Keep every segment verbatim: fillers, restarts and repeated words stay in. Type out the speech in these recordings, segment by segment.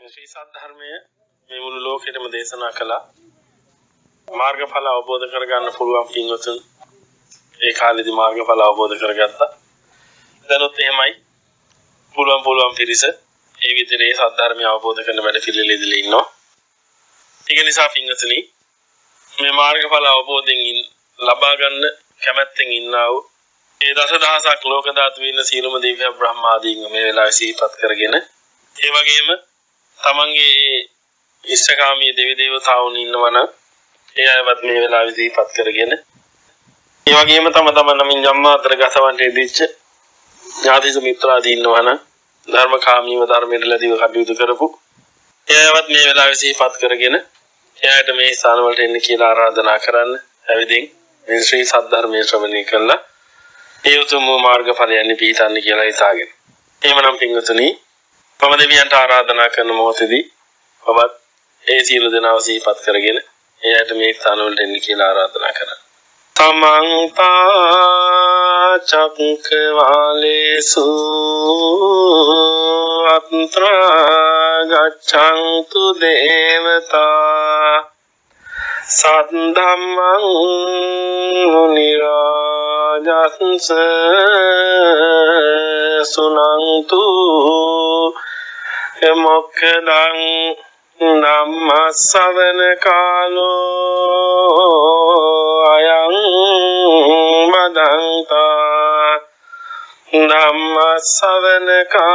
ශ්‍රී සද්ධර්මයේ මේ මුළු ලෝකෙටම දේශනා කළා. මාර්ගඵල අවබෝධ කරගන්න පුළුවන් පින්වතුන් ඒ කාලේදී මාර්ගඵල අවබෝධ කරගත්තා. දැනුත් එහෙමයි පුළුවන් පුළුවන් පිරිස ඒ විදිහේ සද්ධර්මය අවබෝධ කරන වැඩ පිළිවෙලෙදී ඉන්නවා. ඒක නිසා පින්වතුනි මේ මාර්ගඵල අවබෝධයෙන් ලබා ගන්න කැමැත්තෙන් ඉන්නා වූ ඒ දසදහසක් ලෝක ධාතු වෙන සීලම දිව්‍ය බ්‍රහ්මාදීන් මේ වෙලාවේ සිහිපත් කරගෙන ඒ වගේම තමන්ගේ ඉෂ්ඨකාමී දෙවි දේවතාවුන් ඉන්නවනම් ඒ අයවත් මේ වෙලාවේ සිහිපත් කරගෙන ඒ වගේම තම තමන් නමින් ජම්මාතර ගතවන්ට ඉදිච්ච ඥාතිසු මිත්‍රාදී ඉන්නවනම් ධර්මකාමීව ධර්මයට ලැබිව කටයුතු කරපු ඒ අයවත් මේ වෙලාවේ සිහිපත් කරගෙන එයාට මේ ස්ථාන වලට එන්න කියලා ආරාධනා කරන්න. ඇවිදින් මේ ශ්‍රී සද්ධර්මයේ ශ්‍රවණය කළා ඒ උතුම් මාර්ගඵලයන් පිහිටන්න කියලා හිතාගෙන. එහෙමනම් පින්වතුනි මම දෙවියන්ට ආරාධනා කරන මොහොතේදී ඔබත් ඒ සියලු දෙනාව සිහිපත් කරගෙන එයාට මේ ස්ථාන වලට එන්න කියලා ආරාධනා කරන්න. තමන්ත චක්කවාලේසු අත්‍රා ගච්ඡන්තු දේවතා සද්ධම්මං මුනි රාජස්ස සුනන්තු මොක්ඛදං ධම්ම ශ්‍රවණ කාලෝ අයං මදන්තා ධම්ම ශ්‍රවණ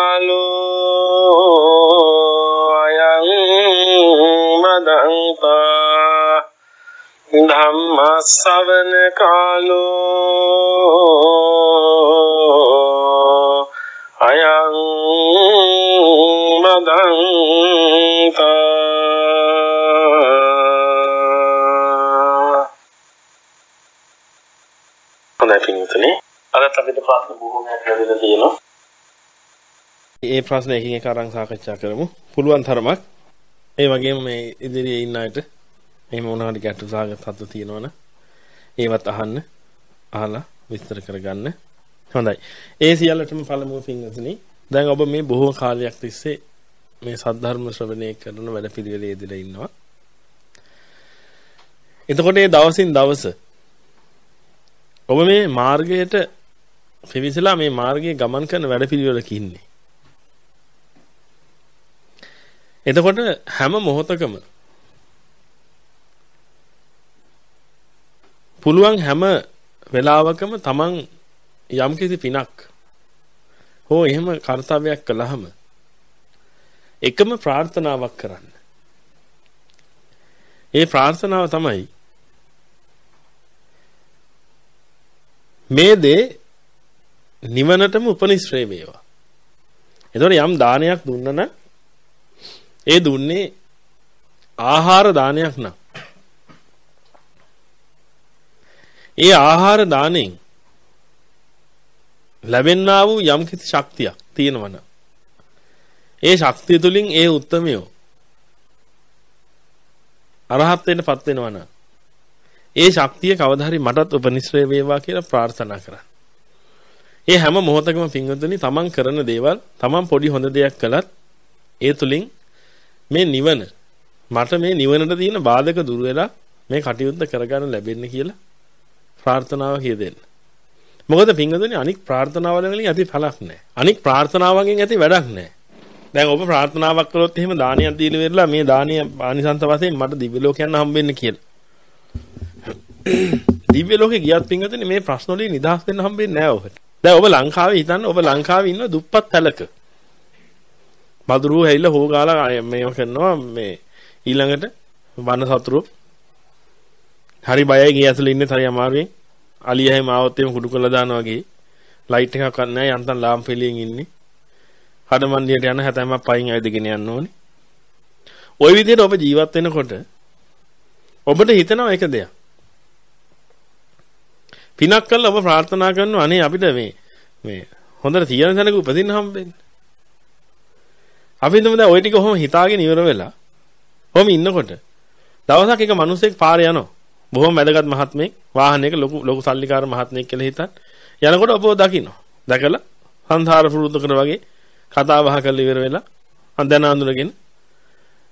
කාලෝ අයං මදන්තා ධම්ම ශ්‍රවණ කාලෝ අයං මදන්තා. හොඳයි පින්වතුනි අදත් අපිට ප්‍රශ්න බොහෝමයක් ලැබිලා තියෙනවා. ඒ ප්‍රශ්න එකින් එක අරන් සාකච්ඡා කරමු. පුළුවන් තරමක්. ඒ වගේම මේ ඉදිරියේ ඉන්න අයට එහෙම මොනවා හරි ගැටලු සාගත හතු තියෙනවනේ ඒවත් අහන්න අහලා විස්තර කරගන්න. හොඳයි. ඒ සියල්ලටම පළමුව පින්වතුනි දැන් ඔබ මේ බොහෝ කාලයක් තිස්සේ මේ සද්ධර්ම ශ්‍රවණය කරන වැඩ පිළිවෙලේ යෙදලා ඉන්නවා. එතකොට මේ දවසින් දවස ඔබ මේ මාර්ගයට පිවිසලා මේ මාර්ගයේ ගමන් කරන වැඩ පිළිවෙලක ඉන්නේ. එතකොට හැම මොහොතකම පුළුවන් හැම වෙලාවකම තමන් යම්කිසි පිනක් හෝ එහෙම කාර්යයක් කළාම එකම ප්‍රාර්ථනාවක් කරන්න. ඒ ප්‍රාර්ථනාව තමයි මේ දේ නිවනටම උපනිශ්‍රේ වේවා. එතකොට යම් දානයක් දුන්නා නම් ඒ දුන්නේ ආහාර දානයක් නම් ඒ ආහාර දාණයෙන් ලැබෙන්නා වූ යම් කිසි ශක්තියක් තියෙනවනම් ඒ ශක්තිය තුලින් ඒ උත්තමයෝ අරහත් වෙන්නපත් වෙනවනම් ඒ ශක්තිය කවදා හරි මටත් උපනිශ්‍රේ වේවා කියලා ප්‍රාර්ථනා කරන්න. ඒ හැම මොහොතකම පින්වතුනි තමන් කරන දේවල් තමන් පොඩි හොඳ දෙයක් කළත් ඒ තුලින් මේ නිවන මට මේ නිවනට තියෙන බාධක දුර වෙලා මේ කටයුත්ත කරගන්න ලැබෙන්න කියලා ප්‍රාර්ථනාව කියදෙන්න. මොකද පින්වතුනි අනික් ප්‍රාර්ථනාවල වලින් ඇති ಫಲක් නැහැ. අනික් ප්‍රාර්ථනාවකින් ඇති වැඩක් නැහැ. දැන් ඔබ ප්‍රාර්ථනාවක් කළොත් එහෙම දානයක් දීලා වෙරලා මේ දානීය ආනිසංස වශයෙන් මට දිව්‍ය ලෝකයන් හම්බෙන්න කියලා. දිව්‍ය ලෝකේ ගියත් පින්වතුනි මේ ප්‍රශ්න වලින් නිදහස් වෙන්න හම්බෙන්නේ නැහැ ඔබට. දැන් ඔබ ලංකාවේ හිතන්න ඔබ ලංකාවේ ඉන්න දුප්පත් තැලක. මදුරුව හැයිලා හො ගාලා මේව කරනවා මේ ඊළඟට වන සතුරු හරි බයයි ගේ ඇතුලේ ඉන්නේ හරි අමාරුවෙන් අලියයි මාවත් එම කුඩු කරලා දානවා වගේ ලයිට් එකක් නැහැ යන්තම් ලාම්ප එළියෙන් ඉන්නේ හඩමන්දියට යන හැතැම්මක් පයින් ඇවිදගෙන යන්න ඕනේ. ওই විදිහට ඔබ ජීවත් වෙනකොට ඔබට හිතෙනවා එක දෙයක්. පිනක් කළා ඔබ ප්‍රාර්ථනා කරනවා අනේ අපිට මේ මේ හොඳට තියෙන තැනක උපදින්න හම්බෙන්න. අපි හිතමු දැන් ওই ටික කොහොම හිතාගෙන ඉවර වෙලා කොහොම ඉන්නකොට දවසක් එක මිනිහෙක් පාරේ යනවා. බොහොම වැදගත් මහත්මයෙක් වාහනයක ලොකු ලොකු සල්ලිකාර මහත්මයෙක් කියලා හිතන් යනකොට ඔබව දකින්න. දැකලා සංසාර පුරුද්දකට වගේ කතා බහ කරලා ඉවර වෙලා අඳන අඳුනගෙන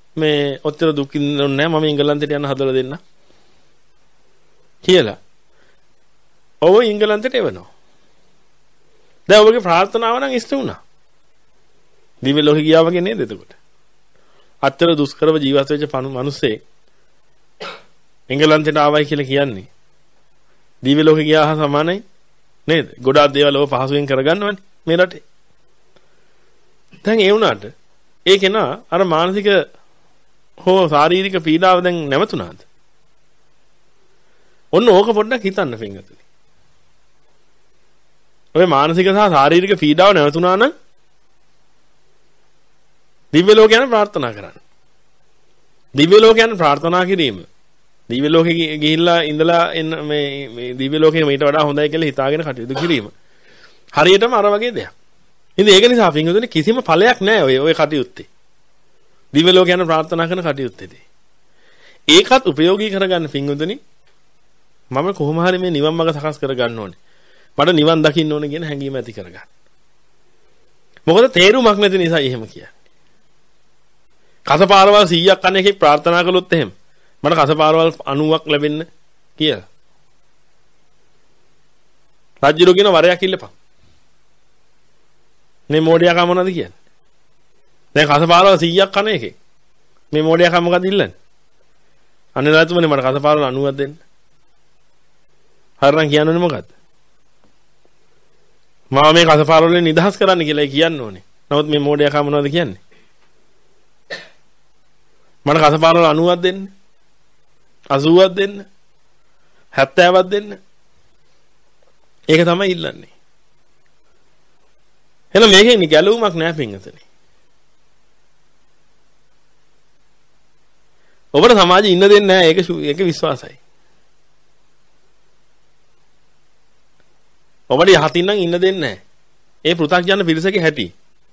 මේ ඔච්චර දුක් විඳින්නේ නැහැ. මම ඉංගලන්තයට යන්න හදලා දෙන්න. කියලා. ඔව් ඉංගලන්තයට එවනවා. දැන් ඔබගේ ප්‍රාර්ථනාව නම් ඉෂ්ට වුණා. දිව්‍ය ලෝකෙ ගියා වගේ නේද එතකොට? අත්තර දුෂ්කරව ජීවත් වෙච්ච මිනිස්සේ එංගලන්තයට ආවයි කියලා කියන්නේ දිව්‍ය ලෝකෙ ගියා හා සමානයි නේද? ගොඩාක් දේවල් ඔබ පහසුවෙන් කරගන්නවනේ මේ රටේ. දැන් ඒ වුණාට ඒ කෙනා අර මානසික හෝ ශාරීරික පීඩාව දැන් නැවතුණාද? ඔන්න ඕක පොඩ්ඩක් හිතන්න පින්වතුනි. ඔය මානසික සහ ශාරීරික පීඩාව නැවතුණා නම් දිව්‍ය ලෝකයන් ප්‍රාර්ථනා කරන්න. දිව්‍ය ලෝකයන් ප්‍රාර්ථනා කිරීම. දිව්‍ය ලෝකෙ ගිහිල්ලා ඉඳලා එන්න මේ මේ දිව්‍ය ලෝකෙ මීට වඩා හොඳයි කියලා හිතාගෙන කටයුතු කිරීම. හරියටම අර වගේ දෙයක්. ඉතින් ඒක නිසා පින්වතුනි කිසිම ඵලයක් නැහැ ඔය ඔය කටයුත්තේ. දිව්‍ය ලෝකයන් ප්‍රාර්ථනා කරන කටයුත්තේදී. ඒකත් ප්‍රයෝගී කරගන්න පින්වතුනි මම කොහොම හරි මේ නිවන් මාර්ග සකස් කරගන්න ඕනේ. මට නිවන් දකින්න ඕනේ කියන හැඟීම ඇති කරගන්න. මොකද තේරුමක් නැති නිසා එහෙම කියන්නේ. කසපාරවල් සීයක් කන එකේ ප්‍රාර්ථනා කළොත් එහෙම මට කසපාරවල් අනූවක් ලැබෙන්න කියලා. රාජ්‍යරෝ කියන වරයක් ඉල්ලපන්. මේ මොඩියා කම මොනවද කියන්නේ? දැන් කසපාරවල් සීයක් කන එකේ මේ මොඩියා කම මොකද ඉල්ලන්නේ? අනේ රාජතුමනි මට කසපාරවල් අනූවක් දෙන්න. හරිනම් කියන්නේ මොකද්ද? මම මේ කසපාරවලෙන් නිදහස් කරන්න කියලා කියන්න ඕනේ. නමුත් මේ මොඩියා කම මොනවද කියන්නේ? මට කසපාරවල අනූවක් දෙන්න. අසූවක් දෙන්න. හැත්තෑවක් දෙන්න. ඒක තමයි ඉල්ලන්නේ. එහෙනම් මේකේ ගැලවුමක් නැහැ පින්වතුනි. ඔබට සමාජයේ ඉන්න දෙන්නේ නැහැ. ඒක ඒක විශ්වාසයි. ඔබට යහතින් නම් ඉන්න දෙන්නේ නැහැ. ඒ පෘථග්ජන පිරිසගේ හැටි.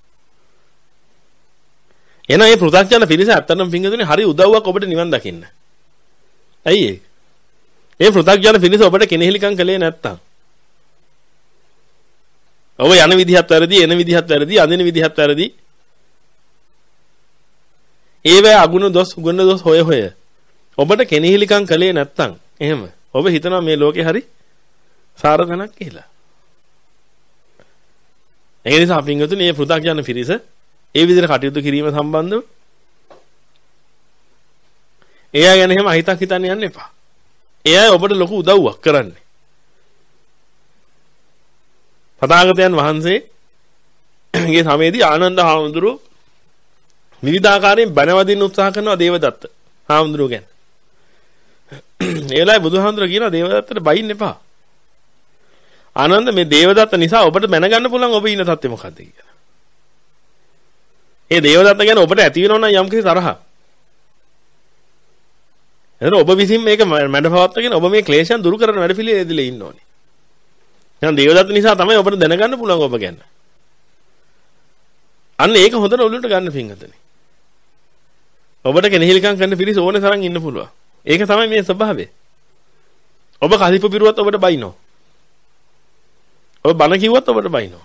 එහෙනම් මේ පෘථග්ජන පිරිස ඇත්තටම පින්වතුනි හරි උදව්වක් ඔබට නිවන් දකින්න. ඇයි ඒ? මේ පෘථග්ජන පිරිස ඔබට කෙනෙහිලිකම් කළේ නැත්තම්. ඔබ යන විදිහත් වැරදි, එන විදිහත් වැරදි, අඳින විදිහත් වැරදි. ඒවැ අගුණ දොස්, ගුණ දොස් හොය හොය. ඔබට කෙනෙහිලිකම් කළේ නැත්තම් එහෙම. ඔබ හිතනවා මේ ලෝකේ හරි සාරතනක් කියලා. ඒ නිසා පින්වතුනි මේ පෘථග්ජන පිරිස ඒ විදිහට කටයුතු කිරීම සම්බන්ධව එයා ගැන එහෙම අහිතක් හිතන්න යන්න එපා. එයා ඔබට ලොකු උදව්වක් කරන්නේ. තථාගතයන් වහන්සේගේ සමයේදී ආනන්ද හාමුදුරුවෝ විවිධාකාරයෙන් බණවදින්න උත්සාහ කරනවා දේවදත්ත හාමුදුරුවෝ ගැන. ඒ වෙලාවේ බුදුහාමුදුරුවෝ කියනවා දේවදත්තට බයින්න එපා. ආනන්ද මේ දේවදත්ත නිසා ඔබට දැනගන්න පුළුවන් ඔබ ඉන්න තත්ත්වය මොකද්ද කියලා. ඒ දේවදත්ත ගැන ඔබට ඇති වෙනව නම් යම්කිසි තරහක්. එතන ඔබ විසින් මේක මැඩපවත්වාගෙන ඔබ මේ ක්ලේශයන් දුරු කරන වැඩ පිළිවෙලෙදිලා ඉන්න ඕනේ. එහෙනම් දේවදත්ත නිසා තමයි ඔබට දැනගන්න පුළුවන් ඔබ ගැන. අන්න ඒක හොඳට ඔළුවට ගන්න පින්වතුනි. ඔබට කෙනෙහිලිකම් කරන්න පිළිස ඕනේ තරම් ඉන්න පුළුවන්. ඒක තමයි මේ ස්වභාවය. ඔබ කලිප පිරුවත් ඔබට බයිනෝ. ඔබ බන කිව්වත් ඔබට බයිනෝ.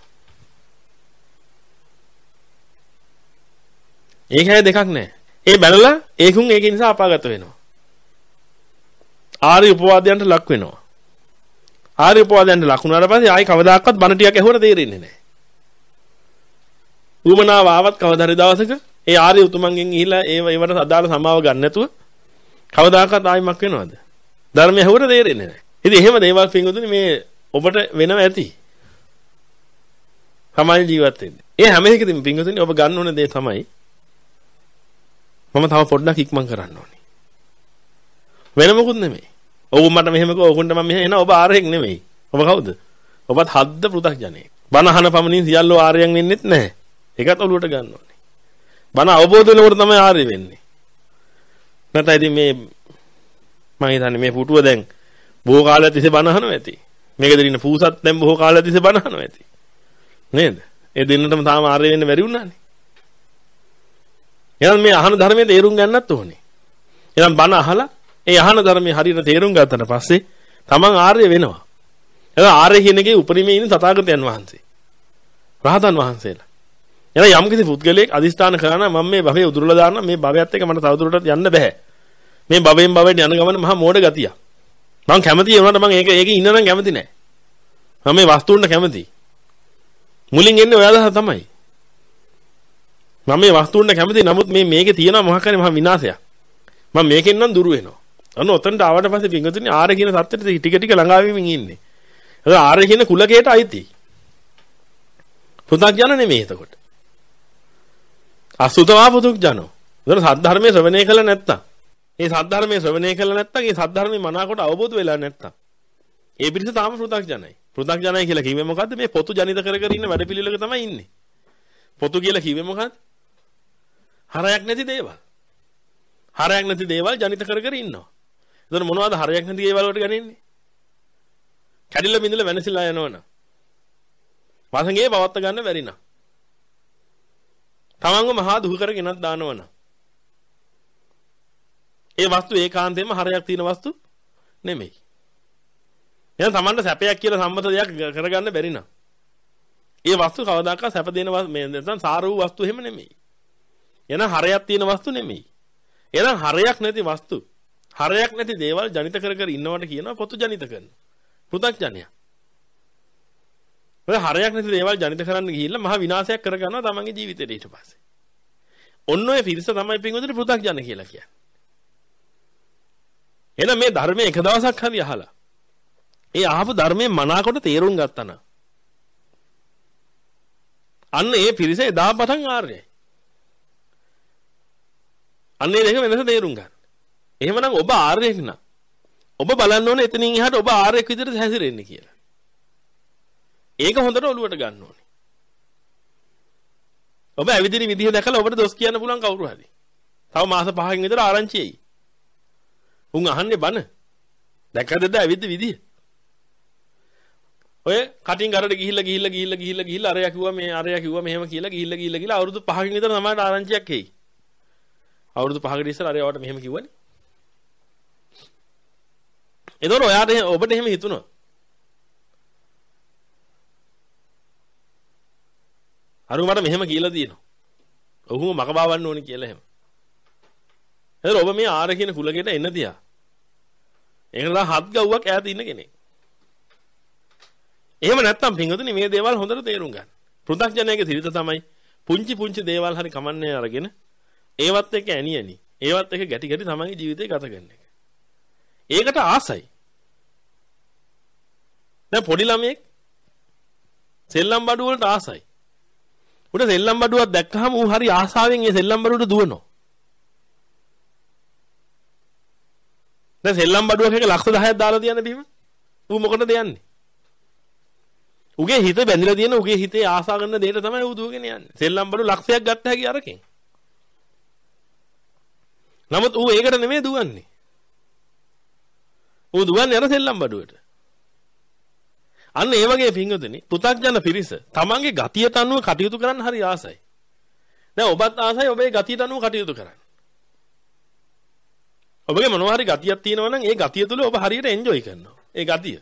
ඒක හැය දෙකක් නෑ. ඒ බැලලා ඒකුන් ඒක නිසා අපාගත වෙනවා. ආර්ය උපවාදයන්ට ලක් වෙනවා. ආර්ය උපවාදයන්ට ලක් වුණාට පස්සේ ආයි කවදාකවත් බන ටිකක් ඇහුවට තේරෙන්නේ නෑ. උමනාව ආවත් කවදා හරි දවසක ඒ ආර්ය උතුමන්ගෙන් ගිහිලා ඒව ඒවට අදාළ සමාව ගන්න නැතුව කවදාකවත් ආයිමක් වෙනවද? ධර්මය ඇහුවට තේරෙන්නේ නෑ. ඉතින් එහෙම දේවල් පින්වතුනි මේ ඔබට වෙනව ඇති. සමාජ ජීවත් වෙන්නේ. ඒ හැම එකකින්ම පින්වතුනි ඔබ ගන්න ඕන දේ තමයි මම තව පොඩ්ඩක් ඉක්මන් කරන්න ඕනේ. වෙන මොකුත් නෙමෙයි. ඔව් මට මෙහෙම කෝ ඔකුන්ට මම මෙහෙ එනවා ඔබ ආර්යෙක් නෙමෙයි. ඔබ කවුද? ඔබත් හද්ද පෘථග්ජනෙක්. බණ අහන පමණින් සියල්ලෝ ආර්යයන් වෙන්නෙත් නැහැ. ඒකත් ඔලුවට ගන්න ඕනේ. බණ අවබෝධ වෙනකොට තමයි ආර්ය වෙන්නේ. නැත්නම් ඉතින් මේ මම හිතන්නේ මේ පුටුව දැන් බොහෝ කාලයක් තිස්සේ බණ අහනවා ඇති. මේක දෙරින්න පූසත් දැන් බොහෝ කාලයක් තිස්සේ බණ අහනවා ඇති. නේද? ඒ දෙන්නටම තාම ආර්ය වෙන්න බැරි වුණානේ. එහෙනම් මේ අහන ධර්මයේ තේරුම් ගන්නත් ඕනේ. එහෙනම් බණ අහලා ඒ අහන ධර්මයේ හරියට තේරුම් ගත්තට පස්සේ තමන් ආර්ය වෙනවා. එහෙනම් ආර්ය කියන එකේ උපරිමයේ ඉන්න තථාගතයන් වහන්සේ. රහතන් වහන්සේලා. එහෙනම් යම් කිසි පුද්ගලයෙක් අදිස්ථාන කරනවා මම මේ භවයේ උදුරලා දාන්න මේ භවයත් එක්ක මට තවදුරටත් යන්න බෑ. මේ භවයෙන් භවයට යන ගමන මහා මෝඩ ගතිය. මම කැමති ඒ වුණාට මම ඒක ඒකේ ඉන්න නම් කැමති නෑ. මම මේ වස්තුන්ට කැමති. මුලින් එන්නේ ඔය අදහස තමයි. මම මේ වස්තුන්ට කැමති නමුත් මේ මේකේ තියෙන මොකක් හරි මහා විනාශයක්. මම මේකෙන් නම් දුර වෙනවා. අන්න ඔතනට ආවට පස්සේ පින්වතුනි ආර්ය කියන සත්‍යෙට ටික ටික ළඟා වෙමින් ඉන්නේ. ඒක ආර්ය කියන කුලකයට අයිති. පු탁ජන නෙමෙයි එතකොට. අසුතවා පු탁ජනෝ. ඒතර සද්ධර්මයේ ශ්‍රවණය කළ නැත්තම්, ඒ සද්ධර්මයේ ශ්‍රවණය කළ නැත්තම්, ඒ සද්ධර්මයේ මනාකොට අවබෝධ වෙලා නැත්තම්, ඒ පිරිස තාම පු탁ජනයි. පු탁ජනයි කියලා කිව්වේ මොකද්ද? මේ පොතු ජනිත කර කර ඉන්න වැඩ පිළිවෙලක තමයි ඉන්නේ. පොතු කියලා කිව්වේ මොකද්ද? හරයක් නැති දේවල්. හරයක් නැති දේවල් ජනිත කර කර ඉන්නවා. එතකොට මොනවද හරයක් නැති දේවල් වලට ගන්නේ? කැඩිලා බිඳලා වෙනසිලා යනවනම්. වාසංගේ පවත්ත ගන්න බැරි නා. තමන්ව මහා දුක කරගෙනත් දානවනම්. ඒ වස්තු ඒකාන්තයෙන්ම හරයක් තියෙන වස්තු නෙමෙයි. එහෙනම් තමන්ට සැපයක් කියලා සම්මත දෙයක් කරගන්න බැරි නා. ඒ වස්තු කවදාකවත් සැප දෙන මේ නැත්නම් සාර වූ වස්තු එහෙම නෙමෙයි. එහෙනම් හරයක් තියෙන වස්තු නෙමෙයි. එහෙනම් හරයක් නැති වස්තු, හරයක් නැති දේවල් ජනිත කර කර ඉන්නවට කියනවා පොතු ජනිත කරන. පු탁ජනයා. ඔය හරයක් නැති දේවල් ජනිත කරන්න ගිහිල්ලා මහා විනාශයක් කර ගන්නවා තමන්ගේ ජීවිතේට ඊට පස්සේ. ඔන්න ඔය පිරිස තමයි පින්වතුනි පු탁ජන කියලා කියන්නේ. එහෙනම් මේ ධර්මයේ එක දවසක් හරි අහලා ඒ අහපු ධර්මයේ මනාකොට තේරුම් ගත්තා නම් අන්න ඒ පිරිස එදා පටන් ආර්යයි. අන්න ඒ දෙක වෙනස තේරුම් ගන්න. එහෙමනම් ඔබ ආර්යෙක් නම් ඔබ බලන්න ඕනේ එතනින් එහාට ඔබ ආර්යෙක් විදිහට හැසිරෙන්නේ කියලා. ඒක හොඳට ඔලුවට ගන්න ඕනේ. ඔබ ඇවිදින විදිහ දැකලා ඔබට දොස් කියන්න පුළුවන් කවුරු හරි. තව මාස පහකින් විතර ආරංචි එයි. උන් අහන්නේ බන. දැක්කද ඇවිද්ද විදිහ? ඔය කටින් ගරට ගිහිල්ලා ගිහිල්ලා ගිහිල්ලා ගිහිල්ලා ගිහිල්ලා අරයා කිව්වා මේ අරයා කිව්වා මෙහෙම කියලා ගිහිල්ලා ගිහිල්ලා ගිහිල්ලා අවුරුදු පහකින් විතර තමයි ආරංචියක් එයි. අවුරුදු පහකට ඉස්සර අරයාට මෙහෙම කිව්වනේ. එතකොට ඔයාට ඔබට එහෙම හිතුණා. අරු මට මෙහෙම කියලා දිනනවා. ඔහුම මක බවන්න ඕනි කියලා එහෙම. එතකොට ඔබ මේ ආර කියන කුලකෙට එන්න තියා. ඒකට හත් ගව්වක් ඈත ඉන්න කෙනෙක්. එහෙම නැත්තම් පින්වතුනි මේ දේවල් හොඳට තේරුම් ගන්න. පෘථග්ජනයේ සිරිත තමයි පුංචි පුංචි දේවල් හරි කමන්නේ අරගෙන ඒවත් එක්ක ඇණි ඇණි ඒවත් එක්ක ගැටි ගැටි තමන්ගේ ජීවිතේ ගත කරන එක. ඒකට ආසයි. දැන් පොඩි ළමයෙක් සෙල්ලම් බඩුව වලට ආසයි. උඩ සෙල්ලම් බඩුවක් දැක්කහම ඌ හරි ආසාවෙන් ඒ සෙල්ලම් බඩුවට දුවනවා. දැන් සෙල්ලම් බඩුවක එක ලක්ෂ දහයක් දාලා තියන්න බීම. ඌ මොකටද යන්නේ? උගේ හිත බැඳිලා තියෙන උගේ හිතේ ආසා කරන දෙයට තමයි ඌ දුවගෙන යන්නේ. සෙල්ලම් බඩු ලක්ෂයක් ගත්ත හැකි අරකින්. නමුත් ඌ ඒකට නෙමෙයි දුවන්නේ. ඌ දුවන්නේ අර සෙල්ලම් බඩුවට. අන්න ඒ වගේ පින්වතුනි පෘථග්ජන පිරිස තමන්ගේ ගතියට අනුව කටයුතු කරන්න හරි ආසයි. දැන් ඔබත් ආසයි ඔබේ ගතියට අනුව කටයුතු කරන්න. ඔබගේ මොනවා හරි ගතියක් තියෙනවා නම් ඒ ගතිය තුළ ඔබ හරියට එන්ජොයි කරනවා. ඒ ගතිය.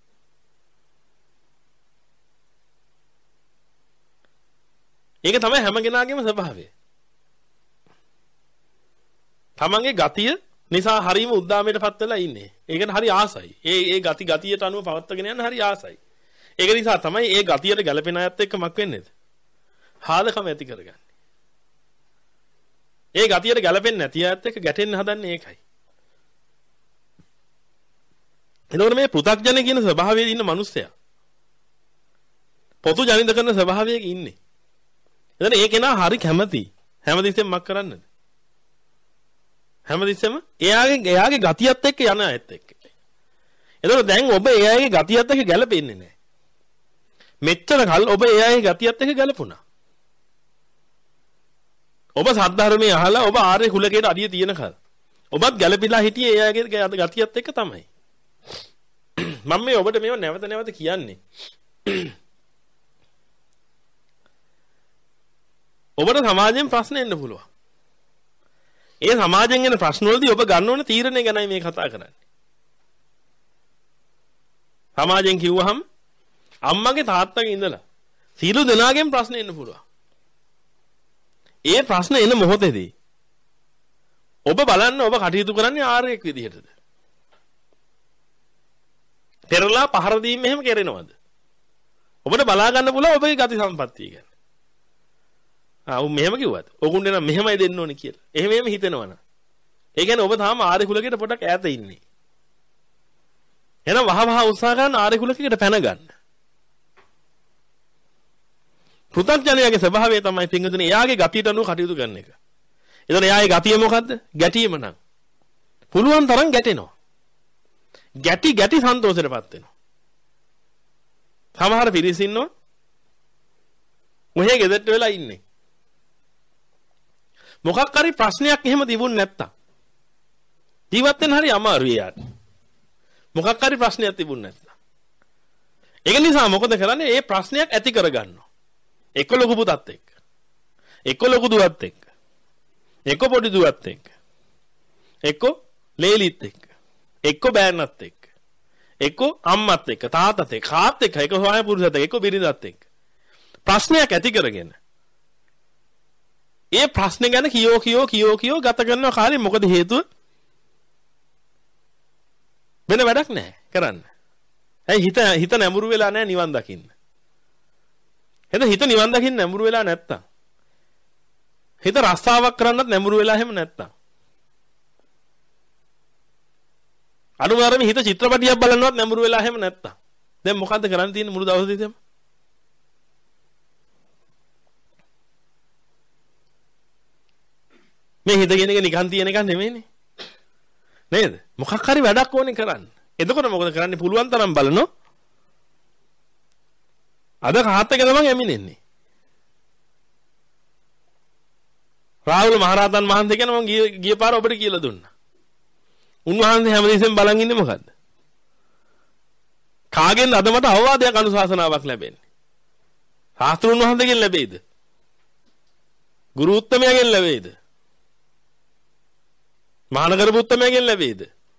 ඒක තමයි හැම කෙනාගේම ස්වභාවය. තමන්ගේ ගතිය නිසා හරීම උද්දාමයටපත් වෙලා ඉන්නේ. ඒකට හරි ආසයි. ඒ ඒ ගති ගතියට අනුව පවත්වාගෙන යන්න හරි ආසයි. ඒක නිසා තමයි ඒ ගතියට ගැළපෙන අයත් එක්ක මක් වෙන්නේද? හාදකම ඇති කරගන්නේ. ඒ ගතියට ගැළපෙන්නේ නැති අයත් එක්ක ගැටෙන්න හදන්නේ ඒකයි. එතකොට මේ පෘථග්ජන කියන ස්වභාවයේ ඉන්න මිනිස්සයා පොතු ජනිත කරන ස්වභාවයක ඉන්නේ. එතන ඒ කෙනා හරි කැමති. හැමතිස්සෙම මක් කරන්නද? හැමතිස්සෙම එයාගේ එයාගේ ගතියත් එක්ක යන අයත් එක්ක. එතකොට දැන් ඔබ එයාගේ ගතියත් එක්ක ගැලපෙන්නේ නැහැ. මෙච්චර කල් ඔබ එයාගේ ගතියත් එක්ක ගැලපුණා. ඔබ සද්ධර්මයේ අහලා ඔබ ආර්ය කුලකයට අඩිය තියෙන කල් ඔබත් ගැලපිලා හිටියේ එයාගේ ගතියත් එක්ක තමයි. මම මේ ඔබට මේව නැවත නැවත කියන්නේ. ඔබට සමාජයෙන් ප්‍රශ්න එන්න පුළුවන්. ඒ සමාජයෙන් එන ප්‍රශ්න වලදී ඔබ ගන්න ඕන තීරණය ගැනයි මේ කතා කරන්නේ. සමාජයෙන් කිව්වහම අම්මගේ තාත්තගේ ඉඳලා සීළු දෙනාගෙන් ප්‍රශ්න එන්න පුළුවන්. ඒ ප්‍රශ්න එන මොහොතේදී ඔබ බලන්න ඔබ කටයුතු කරන්නේ ආර්යෙක් විදිහටද? පෙරලා පහර දීම එහෙම කරනවද? ඔබට බලා ගන්න පුළුවන් ඔබේ ගති සම්පත්තිය ගැන. ආ උන් මෙහෙම කිව්වද? ඔකුන්ට නම් මෙහෙමයි දෙන්න ඕනේ කියලා. එහෙම එහෙම හිතනවනම්. ඒ කියන්නේ ඔබ තාම ආර්ය කුලකයට පොඩක් ඈත ඉන්නේ. එහෙනම් වහ වහ උත්සාහ කරන ආර්ය කුලකයට පැන ගන්න. පෘථග්ජනයාගේ ස්වභාවය තමයි පින්වතුනි එයාගේ ගතියට අනුව කටයුතු කරන එක. එතන එයාගේ ගතිය මොකද්ද? ගැටීම නම්. පුළුවන් තරම් ගැටෙනවා. ගැටි ගැටි සන්තෝෂයටපත් වෙනවා. සමහර පිරිස ඉන්නවා මොහේ ගෙදරට වෙලා ඉන්නේ. මොකක් හරි ප්‍රශ්නයක් එහෙම තිබුණ නැත්තම් ජීවත් වෙන්න හරි අමාරුයි යාට. මොකක් හරි ප්‍රශ්නයක් තිබුණ නැත්තම්. ඒක නිසා මොකද කරන්නේ? ඒ ප්‍රශ්නයක් ඇති කරගන්නවා. එක්ක ලොකු පුතත් එක්ක. එක්ක ලොකු දුවත් එක්ක. එක්ක පොඩි දුවත් එක්ක. එක්ක ලේලිත් එක්ක. එක්ක බෑනත් එක්ක. එක්ක අම්මත් එක්ක තාත්තත් එක්ක කාත් එක්ක එක්ක සොයන පුරුෂයත් එක්ක එක්ක බිරිඳත් එක්ක. ප්‍රශ්නයක් ඇති කරගෙන ඒ ප්‍රශ්නේ ගැන කියෝ කියෝ කියෝ කියෝ ගත කරන කාලේ මොකද හේතුව? වෙන වැඩක් නැහැ කරන්න. ඇයි හිත හිත නැඹුරු වෙලා නැහැ නිවන් දකින්න. එතන හිත නිවන් දකින්න නැඹුරු වෙලා නැත්තම්. හිත රස්සාවක් කරන්නත් නැඹුරු වෙලා හැම නැත්තම්. අනුමාරම හිත චිත්‍රපටියක් බලන්නවත් නැඹුරු වෙලා හැම නැත්තම්. දැන් මොකද්ද කරන්න තියෙන්නේ මුළු දවසේදීම? මේ හිත කියන එක නිකන් තියෙන එකක් නෙමෙයිනේ. නේද? මොකක් හරි වැඩක් ඕනේ කරන්න. එතකොට මොකද කරන්නේ? පුළුවන් තරම් බලනො. අද කාත් එක තමයි යමිනෙන්නේ. රාහුල මහරහතන් වහන්සේ කියන මම ගිය ගිය පාර ඔබට කියලා දුන්නා. උන්වහන්සේ හැමදෙස්සෙම බලන් ඉන්නේ මොකද්ද? කාගෙන්ද අද මට අවවාදයක් අනුශාසනාවක් ලැබෙන්නේ? ශාස්ත්‍රුන් වහන්සේගෙන් ලැබෙයිද? ගුරු උත්තමයාගෙන් ලැබෙයිද? මහානගර පුත්තමයාගෙන් ලැබෙයිද?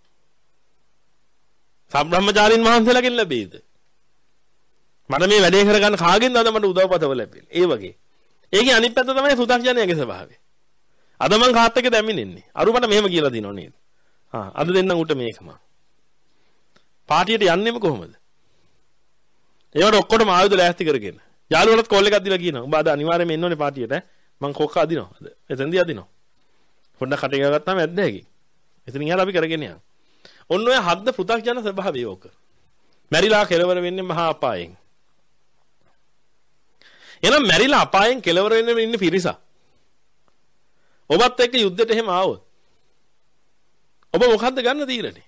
සම්බ්‍රහ්මචාරින් වහන්සේලාගෙන් ලැබෙයිද? මට මේ වැඩේ කරගන්න කාගෙන්ද අද මට උදව්පතව ලැබෙන්නේ? ඒ වගේ. ඒකේ අනිත් පැත්ත තමයි සුදක්ෂණයාගේ ස්වභාවය. අද මං කාත් එක්ක දැම්මින්නේ. අරු මට මෙහෙම කියලා දිනව නේද? හා අද දෙන්නම් උට මේකම. පාටියට යන්නෙම කොහොමද? ඒවට ඔක්කොටම ආයුධ ලෑස්ති කරගෙන. යාළුවලත් කෝල් එකක් දීලා කියනවා. උඹ අද අනිවාර්යයෙන්ම එන්න ඕනේ පාටියට ඈ. මං කොක්ක අදිනවා. අද එතෙන්දී අදිනවා. පොඩ්ඩක් කටේ ගාගත්තාම ඇද්ද හැකි. එතනින් එහාට අපි කරගෙන යනවා. ඔන්න ඔය හද්ද පෘථග්ජන ස්වභාවය ඕක. මැරිලා කෙලවර වෙන්නේ මහා අපායෙන්. එහෙනම් මැරිලා අපායෙන් කෙලවර වෙන්න ඉන්න පිරිස. ඔබත් එක්ක යුද්ධෙට එහෙම ආවොත් ඔබ මොකද්ද ගන්න තීරණේ?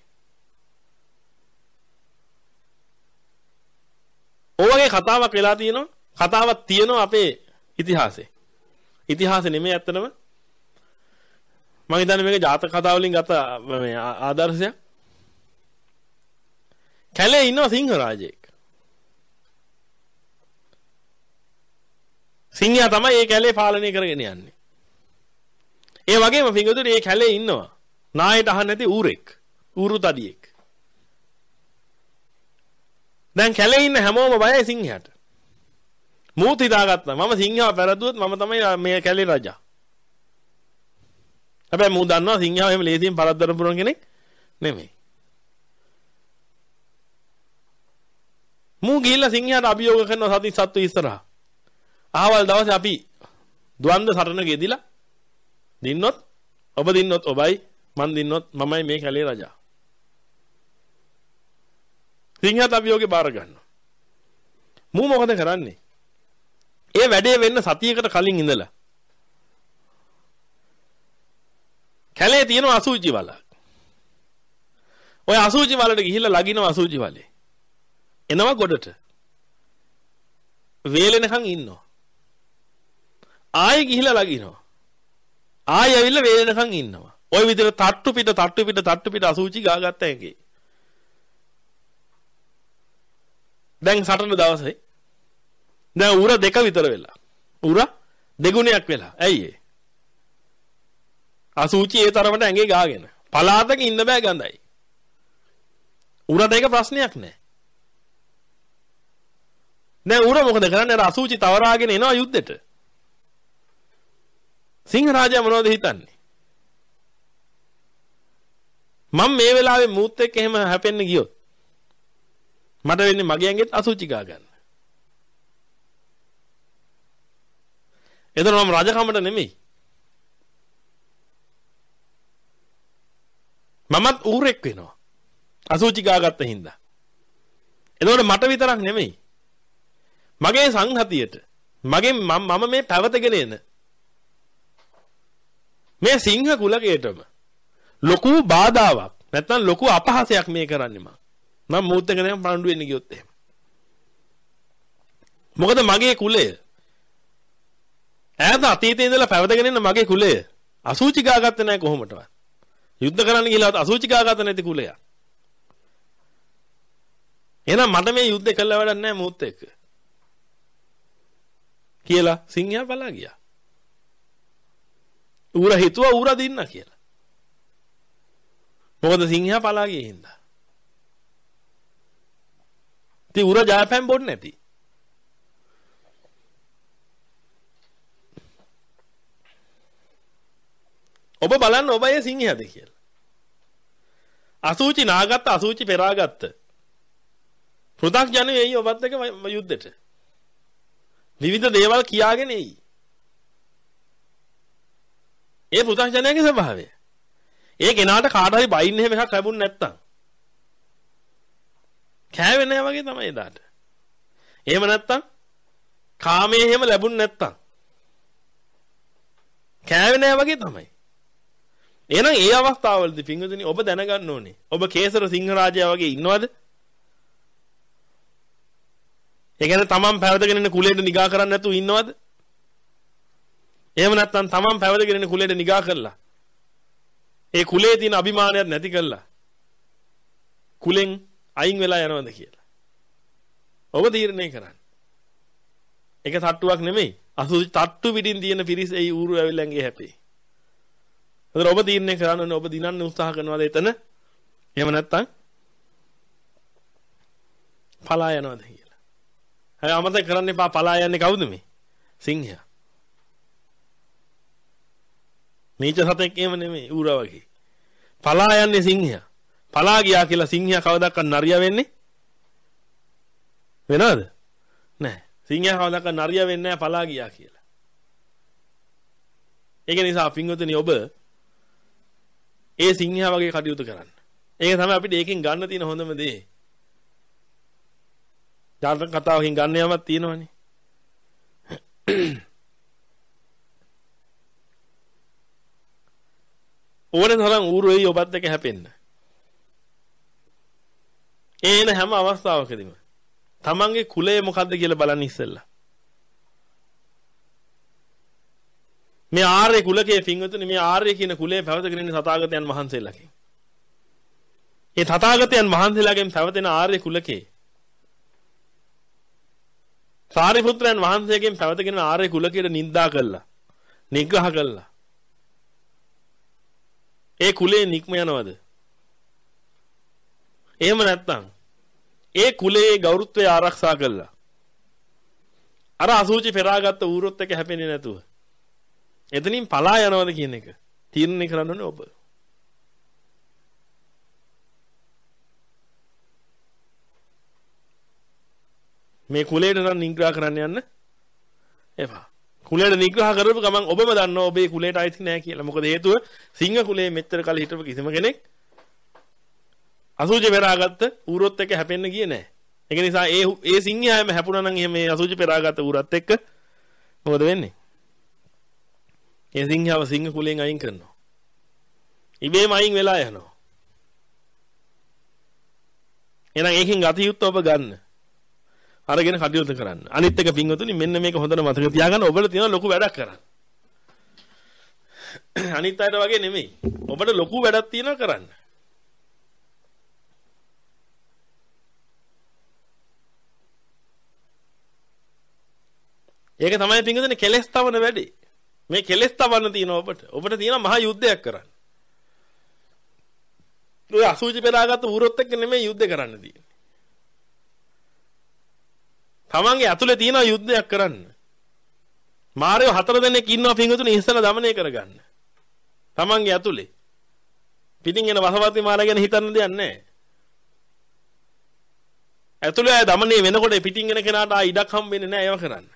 ඔයගේ කතාවක් වෙලා තියෙනවා. කතාවක් තියෙනවා අපේ ඉතිහාසයේ. ඉතිහාසෙ නෙමෙයි ඇත්තටම. මම හිතන්නේ මේක ජාතක කතා වලින් ගත මේ ආදර්ශයක්. කැලේ ඉන්නවා සිංහ රාජෙක්. සිංහයා තමයි මේ කැලේ පාලනය කරගෙන යන්නේ. ඒ වගේම පිංගුතුනි මේ කැලේ ඉන්නවා නායට අහන්න නැති ඌරෙක්. ඌරු තඩියෙක්. දැන් කැලේ ඉන්න හැමෝම බයයි සිංහයාට. මූත් හිතාගත්තා මම සිංහව පෙරදුවොත් මම තමයි මේ කැලේ රජා. හැබැයි මූ දන්නවා සිංහව එහෙම ලේසියෙන් පරද්දන්න පුළුවන් කෙනෙක් නෙමෙයි. මූ ගිහිල්ලා සිංහයාට අභියෝග කරනවා සති සත්තු ඉස්සරහා. අහවල් දවසේ අපි ද්වන්ද සටන ගෙදිලා දින්නොත් ඔබ දින්නොත් ඔබයි මන් දින්නොත් මමයි මේ කැලේ රජා. සිංහයාට අභියෝගේ බාර ගන්නවා. මූ මොකද කරන්නේ? ඒ වැඩේ වෙන්න සතියකට කලින් ඉඳලා කැලේ තියෙන අසුචි වලක්. ඔය අසුචි වලට ගිහිල්ලා ලගිනවා අසුචි වලේ. එනවා ගොඩට. වේලෙනකන් ඉන්නවා. ආයෙ ගිහිල්ලා ලගිනවා. ආයෙ ඇවිල්ලා වේලෙනකන් ඉන්නවා. ඔය විදිහට තට්ටු පිට තට්ටු පිට තට්ටු පිට අසුචි ගාගත්ත එකේ. දැන් සටන දවසේ දැන් උර දෙක විතර වෙලා. උර දෙගුණයක් වෙලා. ඇයි ඒ? අසුචි ඒ තරමට ඇඟේ ගාගෙන. පලාතක ඉන්න බෑ ගඳයි. උරට ඒක ප්‍රශ්නයක් නෑ. දැන් උර මොකද කරන්නේ? අර අසුචි තවරාගෙන එනවා යුද්ධෙට. සිංහ රාජයා මොනවද හිතන්නේ? මම මේ වෙලාවේ මූත් එක්ක එහෙම හැපෙන්න ගියොත් මට වෙන්නේ මගේ ඇඟෙත් අසුචි ගා ගන්න. එතන මම රජකමට නෙමෙයි. මමත් ඌරෙක් වෙනවා. අසුචි ගාගත්ත හින්දා. එතකොට මට විතරක් නෙමෙයි. මගේ සංහතියට මගේ මම මේ පැවතගෙන එන මේ සිංහ කුලකයටම ලොකු බාධාවක් නැත්නම් ලොකු අපහාසයක් මේ කරන්නේ මම. මම මූත් එක දැන් පණ්ඩු වෙන්න ගියොත් එහෙම. මොකද මගේ කුලය ඈත අතීතයේ ඉඳලා පැවතගෙන ඉන්න මගේ කුලය අසුචි ගාගත්තේ නැහැ කොහොමදවත්. යුද්ධ කරන්න ගිහලා අසුචි ගාගත්ත නැති කුලයක්. එහෙනම් මට මේ යුද්ධ කළා වැඩක් නැහැ මූත් එක්ක. කියලා සිංහයා පලා ගියා. ඌර හිතුවා ඌර දින්න කියලා. මොකද සිංහයා පලා ගියේ හින්දා. ඉතින් ඌර ජයපැන් බොන්නේ නැති. ඔබ බලන්න ඔබ ඒ සිංහයාද කියලා. අසුචි නාගත්ත අසුචි පෙරාගත්ත. පෘථග්ජනයෝ එයි ඔබත් එක්ක යුද්ධෙට. විවිධ දේවල් කියාගෙන එයි. ඒ පෘථග්ජනයාගේ ස්වභාවය. ඒ කෙනාට කාට හරි බයින් එහෙම එකක් ලැබුණ නැත්තම් කෑවේ නැහැ වගේ තමයි එදාට. එහෙම නැත්තම් කාමයේ එහෙම ලැබුණ නැත්තම් කෑවේ නැහැ වගේ තමයි. එහෙනම් ඒ අවස්ථාවවලදී පින්වතුනි ඔබ දැනගන්න ඕනේ. ඔබ කේසර සිංහ රාජයා වගේ ඉන්නවද? ඒ කියන්නේ තමන් පැවතගෙන ඉන්න කුලයට නිගා කරන්නේ නැතුව ඉන්නවද? එහෙම නැත්නම් තමන් පැවතගෙන ඉන්න කුලයට නිගා කරලා ඒ කුලයේ තියෙන අභිමානයත් නැති කරලා කුලෙන් අයින් වෙලා යනවද කියලා. ඔබ තීරණය කරන්න. ඒක තට්ටුවක් නෙමෙයි. අසුචි තට්ටු පිටින් තියෙන පිරිස ඒ ඌරු ඇවිල්ලාගේ හැපේ. ඒතර ඔබ තීරණය කරන්න ඕනේ ඔබ දිනන්න උත්සාහ කරනවද එතන? එහෙම නැත්නම් පලා යනවද කියලා. හැබැයි අමතක කරන්න එපා පලා යන්නේ කවුද මේ? සිංහයා. මේච සතෙක් එහෙම නෙමෙයි ඌරා වගේ. පලා යන්නේ සිංහයා. පලා ගියා කියලා සිංහයා කවදාවත් නරියා වෙන්නේ වෙනවද? නැහැ. සිංහයා කවදාවත් නරියා වෙන්නේ නැහැ පලා ගියා කියලා. ඒක නිසා පින්වතුනි ඔබ ඒ සිංහයා වගේ කටයුතු කරන්න. ඒක තමයි අපිට ඒකෙන් ගන්න තියෙන හොඳම දේ. ජාතක කතාවකින් ගන්න යමක් තියෙනවනේ. ඕනේ තරම් ඌරු වෙයි ඔබත් එක්ක හැපෙන්න. ඒන හැම අවස්ථාවකදීම තමන්ගේ කුලය මොකද්ද කියලා බලන්න ඉස්සෙල්ලා. මේ ආර්ය කුලකයේ පින්වතුනි මේ ආර්ය කියන කුලයේ පැවතගෙන ඉන්න තථාගතයන් වහන්සේලාගෙන්. ඒ තථාගතයන් වහන්සේලාගෙන් පැවතෙන ආර්ය කුලකයේ සාරිපුත්‍රයන් වහන්සේගෙන් පැවතගෙන ආර්ය කුලකයට නිඳා කළා. නිග්‍රහ කළා. ඒ කුලේ නික්ම යනවද? එහෙම නැත්නම් ඒ කුලයේ ගෞරවත්වය ආරක්ෂා කළා. අර අසුචි පෙරාගත්ත ඌරොත් එක හැපෙන්නේ නැතුව එතනින් පලා යනවද කියන එක තීරණය කරන්න ඕනේ ඔබ. මේ කුලයට නම් නිග්‍රහ කරන්න යන්න එපා. කුලයට නිග්‍රහ කරපු ගමන් ඔබම දන්නවා ඔබේ කුලයට අයිති නැහැ කියලා. මොකද හේතුව සිංහ කුලයේ මෙච්චර කල් හිටපු කිසිම කෙනෙක් අසුචි පෙරාගත්ත ඌරොත් එක්ක හැපෙන්න ගියේ නැහැ. ඒක නිසා ඒ ඒ සිංහයාම හැපුණා නම් එහෙම මේ අසුචි පෙරාගත්ත ඌරත් එක්ක මොකද වෙන්නේ? ඒ සිංහව සිංහ කුලයෙන් අයින් කරනවා. ඉබේම අයින් වෙලා යනවා. එහෙනම් ඒකෙන් ගතියුත් ඔබ ගන්න. අරගෙන කටයුතු කරන්න. අනිත් එක පින්වතුනි මෙන්න මේක හොඳට මතක තියාගන්න ඔබට තියෙන ලොකු වැඩක් කරන්න. අනිත් අයට වගේ නෙමෙයි. ඔබට ලොකු වැඩක් තියෙනවා කරන්න. ඒක තමයි පින්වතුනි කෙලස් තවන වැඩේ. මේ කෙලස් තවන්න තියෙන ඔබට. ඔබට තියෙන මහා යුද්ධයක් කරන්න. ඔය අසුචි පෙරාගත්ත ඌරොත් එක්ක නෙමෙයි යුද්ධ කරන්න තියෙන්නේ. තමන්ගේ ඇතුලේ තියෙන යුද්ධයක් කරන්න. මාරයෝ හතර දෙනෙක් ඉන්නවා පින්වතුනි ඉස්සලා দমনය කරගන්න. තමන්ගේ ඇතුලේ. පිටින් එන වසවර්ති මාරය ගැන හිතන්න දෙයක් නැහැ. ඇතුලේ අය দমনය වෙනකොට පිටින් එන කෙනාට ආ ඉඩක් හම්බෙන්නේ නැහැ ඒව කරන්න.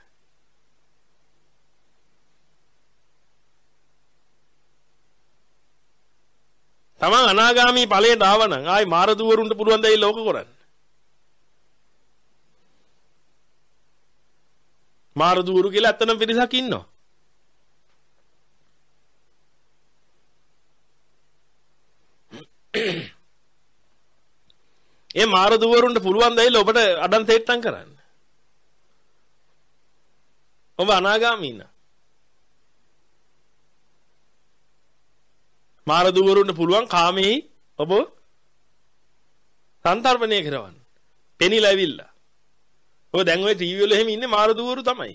තමන් අනාගාමී ඵලයට ආවනම් ආයි මාර දුවරුන්ට පුළුවන් දෙයි ලෝක කරන්න. මාර දුවරු කියලා ඇත්තනම් පිරිසක් ඉන්නවා. ඒ මාර දුවරුන්ට පුළුවන් දෙයි ඔබට අඩන් තේට්ටම් කරන්න. ඔබ අනාගාමී නා. මාර දුවරුන්ට පුළුවන් කාමෙහි ඔබ සංතරපණය කරවන්න. පෙනිලා ඇවිල්ලා. ඔය දැන් ඔය ටීවී වල එහෙම ඉන්නේ මාර දුවරු තමයි.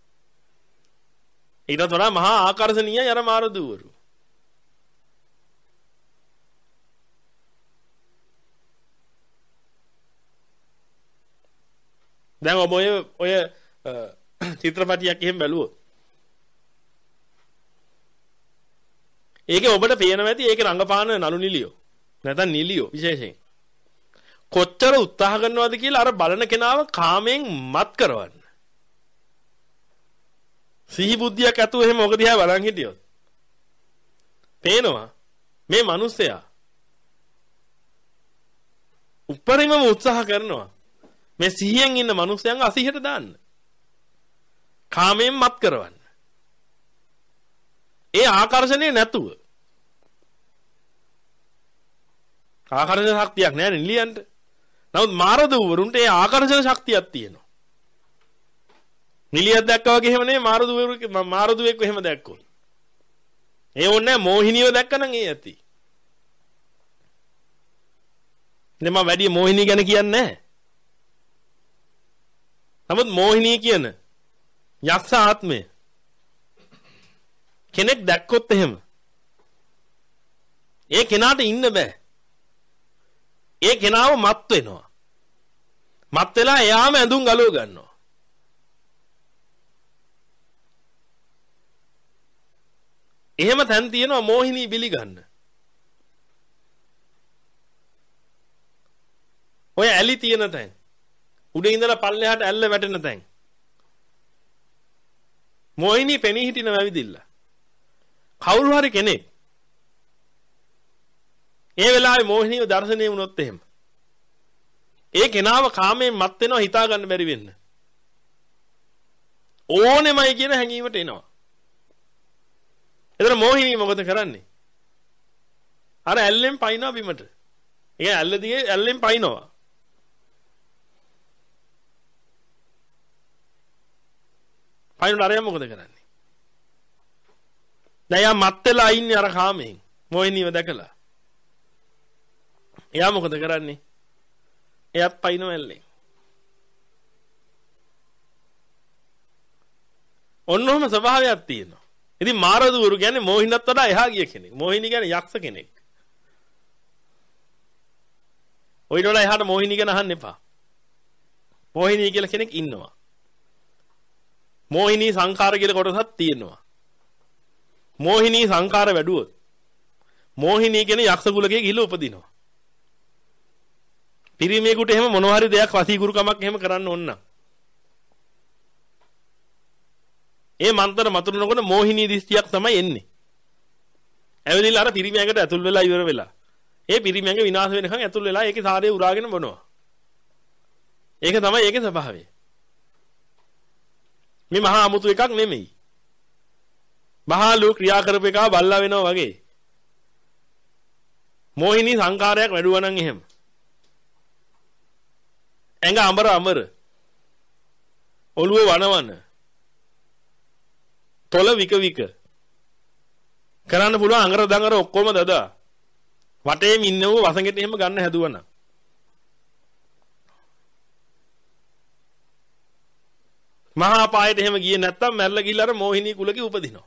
ඊට වඩා මහා ආකර්ෂණීයයි අර මාර දුවරු. දැන් ඔබ ඔය ඔය චිත්‍රපටියක් එහෙම බැලුවොත් ඒකේ ඔබට පේනවා ඇති ඒකේ රංගපාන නළු නිලියෝ නැත්නම් නිලියෝ විශේෂයෙන් කොච්චර උත්සාහ කරනවද කියලා අර බලන කෙනාව කාමයෙන් මත් කරවන්න. සිහි බුද්ධියක් ඇතුව එහෙම ඔක දිහා බලන් හිටියොත් පේනවා මේ මිනිස්සයා උපරිමම උත්සාහ කරනවා මේ සිහියෙන් ඉන්න මිනිස්සයන්ව අසිහියට දාන්න. කාමයෙන් මත් කරවන්න. ඒ ආකර්ෂණය නැතුව ආකර්ෂණ ශක්තියක් නැහැ නිලියන්ට. නමුත් මාරදුවරුන්ට ඒ ආකර්ෂණ ශක්තියක් තියෙනවා. නිලියක් දැක්කා වගේ එහෙම නෙමෙයි මාරදුවරු මාරදුවෙක් එහෙම දැක්කොත්. ඒ ඕනේ මොහිනියව දැක්කනම් ඒ ඇති. නේ මම වැඩි මොහිනිය ගැන කියන්නේ නැහැ. නමුත් මොහිනිය කියන යක්ෂ ආත්මය කෙනෙක් දැක්කොත් එහෙම ඒ කෙනාට ඉන්න බෑ. ඒ කෙනාව මත් වෙනවා. මත් වෙලා එයාම ඇඳුම් ගලව ගන්නවා. එහෙම තැන් තියෙනවා මොහිනී බිලි ගන්න. ඔය ඇලි තියෙන තැන්. උඩින් ඉඳලා පල්ලෙහාට ඇල්ල වැටෙන තැන්. මොහිනී පෙනී හිටිනව ඇවිදින්න. කවුරු හරි කෙනෙක් ඒ වෙලාවේ මොහිනියව දර්ශනය වුණොත් එහෙම ඒ කෙනාව කාමයෙන් මත් වෙනවා හිතා ගන්න බැරි වෙන්න. ඕනෙමයි කියන හැඟීමට එනවා. එතන මොහිනිය මොකද කරන්නේ? අර ඇල්ලෙන් පයින්නවා බිමට. ඒ ඇල්ල දිගේ ඇල්ලෙන් පයින්නවා. පයින්නවා අරයා මොකද කරන්නේ? දැන් යා මත් වෙලා ඉන්නේ අර කාමයෙන්. මොහිනියව දැකලා. එයා මොකද කරන්නේ? එයාත් පයින්ව ඇල්ලෙන්. ඔන්නෝම ස්වභාවයක් තියෙනවා. ඉතින් මාරදුවරු කියන්නේ මොහිනත් වඩා එහා ගිය කෙනෙක්. මොහිනී කියන්නේ යක්ෂ කෙනෙක්. ඔයිට වඩා එහාට මොහිනී ගැන අහන්න එපා. මොහිනී කියලා කෙනෙක් ඉන්නවා. මොහිනී සංඛාර කියලා කොටසක් තියෙනවා. මොහිනී සංඛාර වැඩුවොත් මොහිනී කියන යක්ෂ කුලකේ ගිහිල්ලා උපදිනවා. පිරිමියෙකුට එහෙම මොනවා හරි දෙයක් වසීගුරු කමක් එහෙම කරන්න ඕන නම් ඒ මන්ත්‍ර මතුරුනකොට මොහිනී දිස්තියක් තමයි එන්නේ. ඇවිදින්න අර පිරිමියකට ඇතුල් වෙලා ඉවර වෙලා. ඒ පිරිමියගේ විනාශ වෙනකන් ඇතුල් වෙලා ඒකේ සාරය උරාගෙන බොනවා. ඒක තමයි ඒකේ ස්වභාවය. මේ මහා අමුතු එකක් නෙමෙයි. මහා ලෝ ක්‍රියා කරපු එක බල්ලා වෙනවා වගේ. මොහිනී සංකාරයක් වැඩුවා නම් එහෙම. ඇඟ අඹර අඹර. ඔළුවේ වනවන. තොල වික වික. කරන්න පුළුවන් අඟර දඟර ඔක්කොම දදා. වටේම ඉන්නව වසඟෙට එහෙම ගන්න හැදුවනම්. මහා පායට එහෙම ගියේ නැත්තම් මැරලා ගිහලා අර මොහිනී කුලකේ උපදිනවා.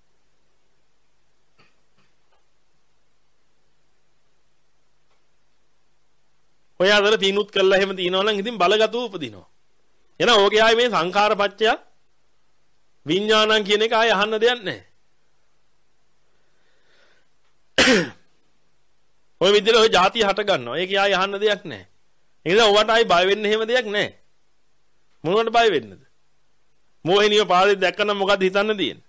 ඔය අතර තිනුත් කළා එහෙම තියනවා නම් ඉතින් බලගතව උපදිනවා. එහෙනම් ඕකේ ආයේ මේ සංඛාරපච්චය විඥානං කියන එක ආය අහන්න දෙයක් නැහැ. ඔය විදිහට ඔය જાතිය හට ගන්නවා. ඒක ආය අහන්න දෙයක් නැහැ. ඒ නිසා ඔබට ආයි බය වෙන්න එහෙම දෙයක් නැහැ. මොනවට බය වෙන්නද? මොහිනිය පාදේ දැක්කනම් මොකද හිතන්න තියෙන්නේ?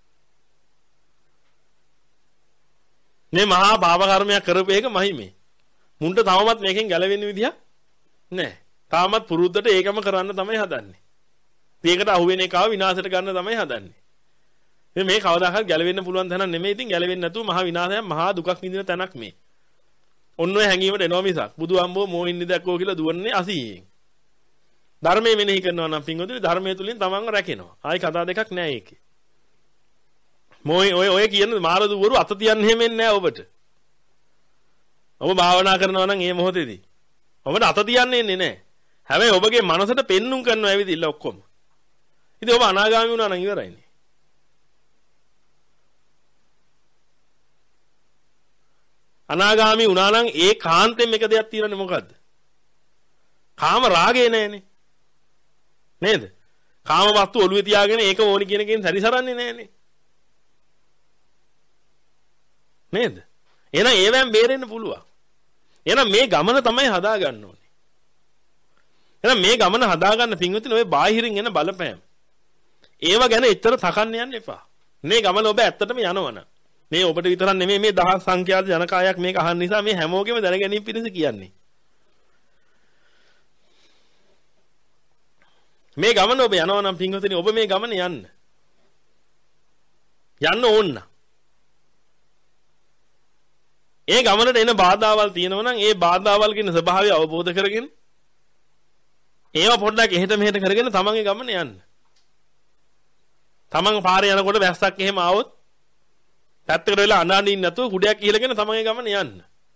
මේ මහා පාප කර්මයක් කරපු එක මහිමේ. මුන්ට තවමත් මේකෙන් ගැලවෙන්න විදියක් නැහැ. තාමත් පුරුද්දට ඒකම කරන්න තමයි හදන්නේ. මේකට අහුවෙන එකව විනාශයට ගන්න තමයි හදන්නේ. මේ මේ කවදාකවත් ගැලවෙන්න පුළුවන් තැනක් නෙමෙයි. ඉතින් ගැලවෙන්නේ නැතුව මහා විනාශයක් මහා දුකක් විඳින තැනක් මේ. ඔන්න ඔය හැංගීමට එනවා මිසක් බුදු අම්බෝ මොහින්දි දැක්කෝ කියලා දුවන්නේ අසීයෙන්. ධර්මයේ මෙනෙහි කරනවා නම් පින්වතුනි ධර්මයේ තුලින් තමන්ව රැකෙනවා. ආයි කතා දෙකක් නැහැ ඒකේ. මොයි ඔය ඔය කියන මාරදුවරු අත තියන්න හැමෙන්නේ නැහැ ඔබට. ඔබ භාවනා කරනවා නම් මේ මොහොතේදී ඔබට අත තියන්නේ නැහැ. හැබැයි ඔබගේ මනසට පෙන්눔 කරනවා ඇවිදින්න ඔක්කොම. ඉතින් ඔබ අනාගාමී වුණා නම් ඉවරයිනේ. අනාගාමී වුණා නම් ඒ කාන්තෙන් එක දෙයක් තියෙනනේ මොකද්ද? කාම රාගේ නැහැනේ. නේද? කාම වස්තු ඔළුවේ තියාගෙන ඒක ඕනි කියන එකෙන් සැරිසරන්නේ නැහැනේ. නේද? එහෙනම් ඒවෙන් බේරෙන්න පුළුවන්. එහෙනම් මේ ගමන තමයි හදා ගන්න ඕනේ. එහෙනම් මේ ගමන හදා ගන්න පින්විතින් ඔය බාහිරින් එන බලපෑම්. ඒව ගැන එච්චර තකන්න යන්න එපා. මේ ගමන ඔබ ඇත්තටම යනවනම්. මේ ඔබට විතරක් නෙමෙයි මේ දහස් සංඛ්‍යාත ජනකායක් මේක අහන්න නිසා මේ හැමෝගෙම දැනගැනීම පිණිස කියන්නේ. මේ ගමන ඔබ යනවනම් පින්විතින් ඔබ මේ ගමන යන්න. යන්න ඕන. ඒ ගමනට එන බාධාවල් තියෙනවා නම් ඒ බාධාවල් කියන ස්වභාවය අවබෝධ කරගෙන ඒවා පොඩ්ඩක් එහෙට මෙහෙට කරගෙන තමන්ගේ ගමන යන්න. තමන් පාරේ යනකොට වැස්සක් එහෙම ආවොත් පැත්තකට වෙලා අඬනින් නැතුව කුඩයක් කිහලගෙන තමන්ගේ ගමන යන්න.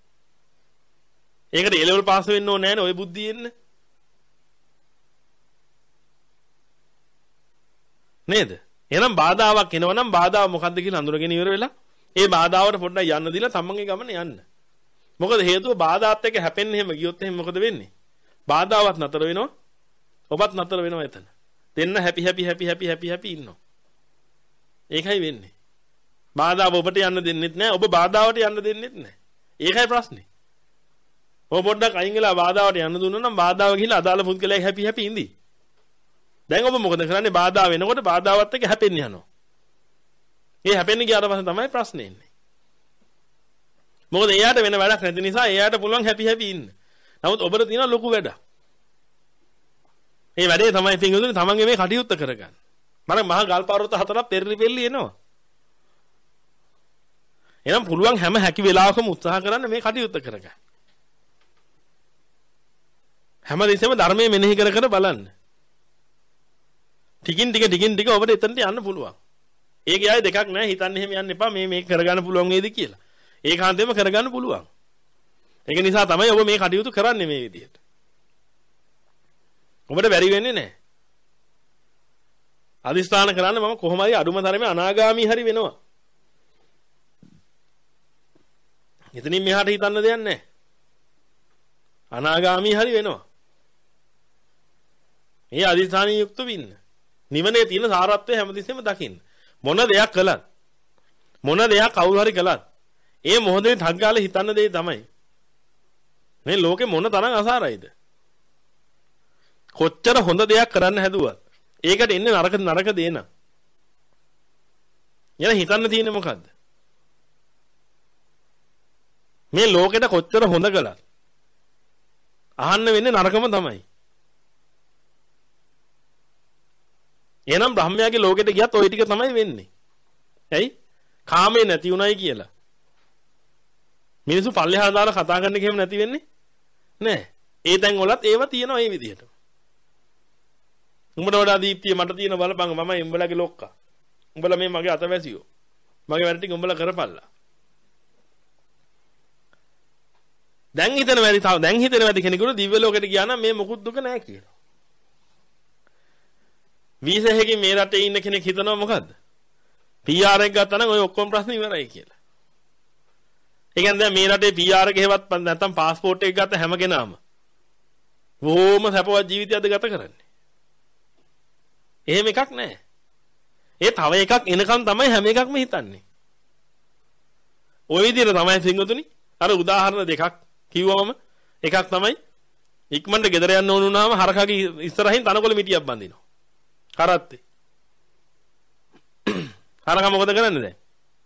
ඒකට ඒ ලෙවල් පාස් වෙන්න ඕනේ නැහැ නේ ඔය බුද්ධිය එන්න. නේද? එහෙනම් බාධාවක් එනවනම් බාධාව මොකද්ද කියලා හඳුනගෙන ඉවර වෙලා ඒ බාධාවට පොඩ්ඩක් යන්න දීලා තමන්ගේ ගමන යන්න. මොකද හේතුව බාධාත් එක්ක හැපෙන්න එහෙම ගියොත් එහෙනම් මොකද වෙන්නේ? බාධාවත් නතර වෙනවා. ඔබත් නතර වෙනවා එතන. දෙන්න හැපි හැපි හැපි හැපි හැපි හැපි ඉන්නවා. ඒකයි වෙන්නේ. බාධාව ඔබට යන්න දෙන්නෙත් නැහැ. ඔබ බාධාවට යන්න දෙන්නෙත් නැහැ. ඒකයි ප්‍රශ්නේ. ඔබ පොඩ්ඩක් අයින් වෙලා බාධාවට යන්න දුන්නා නම් බාධාව ගිහිල්ලා අදාළ පුද්ගලයා හැපි හැපි ඉඳි. දැන් ඔබ මොකද කරන්නේ? බාධා වෙනකොට බාධාවත් එක්ක හැපෙන්න යනවා. ඒ හැපෙන්න ගියාට පස්සේ තමයි ප්‍රශ්නේ එන්නේ. මොකද එයාට වෙන වැඩක් නැති නිසා එයාට පුළුවන් හැපි හැපි ඉන්න. නමුත් ඔබට තියෙන ලොකු වැඩක්. මේ වැඩේ තමයි පින්වතුනි තමන්ගේ මේ කටයුත්ත කරගන්න. මම මහා ගල් පර්වත හතරක් පෙරලි පෙරලි එනවා. එහෙනම් පුළුවන් හැම හැකි වෙලාවකම උත්සාහ කරන්න මේ කටයුත්ත කරගන්න. හැම දෙයක්ම ධර්මයේ මෙනෙහි කර කර බලන්න. ටිකින් ටික ටිකින් ටික ඔබට එතනට යන්න පුළුවන්. ඒක යයි දෙකක් නෑ හිතන්න එහෙම යන්න එපා මේ මේක කරගන්න පුළුවන් වේද කියලා. ඒකාන්තයෙන්ම කරගන්න පුළුවන්. ඒක නිසා තමයි ඔබ මේ කටයුතු කරන්නේ මේ විදිහට. ඔබට බැරි වෙන්නේ නැහැ. අදිස්ථාන කරන්න මම කොහොම හරි අඩුම තරමේ අනාගාමී හරි වෙනවා. එතනින් මෙහාට හිතන්න දෙයක් නැහැ. අනාගාමී හරි වෙනවා. මේ අදිස්ථානිය යුක්ත වෙන්න. නිවනේ තියෙන සාරත්වය හැමතිස්සෙම දකින්න. මොන දෙයක් කළත් මොන දෙයක් කවුරු හරි කළත් ඒ මොහොතේ ઠක් ගාලා හිතන්න දෙය තමයි. මේ ලෝකේ මොන තරම් අසාරයිද? කොච්චර හොඳ දෙයක් කරන්න හැදුවත් ඒකට එන්නේ නරක නරක දේ න ะ. එන හිතන්න තියෙන්නේ මොකද්ද? මේ ලෝකෙට කොච්චර හොඳ කළත් අහන්න වෙන්නේ නරකම තමයි. එහෙනම් බ්‍රහ්මයාගේ ලෝකෙට ගියත් ওই ටික තමයි වෙන්නේ. ඇයි? කාමේ නැති උනායි කියලා. මිනිස්සු පල්ලෙහාට දාලා කතා කරන එකෙම නැති වෙන්නේ නෑ. ඒ තැන් වලත් ඒව තියෙනවා මේ විදිහට. උඹට වඩා දීප්තිය මට තියෙන බලපං මම උඹලගේ ලොක්කා. උඹලා මේ මගේ අතවැසියෝ. මගේ වැඩ ටික උඹලා කරපල්ලා. දැන් හිතන වැඩි තව දැන් හිතන වැඩි කෙනෙකුට දිව්‍ය ලෝකෙට ගියා නම් මේ මොකුත් දුක නෑ කියලා. වීසහකින් මේ රටේ ඉන්න කෙනෙක් හිතනවා මොකද්ද? පී ආර් එක ගත්තා නම් ඔය ඔක්කොම ප්‍රශ්න ඉවරයි කියලා. ඒ කියන්නේ දැන් මේ රටේ පී ආර් එක හෙවත් නැත්නම් પાස්පෝර්ට් එක ගත්ත හැම කෙනාම බොහොම සැපවත් ජීවිතයක්ද ගත කරන්නේ. එහෙම එකක් නැහැ. ඒ තව එකක් එනකන් තමයි හැම එකක්ම හිතන්නේ. ওই විදිහට තමයි සිංහතුනි අර උදාහරණ දෙකක් කිව්වමම එකක් තමයි ඉක්මනට ගෙදර යන්න ඕන වුණාම හරකගේ ඉස්සරහින් තනකොළ මිටියක් බඳිනවා. කරත්තේ. හරක මොකද කරන්නේ දැන්?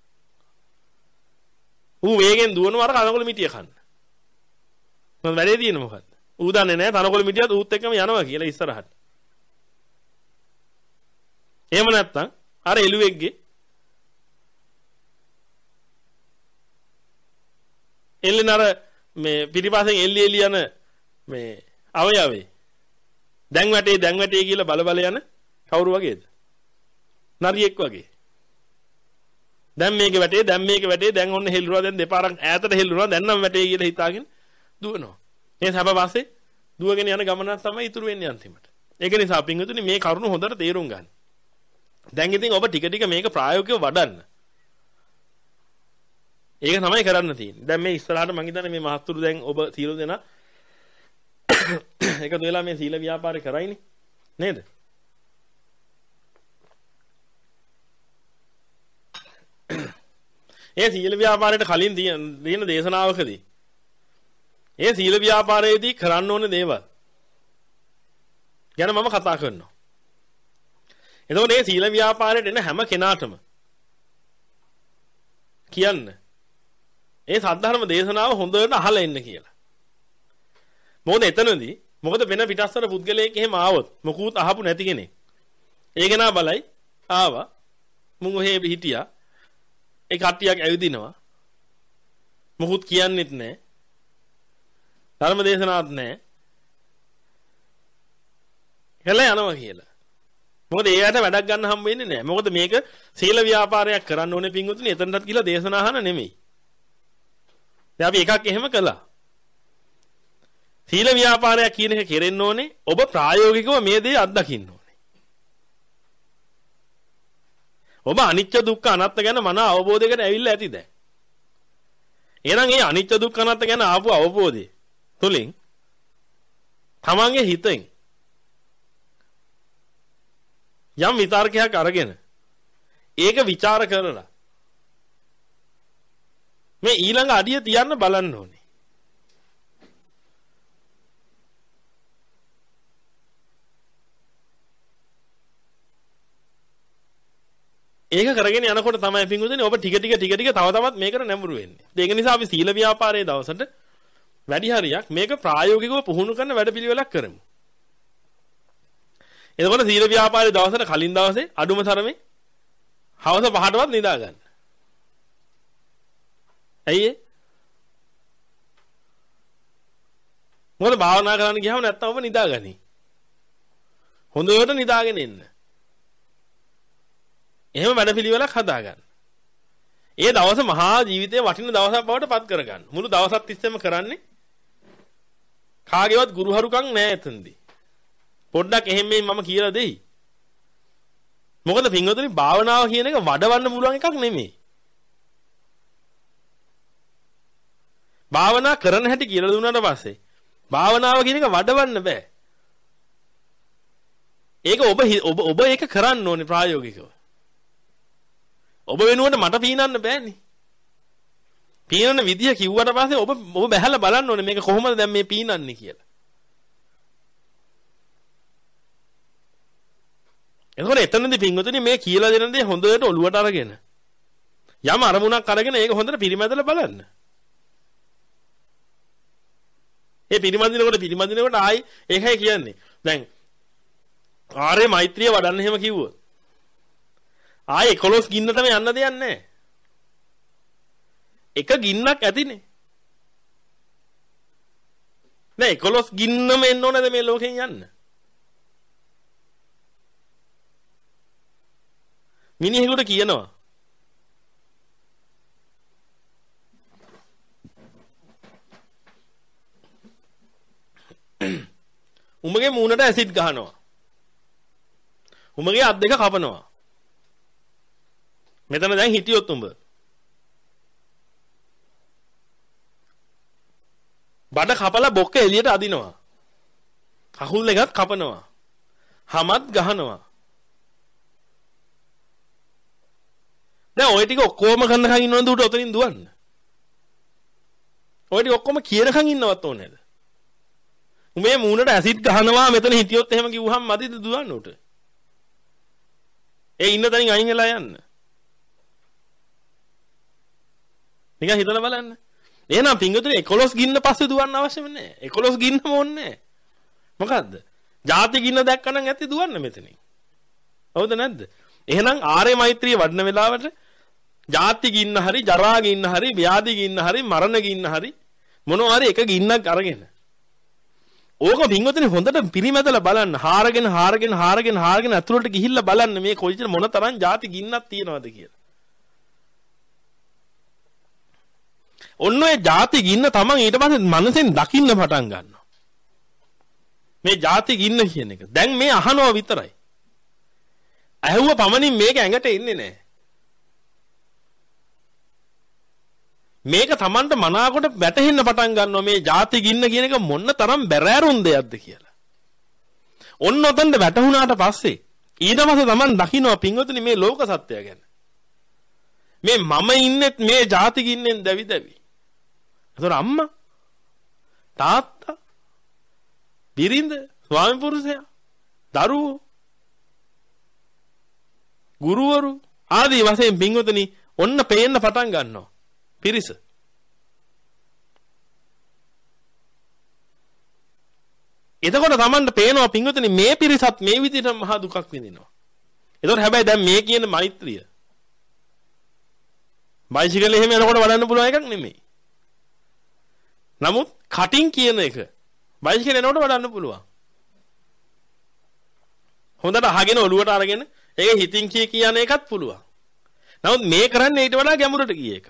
ඌ වේගෙන් දුවනවා අර තනකොළ මිටිය කන්න. මොකද වැඩේ තියෙන්නේ මොකද්ද? ඌ දන්නේ නැහැ තනකොළ මිටියත් ඌත් එක්කම යනවා කියලා ඉස්සරහට. එහෙම නැත්තම් අර එළුවෙක්ගේ එල්ලෙන අර මේ පිටිපස්සෙන් එල්ලි එල්ලි යන මේ අවයවේ දැන් වැටේ දැන් වැටේ කියලා බල බල යන කවුරු වගේද? නරියෙක් වගේ. දැන් මේක වැටේ දැන් මේක වැටේ දැන් ඔන්න හෙල්ලුවා දැන් දෙපාරක් ඈතට හෙල්ලුවා දැන් නම් වැටේ කියලා හිතාගෙන දුවනවා. මේ සබපස්සේ දුවගෙන යන ගමනක් තමයි ඉතුරු වෙන්නේ අන්තිමට. ඒක නිසා පින්වතුනි මේ කරුණ හොඳට තේරුම් ගන්න. දැන් ඉතින් ඔබ ටික ටික මේක ප්‍රායෝගිකව වඩන්න. ඒක තමයි කරන්න තියෙන්නේ. දැන් මේ ඉස්සරහට මං හිතන්නේ මේ මහත්තුරු දැන් ඔබ සීල දෙනා එකතු වෙලා මේ සීල ව්‍යාපාරේ කරයිනේ. නේද? ඒ සීල ව්‍යාපාරයට කලින් දින දේශනාවකදී ඒ සීල ව්‍යාපාරයේදී කරන්න ඕන දේවල් ගැන මම කතා කරනවා. එතකොට මේ සීල ව්‍යාපාරයට එන හැම කෙනාටම කියන්න ඒ සද්ධර්ම දේශනාව හොඳට අහලා ඉන්න කියලා. මොකද එතනදී මොකද වෙන පිටස්සර පුද්ගලයෙක් එහෙම ආවොත් මොකුත් අහපු නැති කෙනෙක්. ඒ කෙනා බලයි ආවා මුන් ඔහේ හිටියා. ඒ කට්ටියක් ඇවිදිනවා. මොකුත් කියන්නෙත් නැහැ. ධර්ම දේශනාවක් නැහැ. හැල යනවා කියලා. මොකද ඒකට වැඩක් ගන්න හම්බ වෙන්නේ නැහැ. මොකද මේක සීල ව්‍යාපාරයක් කරන්න ඕනේ පින්වතුනි. එතනටත් ගිහලා දේශනා අහන්න නෙමෙයි. දැන් අපි එකක් එහෙම කළා. සීල ව්‍යාපාරයක් කියන එක කෙරෙන්න ඕනේ. ඔබ ප්‍රායෝගිකව මේ දේ අත්දකින්න ඕනේ. ඔබ අනිත්‍ය දුක්ඛ අනාත්ම ගැන මන අවබෝධයකට ඇවිල්ලා ඇති දැන්. එහෙනම් මේ අනිත්‍ය දුක්ඛ අනාත්ම ගැන ආපු අවබෝධය තුලින් තමන්ගේ හිතෙන් යම් විතර්කයක් අරගෙන ඒක ਵਿਚාර කරලා මේ ඊළඟ අඩිය තියන්න බලන්න ඕනේ. ඒක කරගෙන යනකොට තමයි පින්වතුනි ඔබ ටික ටික ටික ටික තව තවත් මේකට නැඹුරු වෙන්නේ. ඒක නිසා අපි සීල ව්‍යාපාරයේ දවසට වැඩි හරියක් මේක ප්‍රායෝගිකව පුහුණු කරන වැඩපිළිවෙලක් කරමු. එතකොට සීල ව්‍යාපාරයේ දවසට කලින් දවසේ අඩුම තරමේ හවස පහටවත් නිදා ගන්න. ඇයි ඒ? මොකද භාවනා කරන්න ගියාම නැත්තම් ඔබ නිදාගනි. හොඳට නිදාගෙන ඉන්න. එහෙම වැඩපිළිවෙලක් හදාගන්න. ඒ දවස මහා ජීවිතයේ වටින දවසක් බවට පත් කරගන්න. මුළු දවසක් තිස්සෙම කරන්නේ කාගේවත් ගුරුහරුකම් නැහැ එතනදී. පොඩ්ඩක් එහෙම මේ මම කියලා දෙයි. මොකද පින්වතුනි භාවනාව කියන එක වඩවන්න පුළුවන් එකක් නෙමෙයි. භාවනා කරන හැටි කියලා දුන්නාට පස්සේ භාවනාව කියන එක වඩවන්න බෑ. ඒක ඔබ ඔබ ඔබ ඒක කරන්න ඕනේ ප්‍රායෝගිකව. ඔබ වෙනුවට මට පීනන්න බෑනේ. පීනන විදිය කිව්වට පස්සේ ඔබ ඔබ බැහැලා බලන්න ඕනේ මේක කොහොමද දැන් මේ පීනන්නේ කියලා. එතකොට එතනදී පින්වතුනි මේ කියලා දෙන දේ හොඳට ඔලුවට අරගෙන යම් අරමුණක් අරගෙන ඒක හොඳට පිරිමැදලා බලන්න. ඒ පිරිමැදිනකොට පිරිමැදිනකොට ආයි ඒකයි කියන්නේ. දැන් ආරේ මෛත්‍රිය වඩන්න එහෙම කිව්වොත් ආයි එකොළොස් ගින්නටම යන්න දෙයක් නැහැ. එක ගින්නක් ඇතිනේ. නෑ එකොළොස් ගින්නම එන්න ඕනද මේ ලෝකෙන් යන්න? මිනිහෙකුට කියනවා උඹගේ මූණට ඇසිඩ් ගහනවා. උඹගේ අත් දෙක කපනවා. මෙතන දැන් හිටියොත් උඹ බඩ කපලා බොක්ක එළියට අදිනවා. කකුල් දෙකත් කපනවා. හමත් ගහනවා. දැන් ওই ටික ඔක්කොම කරනකන් ඉන්නවද උට ඔතනින් දුවන්න? ඔය ටික ඔක්කොම කියනකන් ඉන්නවත් ඕනේ නේද? උඹේ මූණට ඇසිඩ් ගහනවා මෙතන හිටියොත් එහෙම කිව්වහම මදිද දුවන්න උට? ඒ ඉන්න තැනින් අයින් වෙලා යන්න. නිකන් හිතලා බලන්න. එහෙනම් පිංගුතුනේ එකොළොස් ගින්න පස්සේ දුවන්න අවශ්‍යම නැහැ. එකොළොස් ගින්නම ඕනේ නැහැ. මොකද්ද? ಜಾති ගින්න දැක්කනම් ඇති දුවන්න මෙතනින්. හවුද නැද්ද? එහෙනම් ආර්ය මෛත්‍රිය වඩන වෙලාවට ಜಾති ගින්න හරි, ජරා ගින්න හරි, ව්‍යාධි ගින්න හරි, මරණ ගින්න හරි මොනවා හරි එක ගින්නක් අරගෙන. ඕක පිංගුතුනේ හොඳට පිරිමැදලා බලන්න. හාරගෙන හාරගෙන හාරගෙන හාරගෙන ඇතුළට ගිහිල්ලා බලන්න මේ කොයිචර මොන තරම් ಜಾති ගින්නක් තියනවද කියලා. ඔන්න ඔය ಜಾති ගින්න තමන් ඊට පස්සේ මනසෙන් දකින්න පටන් ගන්නවා. මේ ಜಾති ගින්න කියන එක. දැන් මේ අහනවා විතරයි. ඇහුව පමණින් මේක ඇඟට එන්නේ නැහැ. මේක තමන්ට මනාකොට වැටහෙන්න පටන් ගන්නවා මේ ಜಾති ගින්න කියන එක මොන්න තරම් බැරෑරුම් දෙයක්ද කියලා. ඔන්න ඔතනට වැටහුණාට පස්සේ ඊට පස්සේ තමන් දකින්නවා පින්වතුනි මේ ලෝක සත්‍යය ගැන. මේ මම ඉන්නෙත් මේ ಜಾති ගින්නෙන් දැවි දැවි. ඒතර අම්මා තාත්තා බිරිඳ ස්වාමි පුරුෂයා දරුවෝ ගුරුවරු ආදී වශයෙන් පින්වතුනි ඔන්න පේන්න පටන් ගන්නවා පිරිස. එතකොට Tamanට පේනවා පින්වතුනි මේ පිරිසත් මේ විදිහට මහා දුකක් විඳිනවා. ඒතකොට හැබැයි දැන් මේ කියන මෛත්‍රිය බයිසිකලේ එහෙම යනකොට වඩන්න පුළුවන් එකක් නෙමෙයි. නමුත් කටින් කියන එක බයිසිකලේ යනකොට වඩන්න පුළුවන්. හොඳට අහගෙන ඔළුවට අරගෙන ඒක හිතින් කිය කියන එකත් පුළුවන්. නමුත් මේ කරන්නේ ඊට වඩා ගැඹුරට ගිය එකක්.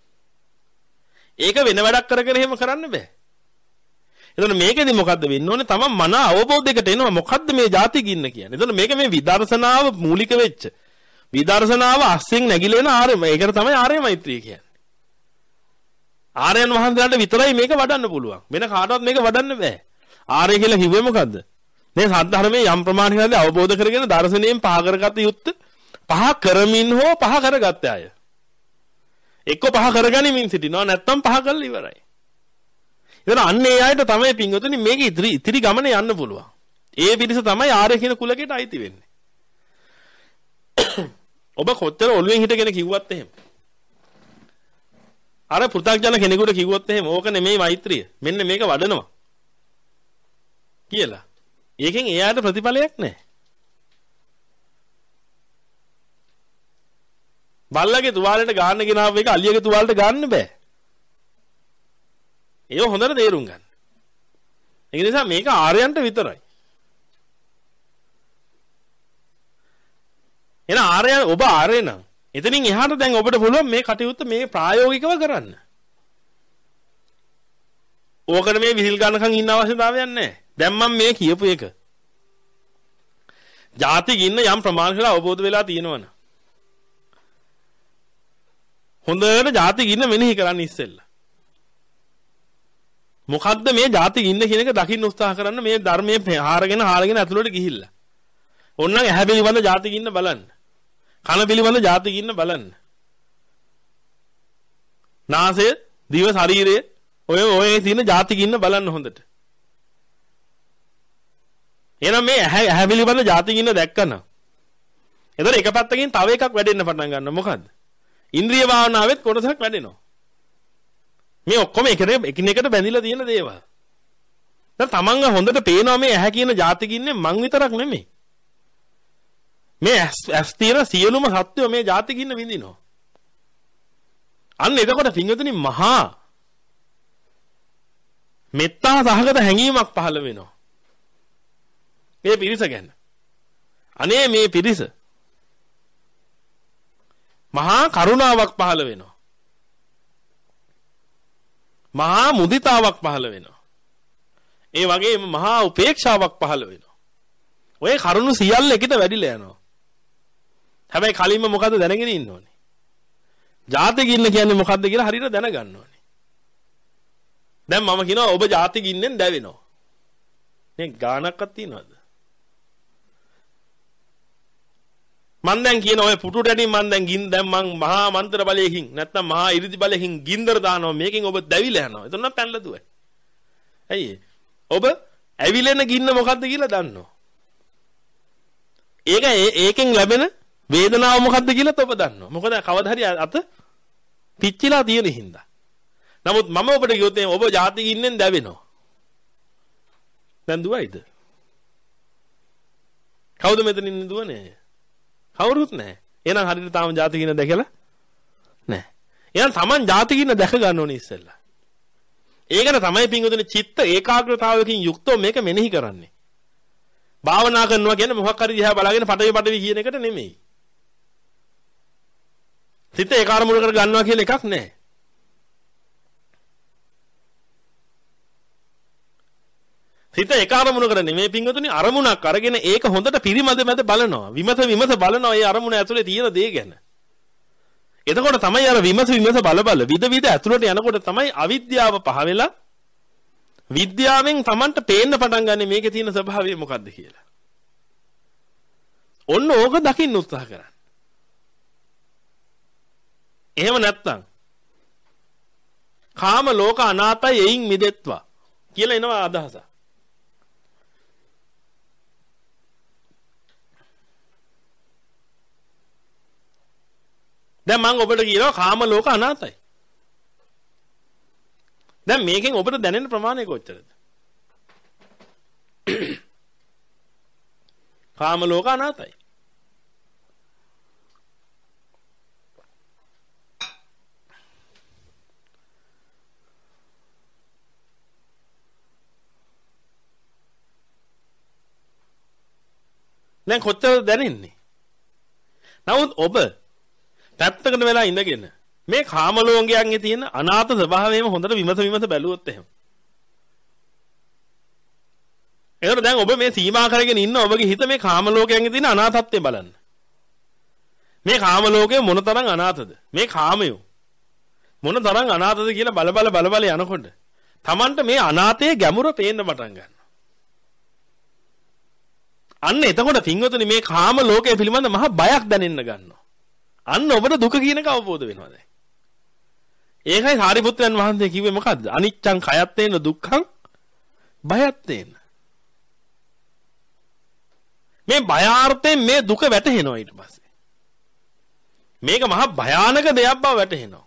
ඒක වෙන වැඩක් කර කර එහෙම කරන්න බෑ. එතකොට මේකෙදි මොකද්ද වෙන්න ඕනේ? තමන් මන අවබෝධයකට එනවා මොකද්ද මේ ಜಾති ගින්න කියන්නේ. එතකොට මේක මේ විදර්ශනාව මූලික වෙච්ච. විදර්ශනාව අස්සෙන් නැగిලෙන ආර්ය. ඒකට තමයි ආර්ය මෛත්‍රිය කියන්නේ. ආර්යයන් වහන්සේලාට විතරයි මේක වඩන්න පුළුවන්. වෙන කාටවත් මේක වඩන්න බෑ. ආර්ය කියලා කිව්වේ මොකද්ද? මේ සද්ධර්මයේ යම් ප්‍රමාණයකදී අවබෝධ කරගෙන දර්ශනයෙන් පහ කරගත යුත්තේ පහ කරමින් හෝ පහ කරගත්ත අය. එක්ක පහ කරගනිමින් සිටිනවා නැත්නම් පහ කරලා ඉවරයි. ඉතින් අන්න ඒ අයට තමයි පින්වතුනි මේක ඉතිරි ඉතිරි ගමනේ යන්න පුළුවන්. ඒ පිරිස තමයි ආර්ය කියන කුලකයට අයිති වෙන්නේ. ඔබ කොච්චර ඔළුවෙන් හිටගෙන කිව්වත් එහෙම. අර පෘථග්ජන කෙනෙකුට කිව්වොත් එහෙම ඕක නෙමෙයි මෛත්‍රිය. මෙන්න මේක වඩනවා. කියලා. ඒකෙන් එයාට ප්‍රතිඵලයක් නැහැ. බල්ලගේ තුවාලෙට ගාන්න ගෙනාව එක අලියගේ තුවාලෙට ගන්න බෑ. ඒක හොඳට තේරුම් ගන්න. ඒ නිසා මේක ආර්යයන්ට විතරයි. එන ආර්ය ඔබ ආර්ය නම් එතනින් එහාට දැන් ඔබට පුළුවන් මේ කටයුත්ත මේ ප්‍රායෝගිකව කරන්න. ඕකට මේ විහිල් ගන්නකම් ඉන්න අවශ්‍යතාවයක් නැහැ. දැන් මම මේ කියපු එක. ಜಾති ගින්න යම් ප්‍රමාණයකට අවබෝධ වෙලා තියෙනවනේ. හොඳට ಜಾති ගින්න මෙනෙහි කරන්න ඉස්සෙල්ලා. මොකද්ද මේ ಜಾති ගින්න කියන එක දකින්න උත්සාහ කරන්න මේ ධර්මයේ හාරගෙන හාරගෙන ඇතුළට ගිහිල්ලා. ඕන්නම් ඇහැ පිළිබඳ ಜಾති ගින්න බලන්න. කන පිළිබඳ ಜಾති ගින්න බලන්න. නාසය, දිව, ශරීරය ඔය ඔය තියෙන ಜಾති ගින්න බලන්න හොඳට. එහෙනම් මේ ඇහැ ඇහැ පිළිබඳ ಜಾති ගින්න දැක්කම. එතකොට එක පැත්තකින් තව එකක් වැඩෙන්න පටන් ගන්නවා. මොකද්ද? ඉන්ද්‍රිය භාවනාවෙත් කොටසක් වැඩෙනවා. මේ ඔක්කොම එකිනෙකට බැඳිලා තියෙන දේවල්. දැන් තමන්ව හොඳට පේනවා මේ ඇහැ කියන ಜಾති ගින්නේ මං විතරක් නෙමෙයි. මේ ඇස් තියෙන සියලුම සත්වෝ මේ ಜಾති ගින්න විඳිනවා. අන්න එතකොට පින්වතුනි මහා මෙත්තා සහගත හැඟීමක් පහළ වෙනවා. මේ පිරිස ගැන. අනේ මේ පිරිස මහා කරුණාවක් පහළ වෙනවා. මහා මුදිතාවක් පහළ වෙනවා. ඒ වගේම මහා උපේක්ෂාවක් පහළ වෙනවා. ඔය කරුණු සියල්ල එකට වැඩිලා යනවා. හැබැයි කලින්ම මොකද්ද දැනගෙන ඉන්න ඕනේ. ಜಾති ගින්න කියන්නේ මොකද්ද කියලා හරියට දැනගන්න ඕනේ. දැන් මම කියනවා ඔබ ಜಾති ගින්නෙන් දැවෙනවා. මේ ගානක්වත් තියනවද? මම මම දැන් කියන ඔය පුටු රැඩින් මම දැන් ගින් දැන් මං මහා මන්ත්‍ර බලයකින් නැත්නම් මහා ඉරිදි බලයකින් ගින්දර දානවා මේකෙන් ඔබ දැවිලා යනවා. එතන නම් පැනලා දුවයි. ඇයි ඔබ ඇවිලෙන ගින්න මොකද්ද කියලා දන්නෝ. ඒක ඒකෙන් ලැබෙන වේදනාව මොකද්ද කියලාත් ඔබ දන්නවා. මොකද කවදා හරි අත පිච්චිලා තියෙන හින්දා. නමුත් මම ඔබට කිව්වොත් ඔබ ජාති ගින්නෙන් දැවෙනවා. දැන් දුවයිද? කවුද මෙතන ඉන්නේ දුවනේ? කවුරුත් නැහැ. එහෙනම් හරියට තාම ජාති ගින්න දැකලා නැහැ. එහෙනම් Taman ජාති ගින්න දැක ගන්න ඕනේ ඉස්සෙල්ලා. ඒකන තමයි පින්වතුනි චිත්ත ඒකාග්‍රතාවයකින් යුක්තව මේක මෙනෙහි කරන්නේ. භාවනා කරනවා කියන්නේ මොකක් හරි දිහා බලාගෙන පටවි පටවි කියන එකට නෙමෙයි. සිත ඒකාරමුණ කර ගන්නවා කියලා එකක් නැහැ. සිත ඒකාරමුණ කර නෙමෙයි පින්වතුනි අරමුණක් අරගෙන ඒක හොඳට පිරිමැද මැද බලනවා. විමස විමස බලනවා ඒ අරමුණ ඇතුලේ තියෙන දේ ගැන. එතකොට තමයි අර විමස විමස බල බල විද විද ඇතුළට යනකොට තමයි අවිද්‍යාව පහ වෙලා විද්‍යාවෙන් Tamanට පේන්න පටන් ගන්න මේකේ තියෙන ස්වභාවය මොකද්ද කියලා. ඔන්න ඕක දකින්න උත්සාහ කරන්න. එහෙම නැත්නම් කාම ලෝක අනාතයි එයින් මිදෙත්වා කියලා එනවා අදහස. දැන් මම ඔබට කියනවා කාම ලෝක අනාතයි. දැන් මේකෙන් ඔබට දැනෙන ප්‍රමාණය කොච්චරද? කාම ලෝක අනාතයි. දැන් කොච්චරද දැනෙන්නේ? නමුත් ඔබ පැත්තකට වෙලා ඉඳගෙන මේ කාම ලෝකයන්ගේ තියෙන අනාථ ස්වභාවයම හොඳට විමස විමස බැලුවොත් එහෙම. ඒකට දැන් ඔබ මේ සීමා කරගෙන ඉන්න ඔබගේ හිත මේ කාම ලෝකයන්ගේ තියෙන අනාථත්වය බලන්න. මේ කාම ලෝකයේ මොනතරම් අනාථද? මේ කාමය මොනතරම් අනාථද කියලා බල බල බල බල යනකොට Tamanට මේ අනාථයේ ගැඹුර පේන්න පටන් ගන්නවා. අන්න එතකොට පින්වතුනි මේ කාම ලෝකයේ පිළිබඳ මහ බයක් දැනෙන්න ගන්නවා. අන්න ඔබට දුක කියන එක අවබෝධ වෙනවා දැන්. ඒකයි සාරිපුත්‍රයන් වහන්සේ කිව්වේ මොකද්ද? අනිච්චං කයත්තේන දුක්ඛං බයත්තේන. මේ බයාර්ථයෙන් මේ දුක වැටහෙනවා ඊට පස්සේ. මේක මහා භයානක දෙයක් බව වැටහෙනවා.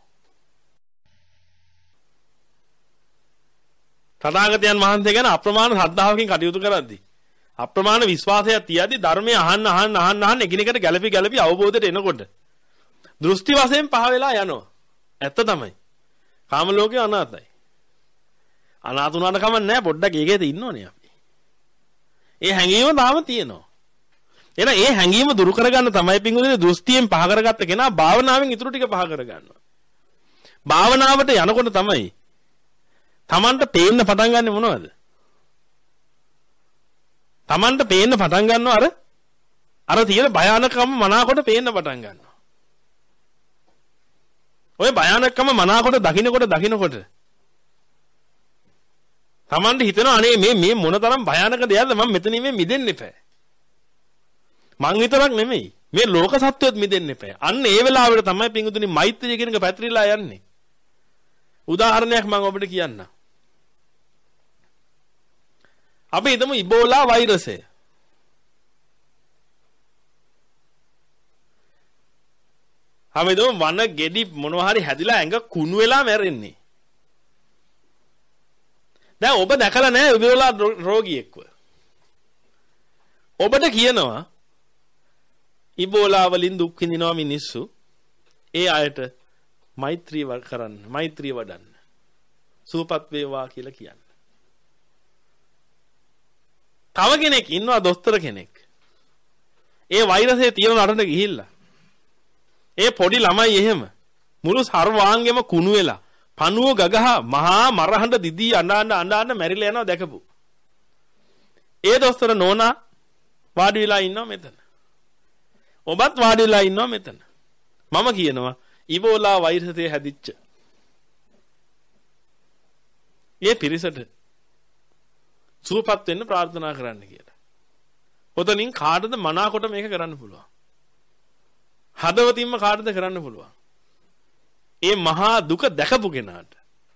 තථාගතයන් වහන්සේ ගැන අප්‍රමාණ ශ්‍රද්ධාවකින් කටයුතු කරද්දී අප්‍රමාණ විශ්වාසයක් තියද්දී ධර්මය අහන්න අහන්න අහන්න අහන්න එකිනෙකට ගැළපි ගැළපි අවබෝධයට එනකොට දෘෂ්ටි වශයෙන් පහ වෙලා යනවා. ඇත්ත තමයි. කාම ලෝකේ අනාතයි. අනාත උනාට කමක් නැහැ පොඩ්ඩක් ඒකේ ඉන්න ඕනේ අපි. ඒ හැඟීම තාම තියෙනවා. එහෙනම් ඒ හැඟීම දුරු කරගන්න තමයි පිංගුනේ දෘෂ්ටියෙන් පහ කරගත්ත කෙනා භාවනාවෙන් ඊටු ටික පහ කරගන්නවා. භාවනාවට යනකොට තමයි Tamanට පේන්න පටන් ගන්නෙ මොනවද? Tamanට පේන්න පටන් ගන්නවා අර අර තියෙන භයානකම මනාකොට පේන්න පටන් ගන්නවා. ඔය භයානකම මනාකොට දකින්නකොට දකින්නකොට Tamanට හිතෙනවා අනේ මේ මේ මොනතරම් භයානක දෙයක්ද මම මෙතනින් මේ මිදෙන්න එපා. මං විතරක් නෙමෙයි මේ ලෝක සත්වයොත් මිදෙන්න එපා. අන්න ඒ වෙලාවට තමයි පිංගුතුනි මෛත්‍රිය කියන එක පැතිරිලා යන්නේ. උදාහරණයක් මම ඔබට කියන්නම්. අපි හිතමු ඉබෝලා වෛරසය. හැමදේම වන ගෙඩි මොනවා හරි හැදිලා ඇඟ කුණු වෙලා මැරෙන්නේ. දැන් ඔබ දැකලා නැහැ ඉබෝලා රෝගියෙක්ව. ඔබට කියනවා ඉබෝලා වලින් දුක් විඳිනවා මිනිස්සු. ඒ අයට මෛත්‍රී කරන්න, මෛත්‍රී වඩන්න. සුවපත් වේවා කියලා කියන්න. තව කෙනෙක් ඉන්නවා දොස්තර කෙනෙක්. ඒ වෛරසය තියෙන රටට ගිහිල්ලා ඒ පොඩි ළමයි එහෙම මුළු සර්වාංගෙම කුණු වෙලා පණුව ගගහ මහා මරහඬ දිදී අඬන අඬන මැරිලා යනවා දැකපු. ඒ දොස්තර නෝනා වාඩි වෙලා ඉන්නවා මෙතන. ඔබත් වාඩි වෙලා ඉන්නවා මෙතන. මම කියනවා ඉබෝලා වෛරසය හැදිච්ච. මේ පිරිසට සුවපත් වෙන්න ප්‍රාර්ථනා කරන්න කියලා. ඔතනින් කාටද මනාකොට මේක කරන්න පුළුවන්. හදවතින්ම කාටද කරන්න පුළුවන්? ඒ මහා දුක දැකපු කෙනාට.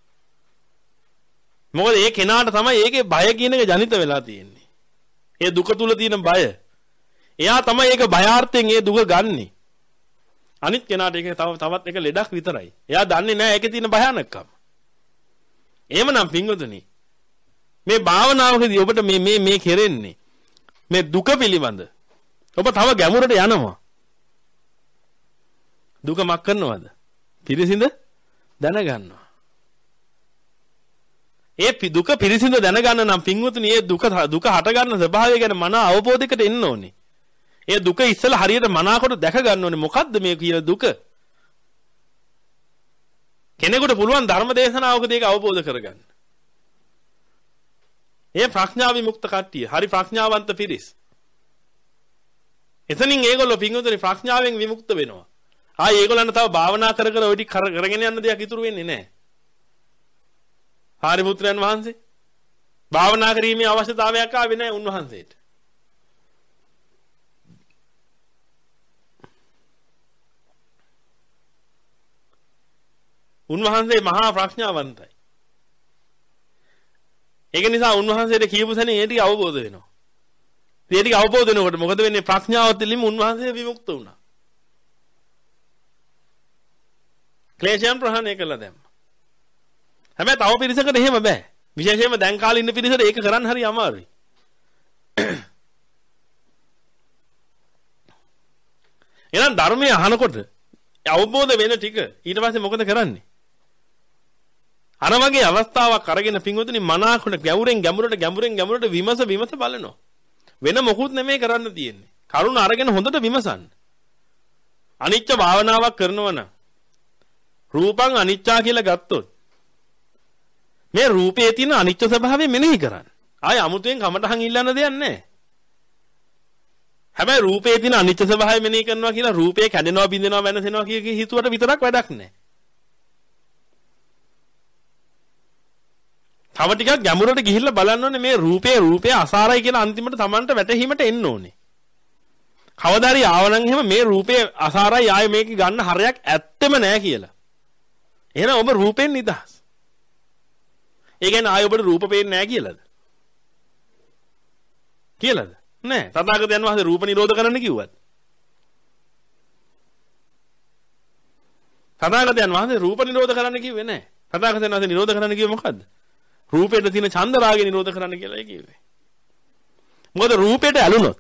මොකද ඒ කෙනාට තමයි ඒකේ බය කියන එක ජනිත වෙලා තියෙන්නේ. ඒ දුක තුල තියෙන බය. එයා තමයි ඒක බයාර්ථයෙන් ඒ දුක ගන්නෙ. අනිත් කෙනාට ඒක තව තවත් එක ලෙඩක් විතරයි. එයා දන්නේ නැහැ ඒකේ තියෙන භයානකකම. එහෙමනම් පින්වතුනි මේ භාවනාවකදී ඔබට මේ මේ මේ කෙරෙන්නේ මේ දුක පිළිබඳ ඔබ තව ගැඹුරට යනවා. දුක මක් කරනවද? පිරිසිඳ දැනගන්නවා. ඒ දුක පිරිසිඳ දැනගන්න නම් පින්වතුනි මේ දුක දුක හට ගන්න ස්වභාවය ගැන මන අවබෝධයකට එන්න ඕනේ. ඒ දුක ඉස්සලා හරියට මනාකොට දැක ගන්න ඕනේ. මොකද්ද මේ කියන දුක? කෙනෙකුට පුළුවන් ධර්ම දේශනාවකදී ඒක අවබෝධ කරගන්න. ඒ ප්‍රඥා විමුක්ත කට්ටිය, හරි ප්‍රඥාවන්ත පිරිස්. එතනින් ඒගොල්ලෝ පින්වතුනි ප්‍රඥාවෙන් විමුක්ත වෙනවා. ආයි ඒගොල්ලන්ට තව භාවනා කර කර ඔය ටික කරගෙන යන්න දෙයක් ඉතුරු වෙන්නේ නැහැ. හාරිපුත්‍රයන් වහන්සේ භාවනා කිරීමේ අවශ්‍යතාවයක් ආවේ නැහැ උන්වහන්සේට. උන්වහන්සේ මහා ප්‍රඥාවන්තයි. ඒක නිසා උන්වහන්සේට කියපු සැනේ ඒ ටික අවබෝධ වෙනවා. ඒ ටික අවබෝධ වෙනකොට මොකද වෙන්නේ? ප්‍රඥාව තුළින් උන්වහන්සේ විමුක්ත වුණා. ක්ලේශයන් ප්‍රහාණය කළා දැන්. හැබැයි තව පිරිසකට එහෙම බෑ. විශේෂයෙන්ම දැන් කාලේ ඉන්න පිරිසට ඒක කරන්න හරි අමාරුයි. එහෙනම් ධර්මය අහනකොට අවබෝධ වෙන ටික ඊට පස්සේ මොකද කරන්නේ? අර වගේ අවස්ථාවක් අරගෙන පින්වතුනි මනාකොට ගැඹුරෙන් ගැඹුරට ගැඹුරෙන් ගැඹුරට විමස විමස බලනවා. වෙන මොකුත් නෙමෙයි කරන්න තියෙන්නේ. කරුණ අරගෙන හොඳට විමසන්න. අනිච්ච භාවනාවක් කරනවා නම් රූපං අනිච්චා කියලා ගත්තොත් මේ රූපයේ තියෙන අනිච්ච ස්වභාවය මෙනෙහි කරන්න. ආය අමුතුවෙන් කමටහන් ඉල්ලන්න දෙයක් නැහැ. හැබැයි රූපයේ තියෙන අනිච්ච ස්වභාවය මෙනෙහි කරනවා කියලා රූපේ කැඩෙනවා බිඳෙනවා වෙනසෙනවා කිය කී හිතුවට විතරක් වැඩක් නැහැ. තව ටිකක් ගැඹුරට ගිහිල්ලා බලන්න ඕනේ මේ රූපේ රූපේ අසාරයි කියලා අන්තිමට Tamanට වැටහීමට එන්න ඕනේ. කවදා හරි ආවනම් එහෙම මේ රූපේ අසාරයි ආයේ මේක ගන්න හරයක් ඇත්තෙම නැහැ කියලා. එහෙනම් ඔබ රූපෙන් නිදහස්. ඒ කියන්නේ ආයෙ ඔබට රූප පේන්නේ නැහැ කියලාද? කියලාද? නෑ. තථාගතයන් වහන්සේ රූප නිරෝධ කරන්න කිව්වත්. තථාගතයන් වහන්සේ රූප නිරෝධ කරන්න කිව්වේ නෑ. තථාගතයන් වහන්සේ නිරෝධ කරන්න කිව්වේ මොකද්ද? රූපයට තියෙන ඡන්ද රාගය නිරෝධ කරන්න කියලා කිව්වේ. මොකද රූපයට ඇලුනොත්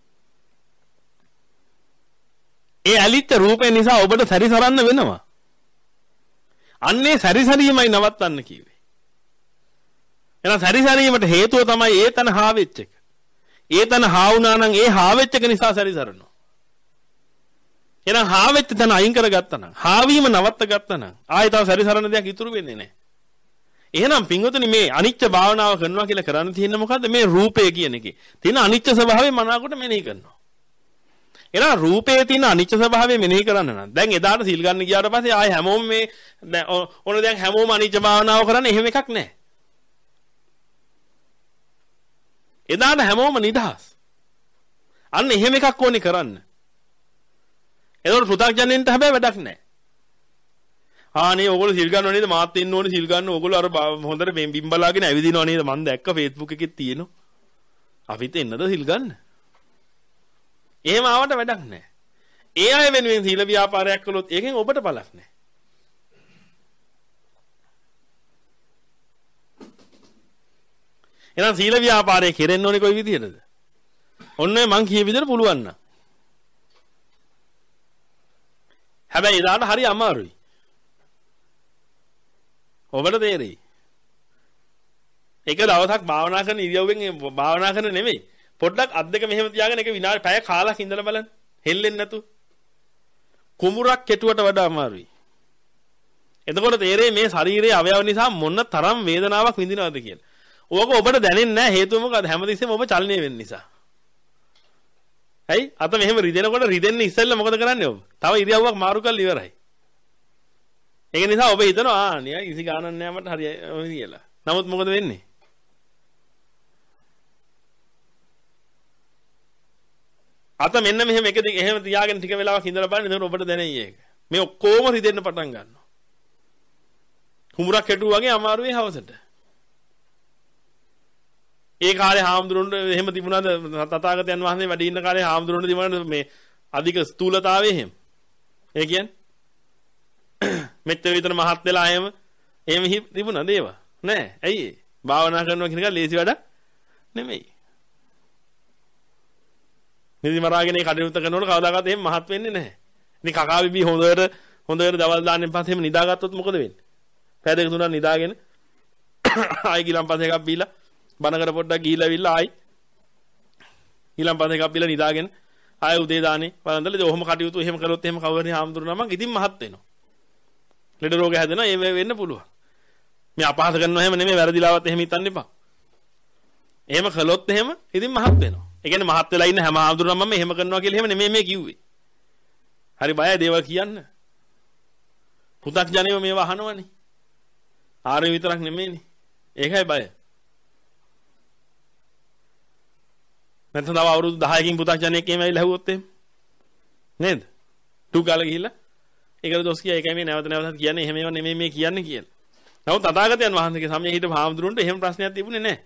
ඒ ඇලිච්ච රූපේ නිසා ඔබට සැරිසරන්න වෙනවා. අන්නේ සැරිසරීමයි නවත්තන්න කිව්වේ. එහෙනම් සැරිසරීමට හේතුව තමයි ඒ තන හා වෙච්ච එක. ඒ තන හා වුණා නම් ඒ හා වෙච්ච එක නිසා සැරිසරනවා. එහෙනම් හා වෙච්ච තන අයින් කරගත්තා නම්, හා වීම නවත්ත ගත්තා නම් ආයෙ තව සැරිසරන දෙයක් ඉතුරු වෙන්නේ නැහැ. එහෙනම් පින්වතුනි මේ අනිච්ච භාවනාව කරනවා කියලා කරන්න තියෙන්නේ මොකද්ද? මේ රූපය කියන එකේ තියෙන අනිච්ච ස්වභාවය මනාවකට මෙනෙහි කරනවා. එහෙනම් රූපයේ තියෙන අනිච්ච ස්වභාවය මෙනෙහි කරන්න නම් දැන් එදාට සිල් ගන්න ගියාට පස්සේ ආයෙ හැමෝම මේ ඕන දැන් හැමෝම අනිච්ච භාවනාව කරන්න එහෙම එකක් නැහැ. එදාට හැමෝම නිදහස්. අන්න එහෙම එකක් ඕනේ කරන්න. එතකොට පෘථග්ජනෙන්ට හැබැයි වැඩක් නැහැ. ආනේ ඕගොල්ලෝ සිල් ගන්නව නේද? මාත් ඉන්න ඕනේ සිල් ගන්න. ඕගොල්ලෝ අර හොඳට මේ බිම්බලාගෙන ඇවිදිනව නේද? මම දැක්ක Facebook එකේ තියෙනවා. අපිත් එන්නද සිල් ගන්න? එහෙම ආවට වැඩක් නැහැ. ඒ අය වෙනුවෙන් සීල ව්‍යාපාරයක් කළොත් ඒකෙන් ඔබට බලක් නැහැ. එහෙනම් සීල ව්‍යාපාරය කෙරෙන්න ඕනේ කොයි විදිහටද? ඔන්න මං කිය විදිහට පුළුවන් නම්. හැබැයි එදාට හරි අමාරුයි. ඔබට තේරෙයි. එක දවසක් භාවනා කරන ඉරියව්වෙන් භාවනා කරන නෙමෙයි. පොඩ්ඩක් අත් දෙක මෙහෙම තියාගෙන එක විනාඩි පැය කාලක් ඉඳලා බලන්න. හෙල්ලෙන්නේ නැතු. කුඹුරක් කෙටුවට වඩා අමාරුයි. එතකොට තේරෙයි මේ ශරීරයේ අවයව නිසා මොන තරම් වේදනාවක් විඳිනවද කියලා. ඕක ඔබට දැනෙන්නේ නැහැ. හේතුව මොකද? හැමතිස්සෙම ඔබ චලනය වෙන්න නිසා. ඇයි? අත මෙහෙම රිදෙනකොට රිදෙන්න ඉස්සෙල්ලා මොකද කරන්නේ ඔබ? තව ඉරියව්වක් මාරු කරලා ඉවරයි. ඒක නිසා ඔබ හිතනවා ආ නිය ඉසි ගානක් නෑ මට හරියයි කියලා. නමුත් මොකද වෙන්නේ? අත මෙන්න මෙහෙම එක දිග එහෙම තියාගෙන ටික වෙලාවක් ඉඳලා බලන්න එතකොට ඔබට දැනෙයි ඒක. මේ ඔක්කොම රිදෙන්න පටන් ගන්නවා. කුඹුරක් හැටුවා වගේ අමාරුයි හවසට. ඒ කාලේ හාමුදුරන්ට එහෙම තිබුණාද තථාගතයන් වහන්සේ වැඩි ඉන්න කාලේ හාමුදුරන්ට තිබුණාද මේ අධික ස්ථූලතාවය එහෙම? ඒ කියන්නේ මෙච්චර විතර මහත් වෙලා එහෙම එහෙම තිබුණාද ඒව? නෑ. ඇයි ඒ? භාවනා කරනවා කියන එක ලේසි වැඩක් නෙමෙයි. නිදි මරාගෙන කටයුතු කරනකොට කවදාකවත් එහෙම මහත් වෙන්නේ නැහැ. ඉතින් කකා බිබී හොඳට හොඳට දවල් දාන්නෙන් පස්සේ එහෙම නිදාගත්තොත් මොකද වෙන්නේ? පැය දෙක තුනක් නිදාගෙන ආයි ගිලම්පස එකක් බීලා බනකට පොඩ්ඩක් ගිහිලාවිල්ලා ආයි ගිලම්පස එකක් බීලා නිදාගෙන ආයි උදේ දානේ වළඳලා ඉතින් ඔහොම කටයුතු එහෙම කළොත් එහෙම කවුරුහරි හාමුදුරුවෝ නම් ඉතින් මහත් වෙනවා. ලෙඩ රෝග හැදෙනවා ඒ වෙන්න පුළුවන්. මේ අපහාස කරනවා එහෙම නෙමෙයි වැරදිලාවත් එහෙම හිතන්න එපා. එහෙම කළොත් එහෙම ඉතින් මහත් වෙනවා. ඒ කියන්නේ මහත් වෙලා ඉන්න හැම හාමුදුරුවම මම එහෙම කරනවා කියලා එහෙම නෙමෙයි මේ කිව්වේ. හරි බයයි දේවල් කියන්න. පුතක් ජනෙව මේව අහනවනේ. ආරේ විතරක් නෙමෙයිනේ. ඒකයි බය. නැත්නම් තව අවුරුදු දහයකින් පුතක් ජනෙක් එහෙම ඇවිල්ලා ඇහුවොත් එහෙම. නේද? ටුක් ගාලා ගිහිල්ලා ඒකට දොස් කිය ඒකයි මේ නැවත නැවතත් කියන්නේ එහෙම ඒවා නෙමෙයි මේ කියන්නේ කියලා. නමුත් තථාගතයන් වහන්සේගේ සමයේ හිටපු හාමුදුරුවන්ට එහෙම ප්‍රශ්නයක් තිබුණේ නැහැ.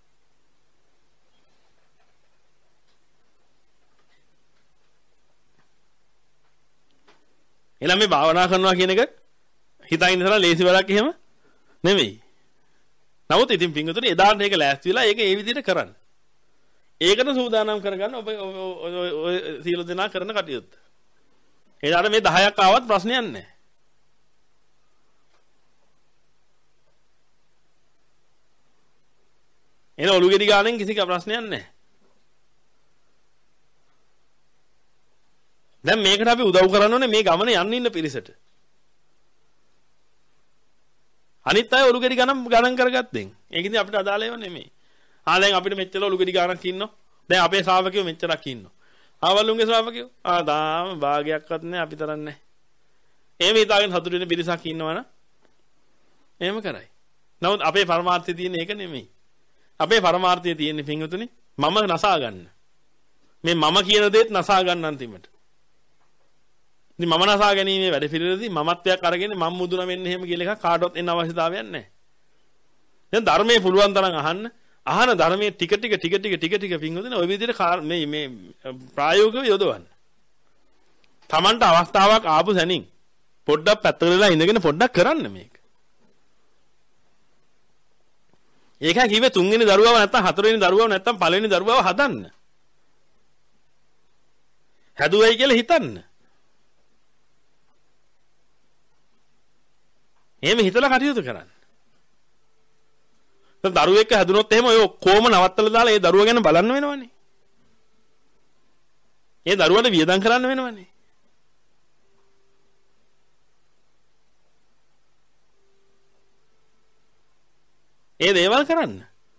එළම මේ භාවනා කරනවා කියන එක හිතයින් ඉඳලා ලේසි වැඩක් එහෙම නෙමෙයි. නමුත් ඉතින් පින්වතුනි එදාට ඒක ලෑස්ති වෙලා ඒක ඒ විදිහට කරන්න. ඒකට සූදානම් කරගන්න ඔබ ඔය සීල දෙනා කරන කටයුත්ත. එදාට මේ දහයක් ආවත් ප්‍රශ්නයක් නැහැ. එන ඔලුගෙඩි ගානෙන් කිසි ප්‍රශ්නයක් නැහැ. දැන් මේකට අපි උදව් කරන්න ඕනේ මේ ගමන යන්න ඉන්න පිරිසට. අනිත් අය ඔලුගෙඩි ගණන් ගණන් කරගත්තෙන්. ඒක ඉතින් අපිට අදාළ ඒවා නෙමෙයි. ආ දැන් අපිට මෙච්චර ඔලුගෙඩි ගණක් ඉන්නවා. දැන් අපේ ශ්‍රාවකයෝ මෙච්චරක් ඉන්නවා. ආවලුන්ගේ ශ්‍රාවකයෝ ආ තාම භාගයක්වත් නැහැ අපි තරන්නේ නැහැ. එහෙම හිතාගෙන සතුටු වෙන පිරිසක් ඉන්නවනම් එහෙම කරයි. නමුත් අපේ පරමාර්ථය තියෙන්නේ ඒක නෙමෙයි. අපේ පරමාර්ථය තියෙන්නේ පින්වතුනි මම නසා ගන්න. මේ මම කියන දේත් නසා ගන්න අන්තිමට. ඉතින් මම නසා ගැනීමේ වැඩ පිළිවෙලදී මමත්වයක් අරගෙන මම මුදුන වෙන්න එහෙම කියලා එකක් කාටවත් එන්න අවශ්‍යතාවයක් නැහැ. දැන් ධර්මයේ පුළුවන් තරම් අහන්න. අහන ධර්මයේ ටික ටික ටික ටික ටික ටික පින්වතුනි ওই විදිහට මේ මේ ප්‍රායෝගිකව යොදවන්න. Tamanට අවස්ථාවක් ආපු සැනින් පොඩ්ඩක් පැත්තකට වෙලා ඉඳගෙන පොඩ්ඩක් කරන්න මේක. ඒකයි කිව්වේ තුන්වෙනි දරුවව නැත්තම් හතරවෙනි දරුවව නැත්තම් පළවෙනි දරුවව හදන්න. හැදුවයි කියලා හිතන්න. එහෙම හිතලා කටයුතු කරන්න. දැන් දරුවෙක් හැදුනොත් එහෙම ඔය ඔක්කොම නවත්තලා දාලා ඒ දරුවා ගැන බලන්න වෙනවනේ. ඒ දරුවාට වියදම් කරන්න වෙනවනේ. ඒ දේවල් කරන්න.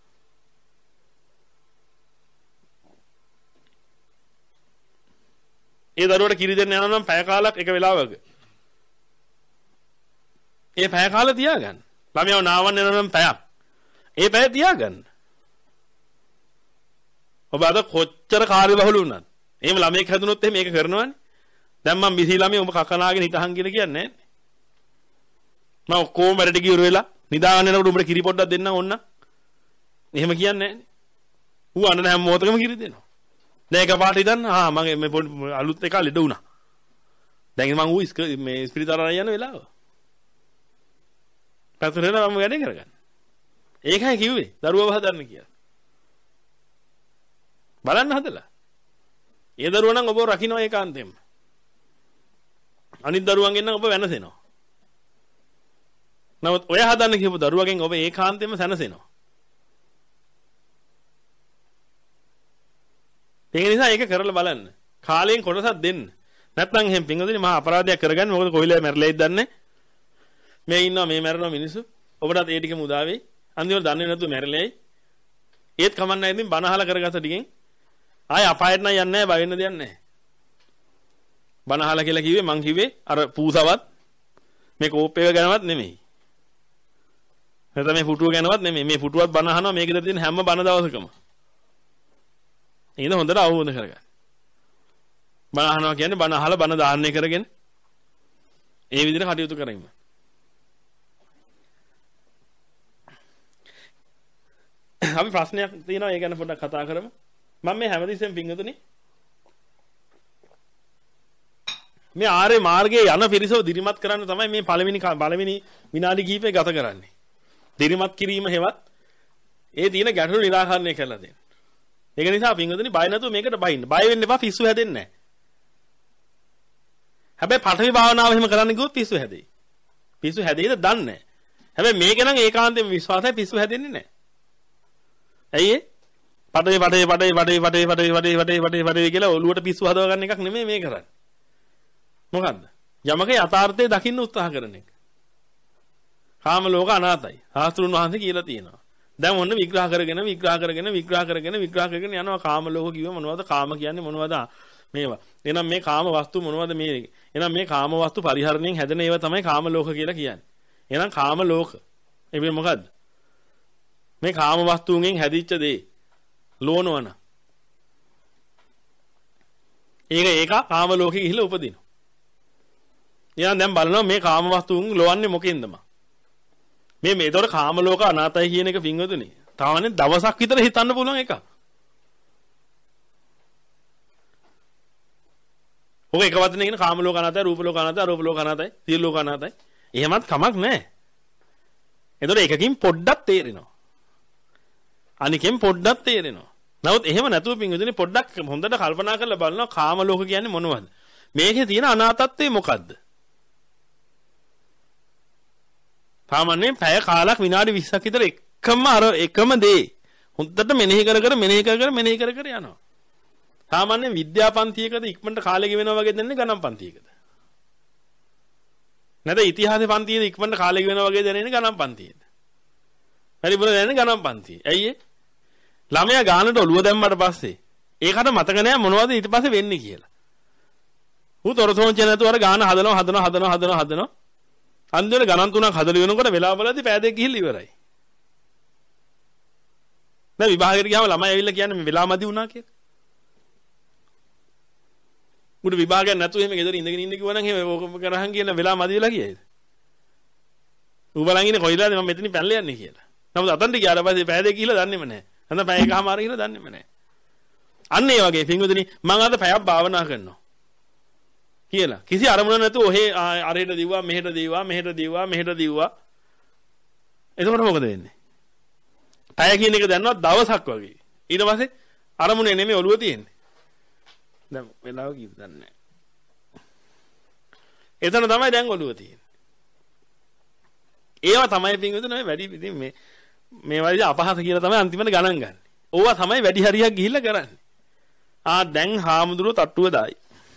ඒ දරුවට කිරි දෙන්න යනවා නම් පැය කාලක් එක වෙලාවක. ඒ පැය කාල තියාගන්න. ළමයව නාවන්න යනවා නම් පැයක්. ඒ පැය තියාගන්න. ඔබ අද කොච්චර කාර්යබහුල වුණත් එහෙම ළමයෙක් හැදුනොත් එහෙම මේක කරනවනේ. දැන් මම බිසි ළමයි ඔබ කකනාගෙන හිටහන් කියලා කියන්නේ නැහැ. මම ඔක්කොම වැඩට ගියුර වෙලා නිදා ගන්න යනකොට උඹට කිරි පොඩ්ඩක් දෙන්නම් ඕන්න. එහෙම කියන්නේ නැහැ. ඌ අඬන හැම මොහොතකම කිරි දෙනවා. දැන් එකපාරට හිතන්න ආ මගේ මේ අලුත් එක ලෙඩ වුණා. දැන් මම ඌ මේ ස්පිරිතාලේ යන වෙලාව. පැතුරේන මම වැඩේ කරගන්න. ඒකයි කිව්වේ දරුවව හදන්න කියලා. බලන්න හදලා. ඒ දරුවා නම් ඔබව රකින්න ඒකාන්තයෙන්ම. අනිත් දරුවන්ගෙන් නම් ඔබ වෙනසෙනවා. නමුත් ඔය හදන්න කියපු දරුවගෙන් ඔබ ඒකාන්තයෙන්ම සැනසෙනවා. ඒක නිසා ඒක කරලා බලන්න. කාලයෙන් කොටසක් දෙන්න. නැත්නම් එහෙම පිංගුදිනේ මහා අපරාධයක් කරගන්න. මොකද කොයිලේ මැරෙලායිද දන්නේ. මේ ඉන්නවා මේ මැරෙනවා මිනිස්සු. ඔබටත් ඒ ටිකම උදා වෙයි. අන්තිමට දන්නේ නැතුව මැරෙලයි. ඒත් කමන්නේ ඉතින් බන අහලා කරගත්ත ටිකෙන් ආය අපායට නම් යන්නේ නැහැ. බය වෙන්න දෙයක් නැහැ. බන අහලා කියලා කිව්වේ මං කිව්වේ අර පූසවත් මේ කෝප් එක ගැනවත් නෙමෙයි. නැත්නම් මේ පුටුව ගැනවත් නෙමෙයි. මේ පුටුවත් බන අහනවා මේකෙද තියෙන හැම බන දවසකම. ඒක හොඳට අවබෝධ කරගන්න. බණ අහනවා කියන්නේ බණ අහලා බණ දාන්නේ කරගෙන ඒ විදිහට කටයුතු කරගන්න. අපි ප්‍රශ්නයක් තියෙනවා ඒ ගැන පොඩ්ඩක් කතා කරමු. මම මේ හැමදෙස්සෙම පිංගුතුනි මේ ආර්ය මාර්ගයේ යන පිරිසව දිරිමත් කරන්න තමයි මේ පළවෙනි පළවෙනි විනාඩි කිහිපේ ගත කරන්නේ. දිරිමත් කිරීම හේවත් ඒ තියෙන ගැටලු निराකරණය කරලා දෙන්න. ඒක නිසා පිංගුතුනි බය නැතුව මේකට බහින්න. බය වෙන්න එපා පිස්සු හැදෙන්නේ නැහැ. හැබැයි පඨවි භාවනාව එහෙම කරන්න ගියොත් පිස්සු හැදෙයි. පිස්සු හැදෙයිද දන්නේ නැහැ. හැබැයි මේක නම් ඒකාන්තයෙන් විශ්වාසයි පිස්සු හැදෙන්නේ නැහැ. ඇයි ඒ? පඨවි පඨවි පඨවි පඨවි පඨවි පඨවි පඨවි පඨවි පඨවි පඨවි කියලා ඔළුවට පිස්සු හදව ගන්න එකක් නෙමෙයි මේ කරන්නේ. මොකද්ද? යමක යථාර්ථය දකින්න උත්සාහ කරන එක. කාම ලෝක අනාතයි. සාස්ත්‍රුන් වහන්සේ කියලා තියෙනවා. දැන් ඔන්න විග්‍රහ කරගෙන විග්‍රහ කරගෙන විග්‍රහ කරගෙන විග්‍රහ කරගෙන යනවා කාම ලෝක කිව්ව මොනවද? කාම කියන්නේ මොනවද? මේවා. එහෙනම් මේ කාම වස්තු මොනවද මේ? එහෙනම් මේ කාම වස්තු පරිහරණයෙන් හැදෙන ඒවා තමයි කාම ලෝක කියලා කියන්නේ. එහෙනම් කාම ලෝක. ඒ මොකද්ද? මේ කාම වස්තුන්ගෙන් හැදිච්ච දේ ලෝනවන. ඒක ඒක කාම ලෝකෙ ගිහිල්ලා උපදිනවා. එහෙනම් දැන් බලනවා මේ කාම වස්තුන් ලොවන්නේ මොකෙන්ද මම? මේ මේතොර කාම ලෝක අනාතයි කියන එක පින්වතුනි. තාවනේ දවසක් විතර හිතන්න පුළුවන් එකක්. ඔක එක වචනේ කියන කාම ලෝක අනාතයි, රූප ලෝක අනාතයි, අරූප ලෝක අනාතයි, සියලු ලෝක අනාතයි. එහෙමත් කමක් නැහැ. ඒතොර එකකින් පොඩ්ඩක් තේරෙනවා. අනිකෙන් පොඩ්ඩක් තේරෙනවා. නමුත් එහෙම නැතුව පින්වතුනි පොඩ්ඩක් හොඳට කල්පනා කරලා බලනවා කාම ලෝක කියන්නේ මොනවද? මේකේ තියෙන අනාතත්වය මොකද්ද? සාමාන්‍යයෙන් පැය කාලක් විනාඩි විස්සක් විතර එකම අර එකම දේ හොඳට මෙනෙහි කර කර මෙනෙහි කර කර මෙනෙහි කර කර යනවා. සාමාන්‍යයෙන් විද්‍යාපන්තියකද ඉක්මනට කාලය ගෙවෙනවා වගේ දැනෙන්නේ ගණන් පන්තියකද? නැත්නම් ඉතිහාස පන්තියේද ඉක්මනට කාලය ගෙවෙනවා වගේ දැනෙන්නේ ගණන් පන්තියේද? හරි බල දැනෙන්නේ ගණන් පන්තියේ. ඇයි ඒ? ළමයා ගානට ඔළුව දැම්මට පස්සේ ඒකට මතක නෑ මොනවද ඊට පස්සේ වෙන්නේ කියලා. ඌ තොරතෝංචේ නැතුව අර ගාන හදනවා හදනවා හදනවා හදනවා හදනවා. අන්තිමට ගණන් තුනක් හදලා වෙනකොට වෙලාව බලද්දි පෑ දෙක ගිහිල්ලා ඉවරයි. දැන් විභාගෙට ගියාම ළමයි ඇවිල්ලා කියන්නේ මේ වෙලාව මදි වුණා කියලා. උඩ විභාගයක් නැතුව එහෙම ගෙදර ඉඳගෙන ඉන්න කිව්වනම් එහෙම ඕක කරහන් කියන වෙලාව මදි වෙලා කියයිද? ඌ බලන් ඉන්නේ කොයිලාද මම මෙතනින් පැනලා යන්නේ කියලා. නමුත් අතන්ට ගියාට පස්සේ පෑ දෙක ගිහිල්ලා දන්නේම නැහැ. නැත්නම් පැය එකමාර ගිහිල්ලා දන්නේම නැහැ. අන්න ඒ වගේ පින්වතුනි මම අද පැයක් භාවනා කරනවා. කියලා. කිසි අරමුණ නැතුව ඔහේ අරහෙට දිව්වා මෙහෙට දිව්වා මෙහෙට දිව්වා මෙහෙට දිව්වා. එතකොට මොකද වෙන්නේ? පැය කියන එක දැන්නවත් දවසක් වගේ. ඊට පස්සේ අරමුණේ නෙමෙයි ඔළුව තියෙන්නේ. දැන් වෙලාව කීයද දන්නේ නැහැ. එතන තමයි දැන් ඔළුව තියෙන්නේ. ඒවා තමයි පින්විතනේ වැඩි ඉතින් මේ මේ වගේ අපහාස කියලා තමයි අන්තිමට ගණන් ගන්න. ඕවා තමයි වැඩි හරියක් ගිහිල්ලා කරන්නේ. ආ දැන් හාමුදුරුවෝ තට්ටුව දායි.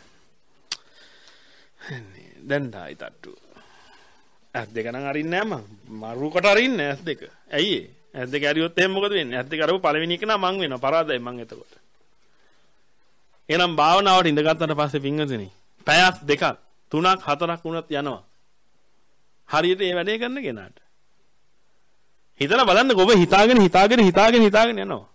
දැන් දායි තට්ටුව. ඇස් දෙක නම් අරින්නේ නැහැ මං. මරුවකට අරින්නේ ඇස් දෙක. ඇයි ඒ? ඇස් දෙක ඇරියොත් එහෙනම් මොකද වෙන්නේ? ඇස් දෙක අරපු පළවෙනි එක නම් මං වෙනවා. පරාදයි මං එතකොට. එහෙනම් භාවනාවට ඉඳගත්තට පස්සේ පිංගුතුනි පැයක් දෙකක් තුනක් හතරක් වුණත් යනවා. හරියට මේ වැඩේ කරන කෙනාට. හිතලා බලන්නකො ඔබ හිතාගෙන හිතාගෙන හිතාගෙන හිතාගෙන යනවා.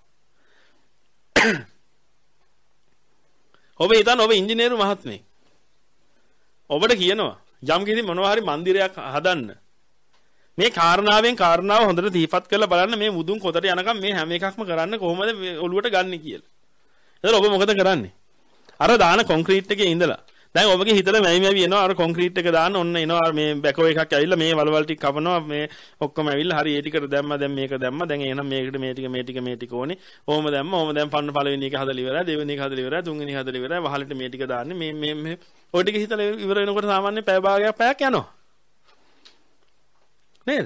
ඔබ හිතන්න ඔබ ඉංජිනේරු මහත්මයෙක්. ඔබට කියනවා යම් කිසි මොනවා හරි මන්දිරයක් හදන්න. මේ කාරණාවෙන් කාරණාව හොඳට තීපත් කරලා බලන්න මේ මුදුන් කොතට යනකම් මේ හැම එකක්ම කරන්න කොහොමද ඔළුවට ගන්න කියලා. එතකොට ඔබ මොකද කරන්නේ? අර දාන කොන්ක්‍රීට් එකේ ඉඳලා දැන් ඔබගේ හිතට මැවි මැවි එනවා අර කොන්ක්‍රීට් එක දාන්න ඔන්න එනවා මේ බැකෝ එකක් ඇවිල්ලා මේ වලවල් ටික කපනවා මේ ඔක්කොම ඇවිල්ලා හරි ඒ ටිකට දැම්මා දැන් මේක දැම්මා දැන් එහෙනම් මේකට මේ ටික මේ ටික මේ ටික ඕනේ ඕම දැම්මා ඕම දැන් පන්න පළවෙනි එක හදලා ඉවරයි දෙවෙනි එක හදලා ඉවරයි තුන්වෙනි එක හදලා ඉවරයි වහලට මේ ටික දාන්නේ මේ මේ මේ ඔය ටික හිතලා ඉවර වෙනකොට සාමාන්‍ය පැය භාගයක් පැයක් යනවා නේද?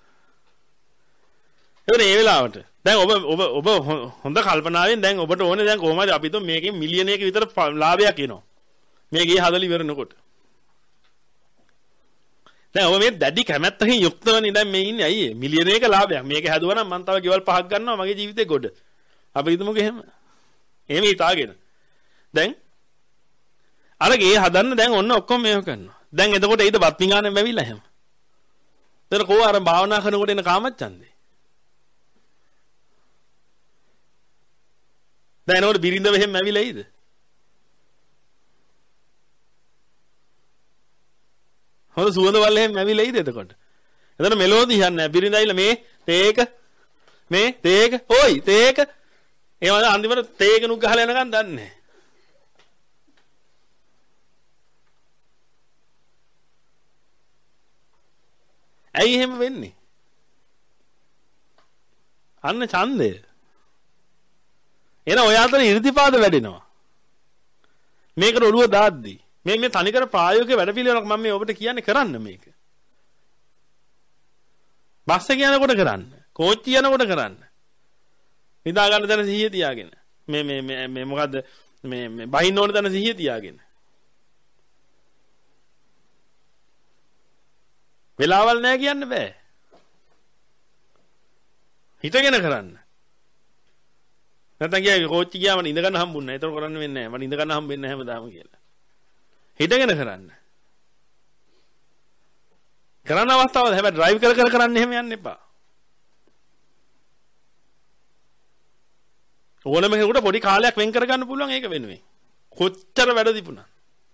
ඒ වෙලාවට දැන් ඔබ ඔබ ඔබ හොඳ කල්පනාවෙන් දැන් ඔබට ඕනේ දැන් කොහොමද අපි તો මේකෙන් මිලියන එක විතර ලාභයක් එනවා. මේකේ හදලා ඉවරනකොට. දැන් ඔබ මේ දැඩි කැමැත්තකින් යුක්තවනේ දැන් මේ ඉන්නේ අයියේ මිලියන එක ලාභයක්. මේක හැදුවා නම් මම තව ගෙවල් පහක් ගන්නවා මගේ ජීවිතේ ගොඩ. අපි හිතමුකෝ එහෙම. එහෙම හිතාගෙන. දැන් අර ගේ හදන්න දැන් ඔන්න ඔක්කොම මේව කරනවා. දැන් එතකොට ඊට බත් පිඟානෙන් වැවිලා එහෙම. එතන කෝ අර භාවනා කරනකොට එන කාමච්ඡන්දේ. දැන් එනකොට බිරිඳ වෙහෙම ඇවිල්ලා ඉද? හොඳ සුවඳ වල එහෙම ඇවිල්ලායිද එතකොට. එතන මෙලෝදි යන්නේ බිරිඳයිලා මේ තේක මේ තේක හොයි තේක ඒ වගේ අන්තිමට තේක නුක් ගහලා යනකම් දන්නේ නැහැ. ඇයි එහෙම වෙන්නේ? අන්න ඡන්දය. එන ඔය අතර ඉර්ධිපාද වැඩෙනවා. මේකට ඔළුව දාද්දී මේ මේ තනිකර ප්‍රායෝගික වැඩපිළිවෙලක් මම මේ ඔබට කියන්නේ කරන්න මේක. බස් එක යනකොට කරන්න. කෝච්චි යනකොට කරන්න. නිදා ගන්න තැන සිහිය තියාගෙන. මේ මේ මේ මේ මොකද්ද මේ මේ බහින්න ඕන තැන සිහිය තියාගෙන. වෙලාවල් නැහැ කියන්න බෑ. හිතගෙන කරන්න. නැත්නම් කිය කෝච්චි ගියාම ඉඳ ගන්න හම්බුන්නේ නැහැ. ඒතර කරන්න වෙන්නේ නැහැ. මට ඉඳ ගන්න හම්බෙන්නේ නැහැ හැමදාම කියලා. හිතගෙන කරන්න. කරන්න අවස්ථාවද හැබැයි ඩ්‍රයිව් කර කර කරන්න එහෙම යන්න එපා. ඕනම කෙනෙකුට පොඩි කාලයක් වෙන් කර ගන්න පුළුවන් ඒක වෙනුවෙන්. කොච්චර වැඩ තිබුණා.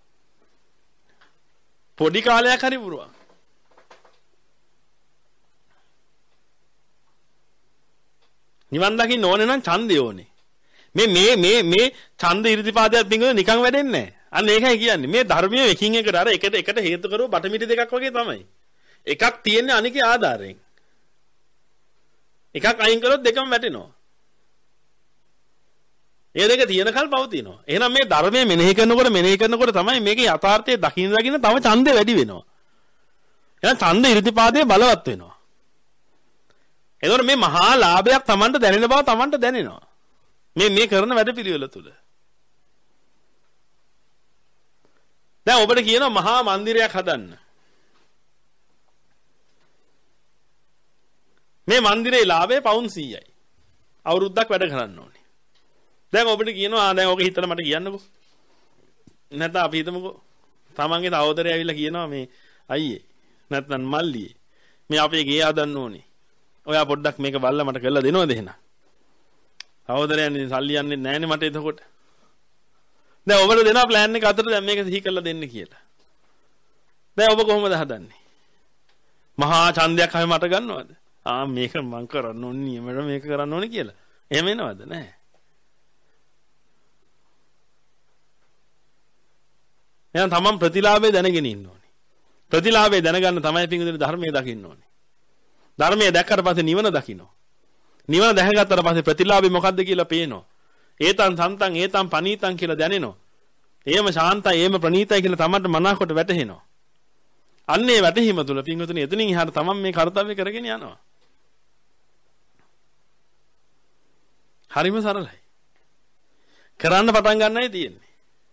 පොඩි කාලයක් හරි පුරුවා. නිවන් දකින්න ඕනේ නම් ඡන්දය ඕනේ. මේ මේ මේ මේ ඡන්ද ඉරිදිපාදයක් බින්දුව නිකන් වැඩෙන්නේ නැහැ. අන්න ඒකයි කියන්නේ. මේ ධර්මයේ එකින් එකට අර එකට එකට හේතු කරව බටමිටි දෙකක් වගේ තමයි. එකක් තියෙන්නේ අනිකේ ආධාරයෙන්. එකක් අයින් කළොත් දෙකම වැටෙනවා. ඒ දෙක තියෙනකල් පවතිනවා. එහෙනම් මේ ධර්මයේ මෙනෙහි කරනකොට මෙනෙහි කරනකොට තමයි මේකේ යථාර්ථය දකින්න දකින්න තව ඡන්දය වැඩි වෙනවා. එහෙනම් ඡන්ද ඉරිදිපාදයේ බලවත් වෙනවා. එතකොට මේ මහා ලාභයක් Tamanට දැනෙන බව Tamanට දැනෙනවා. මේ මේ කරන වැඩපිළිවෙල තුල. දැන් ඔබට කියනවා මහා මන්දිරයක් හදන්න. මේ මන්දිරේ ලාභය පවුන් සීයයි. අවුරුද්දක් වැඩ කරන්න ඕනේ. දැන් ඔබට කියනවා ආ දැන් ඔක හිතලා මට කියන්නකෝ. නැත්නම් අපි හිතමුකෝ තමන්ගේ සහෝදරය ඇවිල්ලා කියනවා මේ අයියේ නැත්නම් මල්ලියේ මේ අපේ ගේ හදන්න ඕනේ. ඔයා පොඩ්ඩක් මේක බලලා මට කරලා දෙනවද එහෙනම්? සහෝදරයන් සල්ලි යන්නේ නැහැනේ මට එතකොට. දැන් ඔබට දෙනවා ප්ලෑන් එක අතට දැන් මේක සිහි කරලා දෙන්න කියලා. දැන් ඔබ කොහොමද හදන්නේ? මහා ඡන්දයක් හැම මට ගන්නවද? ආ මේක මං කරන්න ඕනේ නියමට මේක කරන්න ඕනේ කියලා. එහෙම එනවද නැහැ. එහෙනම් තමන් ප්‍රතිලාභය දැනගෙන ඉන්න ඕනේ. ප්‍රතිලාභය දැනගන්න තමයි පිංගුදුනේ ධර්මයේ දකින්න ඕනේ. ධර්මයේ දැක්කට පස්සේ නිවන දකින්න. නිවන දැකගත්තට පස්සේ ප්‍රතිලාභය මොකද්ද කියලා පේනවා. ඒතන් සන්තන් ඒතන් පනීතන් කියලා දැනෙනවා. ඒම ශාන්තයි ඒම ප්‍රණීතයි කියලා තමන්ට මනාකොට වැටහෙනවා. අන්නේ වැටහීම තුල පිංගුතුනේ එතනින් එහාට තමන් මේ කාර්යය කරගෙන යනවා. හරිම සරලයි. කරන්න පටන් ගන්නයි තියෙන්නේ.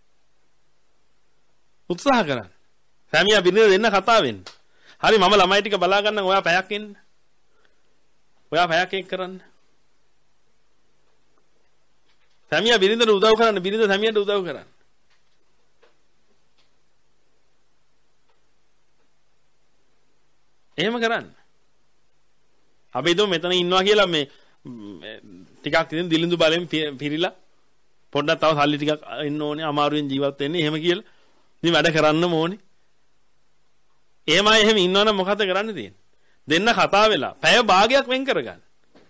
උත්සාහ කරන්න. සැමියා බිරිඳ දෙන්න කතා වෙන්න. හරි මම ළමයි ටික බලා ගන්නම් ඔයා පැයක් ඉන්න. ඔයා පැයක් එක් කරන්න. සැමියා බිරිඳට උදව් කරන්න බිරිඳ සැමියාට උදව් කරන්න. එහෙම කරන්න. අපි හිතමු මෙතන ඉන්නවා කියලා මේ ටිකක් ඉතින් දිලිඳු බලෙන් පිරීලා පොඩ්ඩක් තව සල්ලි ටිකක් ඉන්න ඕනේ අමාරුවෙන් ජීවත් වෙන්නේ එහෙම කියලා. ඉතින් වැඩ කරන්නම ඕනේ. එහෙමයි එහෙම ඉන්නවනම් මොකද කරන්න තියෙන්නේ? දෙන්න කතා වෙලා පැය භාගයක් වෙන් කරගන්න.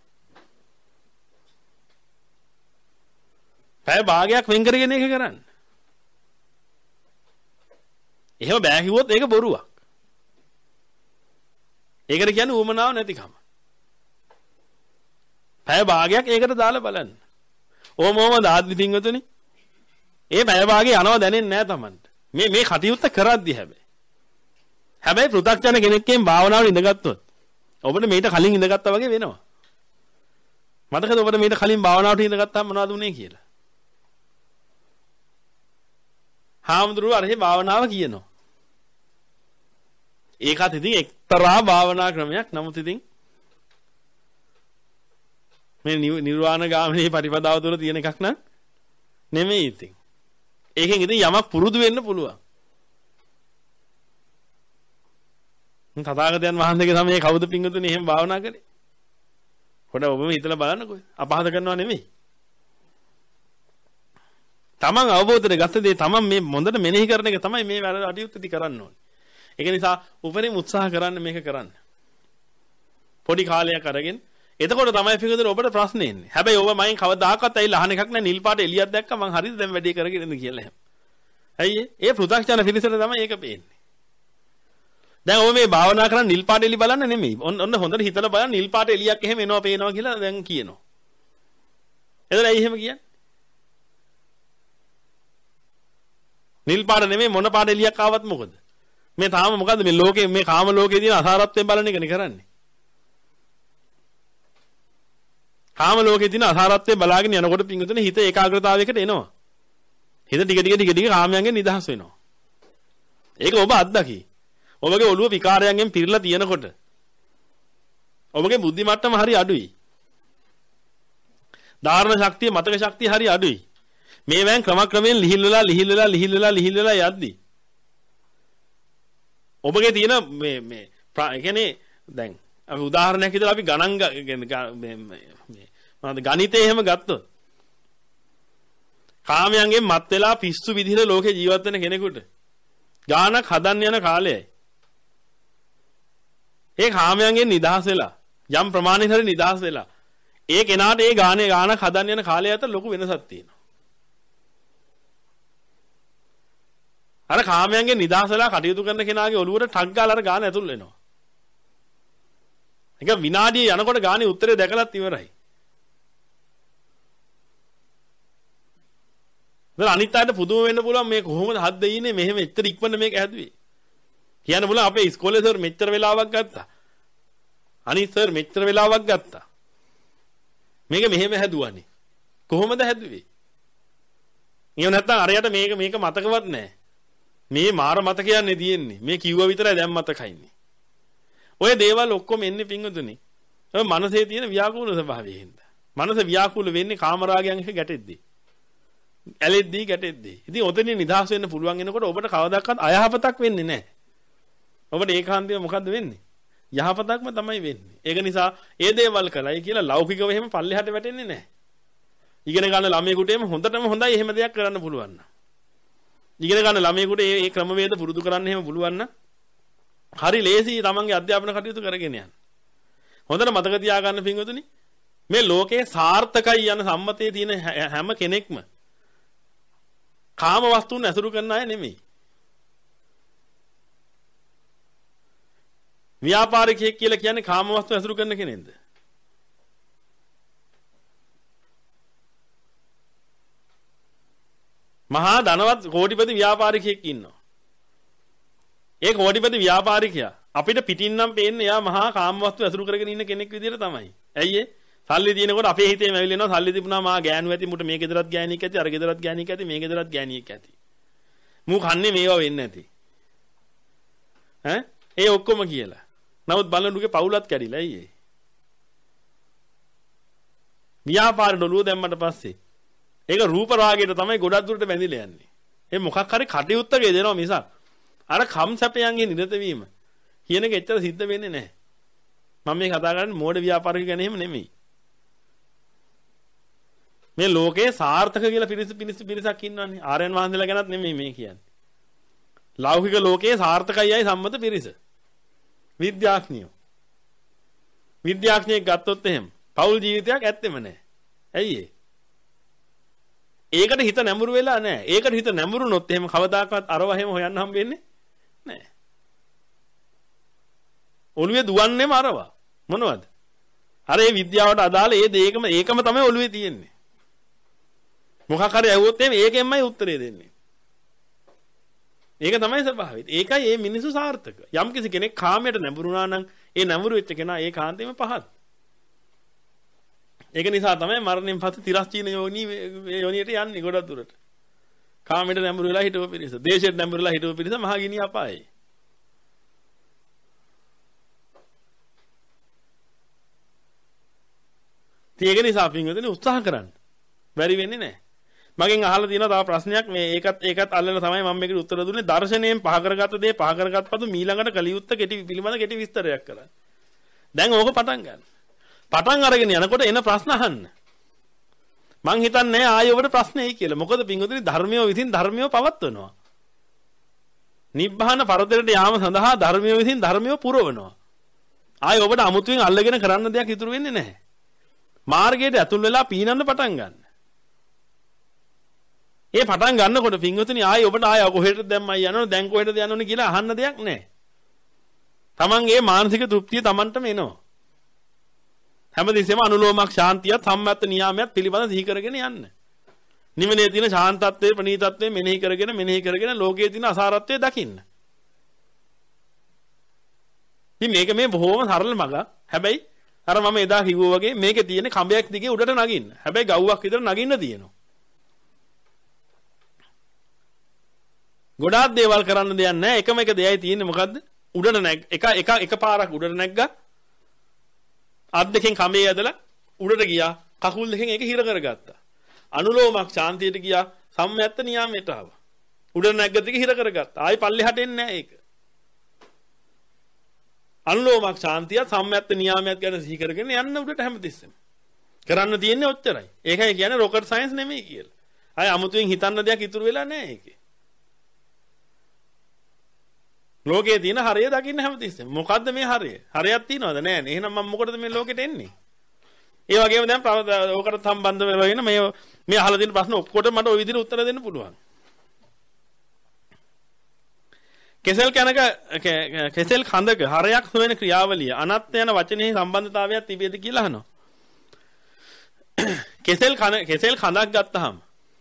පැය භාගයක් වෙන් කරගෙන ඒක කරන්න. එහෙම බෑ කිව්වොත් ඒක බොරුවක්. ඒකට කියන්නේ ඌමනාව නැතිකම. පැය භාගයක් ඒකට දාලා බලන්න. ඕම ඕම දාද්දි පින්වතුනි. ඒ පැය භාගය යනවා දැනෙන්නේ නැහැ Tamanට. මේ මේ කටයුත්ත කරද්දි හැබැයි. හැබැයි පෘථග්ජන කෙනෙක්ගෙන් භාවනාවට ඉඳගත්තොත් ඔබට මේට කලින් ඉඳගත්තා වගේ වෙනවා. මතකද ඔබට මේට කලින් භාවනාවට ඉඳගත්තාම මොනවද උනේ කියලා? හාමුදුරුවෝ අර භාවනාව කියනවා. ඒකත් ඉතින් එක්තරා භාවනා ක්‍රමයක්. නමුත් ඉතින් මේ නිර්වාණ ගාමිනී ප්‍රතිපදාව තුළ තියෙන එකක් නං නෙමෙයි ඉතින්. ඒකෙන් ඉතින් යමක් පුරුදු වෙන්න පුළුවන්. තථාගතයන් වහන්සේගේ සමයේ කවුද පිංගුතුනේ එහෙම භාවනා කරේ? පොඩ ඔබම හිතලා බලන්නකෝ. අපහාස කරනවා නෙමෙයි. තමන් අවබෝධයට ගත්ත දේ තමන් මේ මොඳට මෙනෙහි කරන එක තමයි මේ වැඩ අටියුත්තේ කරන්න ඕනේ. ඒක නිසා උපරිම උත්සාහ කරන්න මේක කරන්න. පොඩි කාලයක් අරගෙන එතකොට තමයි පිටුදේ ඔබට ප්‍රශ්නේ එන්නේ. හැබැයි ඔබ මයින් කවදාකවත් ඇවිල්ලා අහන එකක් නෑ නිල් පාට එළියක් දැක්කම මං හරිද දැන් වැඩේ කරගෙන ඉන්නේ කියලා එහෙම. ඇයි ඒ පෘථග්ජන පිළිසෙට තමයි ඒක පේන්නේ. දැන් ඔබ මේ භාවනා කරන් නිල් පාට එළි බලන්න නෙමෙයි. ඔන්න හොඳට හිතලා බලන්න නිල් පාට එළියක් එහෙම එනවා පේනවා කියලා දැන් කියනවා. එතන ඇයි එහෙම කියන්නේ? නිල් පාට නෙමෙයි මොන පාට එළියක් ආවත් මොකද? මේ තාම මොකද්ද මේ ලෝකේ මේ කාම ලෝකේ තියෙන අසාරත්වයෙන් බලන එකනේ කරන්නේ. කාම ලෝකේ තියෙන අසාරත්වයෙන් බලාගෙන යනකොට පිංගුතුනේ හිත ඒකාග්‍රතාවයකට එනවා. හිත ටික ටික ටික ටික කාමයන්ගෙන් නිදහස් වෙනවා. ඒක ඔබ අත්දකි. ඔබගේ ඔළුව විකාරයන්ගෙන් පිරලා තියෙනකොට ඔබගේ බුද්ධි මට්ටම හරි අඩුයි. ධාරණ ශක්තිය මතක ශක්තිය හරි අඩුයි. මේවෙන් ක්‍රමක්‍රමයෙන් ලිහිල් වෙලා ලිහිල් වෙලා ලිහිල් වෙලා ලිහිල් වෙලා යද්දි ඔබගේ තියෙන මේ මේ ඒ කියන්නේ දැන් අපි උදාහරණයක් විදිහට අපි ගණන් මේ මේ මොනවද ගණිතේ එහෙම ගත්තොත් කාමයන්ගෙන් මත් වෙලා පිස්සු විදිහට ලෝකේ ජීවත් වෙන කෙනෙකුට ගානක් හදන්න යන කාලයයි ඒ කාමයන්ගෙන් නිදහස් වෙලා යම් ප්‍රමාණයකට හරි නිදහස් වෙලා ඒ කෙනාට ඒ ගානේ ගානක් හදන්න යන කාලය අතර ලොකු වෙනසක් තියෙනවා. අර කාමයන්ගෙන් නිදහස් වෙලා කටයුතු කරන කෙනාගේ ඔළුවට ටක් ගාලා අර ගාන ඇතුල් වෙනවා. ඒක විනාඩිය යනකොට ගානේ උත්තරේ දැකලත් ඉවරයි. දැන් අනිත් අයට පුදුම වෙන්න පුළුවන් මේ කොහොමද හත් දෙයිනේ මෙහෙම එච්චර ඉක්මනට මේක හැදුවේ. කියන්න බුණා අපේ ඉස්කෝලේ සර් මෙච්චර වෙලාවක් ගත්තා. අනිත් සර් මෙච්චර වෙලාවක් ගත්තා. මේක මෙහෙම හැදුවානේ. කොහොමද හැදුවේ? එහෙම නැත්නම් අරයට මේක මේක මතකවත් නැහැ. මේ මාර මතකයන්නේ තියෙන්නේ. මේ කිව්වා විතරයි දැන් මතකයින්නේ. ඔය දේවල් ඔක්කොම එන්නේ පිංගුතුනේ. ඔය මනසේ තියෙන ව්‍යාකූල ස්වභාවයෙන් හින්දා. මනස ව්‍යාකූල වෙන්නේ කාමරාගයන් එක ගැටෙද්දී. ඇලෙද්දී ගැටෙද්දී. ඉතින් ඔතනින් නිදහස් වෙන්න පුළුවන් වෙනකොට ඔබට කවදාවත් අයහපතක් වෙන්නේ නැහැ. ඔබට ඒකාන්තයෙන් මොකද්ද වෙන්නේ? යහපතක්ම තමයි වෙන්නේ. ඒක නිසා ඒ දේවල් කළයි කියලා ලෞකිකව එහෙම පල්ලෙහාට වැටෙන්නේ නැහැ. ඉගෙන ගන්න ළමයෙකුට එහෙම හොඳටම හොඳයි එහෙම දෙයක් කරන්න පුළුවන් නම්. ඉගෙන ගන්න ළමයෙකුට මේ මේ ක්‍රමවේද පුරුදු කරන්න එහෙම පුළුවන් නම් හරි ලේසි තමන්ගේ අධ්‍යාපන කටයුතු කරගෙන යන්න. හොඳට මතක තියාගන්න පින්වතුනි මේ ලෝකේ සාර්ථකයි යන සම්මතයේ තියෙන හැම කෙනෙක්ම කාම වස්තුන් ඇසුරු කරන අය නෙමෙයි. ව්‍යාපාරිකයෙක් කියලා කියන්නේ කාම වස්තු ඇසුරු කරන කෙනෙක්ද? මහා ධනවත් කෝටිපති ව්‍යාපාරිකයෙක් ඉන්නවා. ඒ කෝටිපති ව්‍යාපාරිකයා අපිට පිටින් නම් පේන්නේ යා මහා කාම වස්තු ඇසුරු කරගෙන ඉන්න කෙනෙක් විදිහට තමයි. ඇයි ඒ? සල්ලි තියෙනකොට අපේ හිතේම ඇවිල්ලා සල්ලි තිබුණා මා ගෑනු ඇති මුට මේ ගෙදරත් ගෑණියෙක් ඇති අර ගෙදරත් ගෑණියෙක් ඇති මේ ගෙදරත් ගෑණියෙක් ඇති. මූ කන්නේ මේවා වෙන්නේ නැති. ඈ ඒ ඔක්කොම කියලා. නමුත් බලනුගේ පවුලත් කැඩිලා අයියේ. ව්‍යාපාර ඩොලුව දැම්මට පස්සේ ඒක රූප රාගයට තමයි ගොඩක් දුරට බැඳිලා යන්නේ. ඒ මොකක් හරි කටයුත්තක දෙනවා මිසක් අර කම් සැපයන්ගේ නිරත වීම කියන එක එච්චර සිද්ධ වෙන්නේ නැහැ. මම මේ කතා කරන්නේ මෝඩ ව්‍යාපාරික ගැන එහෙම නෙමෙයි. මේ ලෝකේ සාර්ථක කියලා පිරිස පිරිස පිරිසක් ඉන්නවනේ. ආර්යයන් වහන්සේලා ගැනත් නෙමෙයි මේ කියන්නේ. ලෞකික ලෝකේ සාර්ථකයියි සම්මත පිරිස. විද්‍යාඥයෝ. විද්‍යාඥයෙක් ගත්තොත් එහෙම පෞල් ජීවිතයක් ඇත්තෙම නැහැ. ඇයි ඒ? ඒකට හිත නැඹුරු වෙලා නැහැ. ඒකට හිත නැඹුරුනොත් එහෙම කවදාකවත් අරව එහෙම හොයන්න හම්බ වෙන්නේ නැහැ. ඔළුවේ දුවන්නේම අරවා. මොනවද? අර ඒ විද්‍යාවට අදාළ ඒ දෙයකම ඒකම තමයි ඔළුවේ තියෙන්නේ. මොකක් හරි ඇහුවොත් එහෙම ඒකෙන්මයි උත්තරේ දෙන්නේ. ඒක තමයි ස්වභාවය. ඒකයි මේ මිනිස්සු සාර්ථක. යම් කිසි කෙනෙක් කාමයට නැඹුරුනා නම් ඒ නැඹුරු වෙච්ච කෙනා ඒ කාන්තේම පහත්. ඒක නිසා තමයි මරණයෙන් පස්සේ තිරස්චීන යෝනි යෝනියට යන්නේ ගොඩක් දුරට. කාමයට නැඹුරු වෙලා හිටව පිරිස, දේශයට නැඹුරු වෙලා හිටව පිරිස මහා ගිනි අපායේ. ඒක නිසා පින්වතුනි උත්සාහ කරන්න. බැරි වෙන්නේ නැහැ. මගෙන් අහලා තියෙනවා තව ප්‍රශ්නයක් මේ ඒකත් ඒකත් අල්ලලා තමයි මම මේකට උත්තර දුන්නේ. දර්ශනයෙන් පහ කරගත්ත දේ පහ කරගත්පතු මීළඟට කලියුත්ත කෙටි පිළිබඳ කෙටි විස්තරයක් කරන්න. දැන් ඕක පටන් ගන්න. පටන් අරගෙන යනකොට එන ප්‍රශ්න අහන්න. මං හිතන්නේ ආයෙ ඔබට ප්‍රශ්න එයි කියලා. මොකද පින්වතුනි ධර්මියෝ විසින් ධර්මියෝ පවත්වනවා. නිබ්බාන පරතරයට යාම සඳහා ධර්මය විසින් ධර්මය පුරවනවා. ආයි ඔබට අමුතුවෙන් අල්ලගෙන කරන්න දෙයක් ඉතුරු වෙන්නේ නැහැ. මාර්ගයට ඇතුල් වෙලා පීනන්න පටන් ගන්න. ඒ පටන් ගන්නකොට පින්වතුනි ආයි ඔබට ආයි කොහෙටද දැම්මයි යනවනේ දැන් කොහෙටද යනවනේ කියලා අහන්න දෙයක් නැහැ. තමන්ගේ මානසික තෘප්තිය තමන්ටම එනවා. හැමදෙස්සෙම අනුලෝමක් ශාන්තියත් සම්මත නියාමයක් පිළිබඳ සිහි කරගෙන යන්න. නිවනේ තියෙන ශාන්තත්වයේ ප්‍රණීතත්වයේ මෙනෙහි කරගෙන මෙනෙහි කරගෙන ලෝකයේ තියෙන අසාරත්වය දකින්න. ඉතින් මේක මේ බොහොම සරල මඟක්. හැබැයි අර මම එදා කිව්වා වගේ මේකේ තියෙන කඹයක් දිගේ උඩට නගින්න. හැබැයි ගව්වක් විතර නගින්න තියෙනවා. ගොඩාක් දේවල් කරන්න දෙයක් නැහැ. එකම එක දෙයයි තියෙන්නේ මොකද්ද? උඩට නැග එක එක එකපාරක් උඩට නැග්ගා. අත් දෙකෙන් කඹේ ඇදලා උඩට ගියා. කකුල් දෙකෙන් ඒක හිර කරගත්තා. අනුලෝමක් ශාන්තියට ගියා. සම්මයත්ත නියාමයට ආවා. උඩට නැග්ගත් එක හිර කරගත්තා. ආයි පල්ලෙහාට එන්නේ නැහැ ඒක. අනුලෝමක් ශාන්තිය සම්මයත්ත නියාමයක් ගැන සිහි කරගෙන යන්න උඩට හැමතිස්සෙම. කරන්න තියෙන්නේ ඔච්චරයි. ඒකයි කියන්නේ රොකට් සයන්ස් නෙමෙයි කියලා. ආයි අමුතුවෙන් හිතන්න දෙයක් ඉතුරු වෙලා නැහැ ඒකේ. ලෝකයේ තියෙන හරය දකින්න හැමතිස්සෙම. මොකද්ද මේ හරය? හරයක් තියනවද? නැහැ නේ. එහෙනම් මම මොකටද මේ ලෝකෙට එන්නේ? ඒ වගේම දැන් ඕකට සම්බන්ධ වෙලා මේ මේ අහලා තියෙන ප්‍රශ්න ඔක්කොට මට ওই විදිහට උත්තර දෙන්න පුළුවන්. කෙසෙල් කනක කෙසෙල් කඳක හරයක් හොයන ක්‍රියාවලිය අනත් යන වචනේ සම්බන්ධතාවයක් තිබෙද කියලා අහනවා. කෙසෙල් කන කෙසෙල් කඳක් ගත්තාම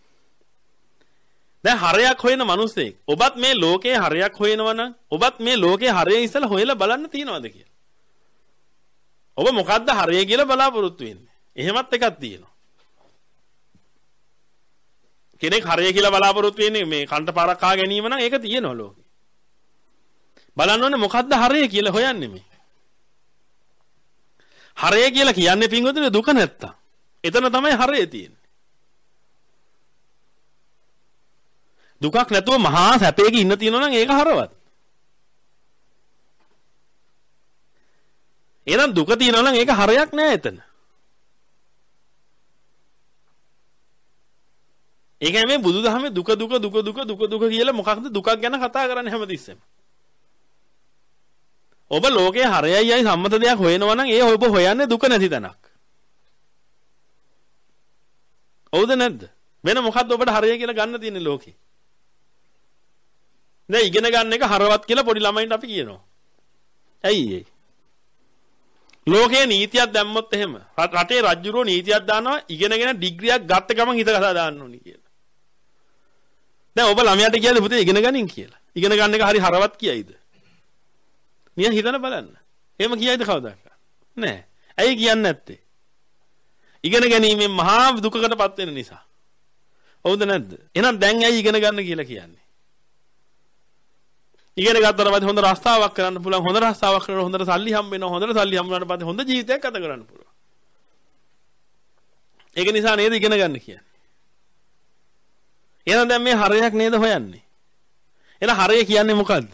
දැන් හරයක් හොයන මිනිස්සෙක් ඔබත් මේ ලෝකේ හරයක් හොයනවා නම් ඔබත් මේ ලෝකේ හරය ඉස්සලා හොයලා බලන්න තියනවාද කියලා. ඔබ මොකද්ද හරය කියලා බලාපොරොත්තු වෙන්නේ? එහෙමත් එකක් තියෙනවා. කෙනෙක් හරය කියලා බලාපොරොත්තු වෙන්නේ මේ කන්ට පාරක් කා ගැනීම නම් ඒක තියෙනවා ලෝකේ. බලන්න ඕනේ මොකද්ද හරය කියලා හොයන්නේ මේ. හරය කියලා කියන්නේ පින්වතුනි දුක නැත්තම්. එතන තමයි හරය තියෙන්නේ. දුකක් නැතුව මහා සැපයක ඉන්න තියෙනවා නම් ඒක හරවත්. එහෙනම් දුක තියෙනවා නම් ඒක හරයක් නෑ එතන. ඒකයි මේ බුදුදහමේ දුක දුක දුක දුක දුක දුක කියලා මොකක්ද දුකක් ගැන කතා කරන්නේ හැමතිස්සෙම. ඔබ ලෝකේ හරයයි යයි සම්මත දෙයක් හොයනවා නම් ඒ ඔබ හොයන්නේ දුක නැති තැනක්. හවුද නැද්ද? වෙන මොකද්ද ඔබට හරය කියලා ගන්න තියෙන්නේ ලෝකේ? දැන් ඉගෙන ගන්න එක හරවත් කියලා පොඩි ළමයින්ට අපි කියනවා. ඇයි ඒ? ලෝකේ නීතියක් දැම්මොත් එහෙම රටේ රජුරෝ නීතියක් දානවා ඉගෙනගෙන ඩිග්‍රියක් ගත්ත ගමන් හිත කතා දාන්න ඕනි කියලා. දැන් ඔබ ළමයාට කියන්නේ පුතේ ඉගෙන ගනින් කියලා. ඉගෙන ගන්න එක හරි හරවත් කියයිද? නියන් හිතන බලන්න. එහෙම කියයිද කවදාක? නෑ. ඇයි කියන්නේ නැත්තේ? ඉගෙන ගැනීමෙන් මහා දුකකටපත් වෙන නිසා. හවුද නැද්ද? එහෙනම් දැන් ඇයි ඉගෙන ගන්න කියලා කියන්නේ? ඉගෙන ගත්තට පස්සේ හොඳ රස්තාවක් කරන්න පුළුවන්. හොඳ රස්තාවක් කරලා හොඳට සල්ලි හම්බ වෙනවා. හොඳට සල්ලි හම්බ වුණාට පස්සේ හොඳ ජීවිතයක් ගත කරන්න පුළුවන්. ඒක නිසා නේද ඉගෙන ගන්න කියන්නේ. එහෙනම් දැන් මේ හරයක් නේද හොයන්නේ? එහෙනම් හරය කියන්නේ මොකද්ද?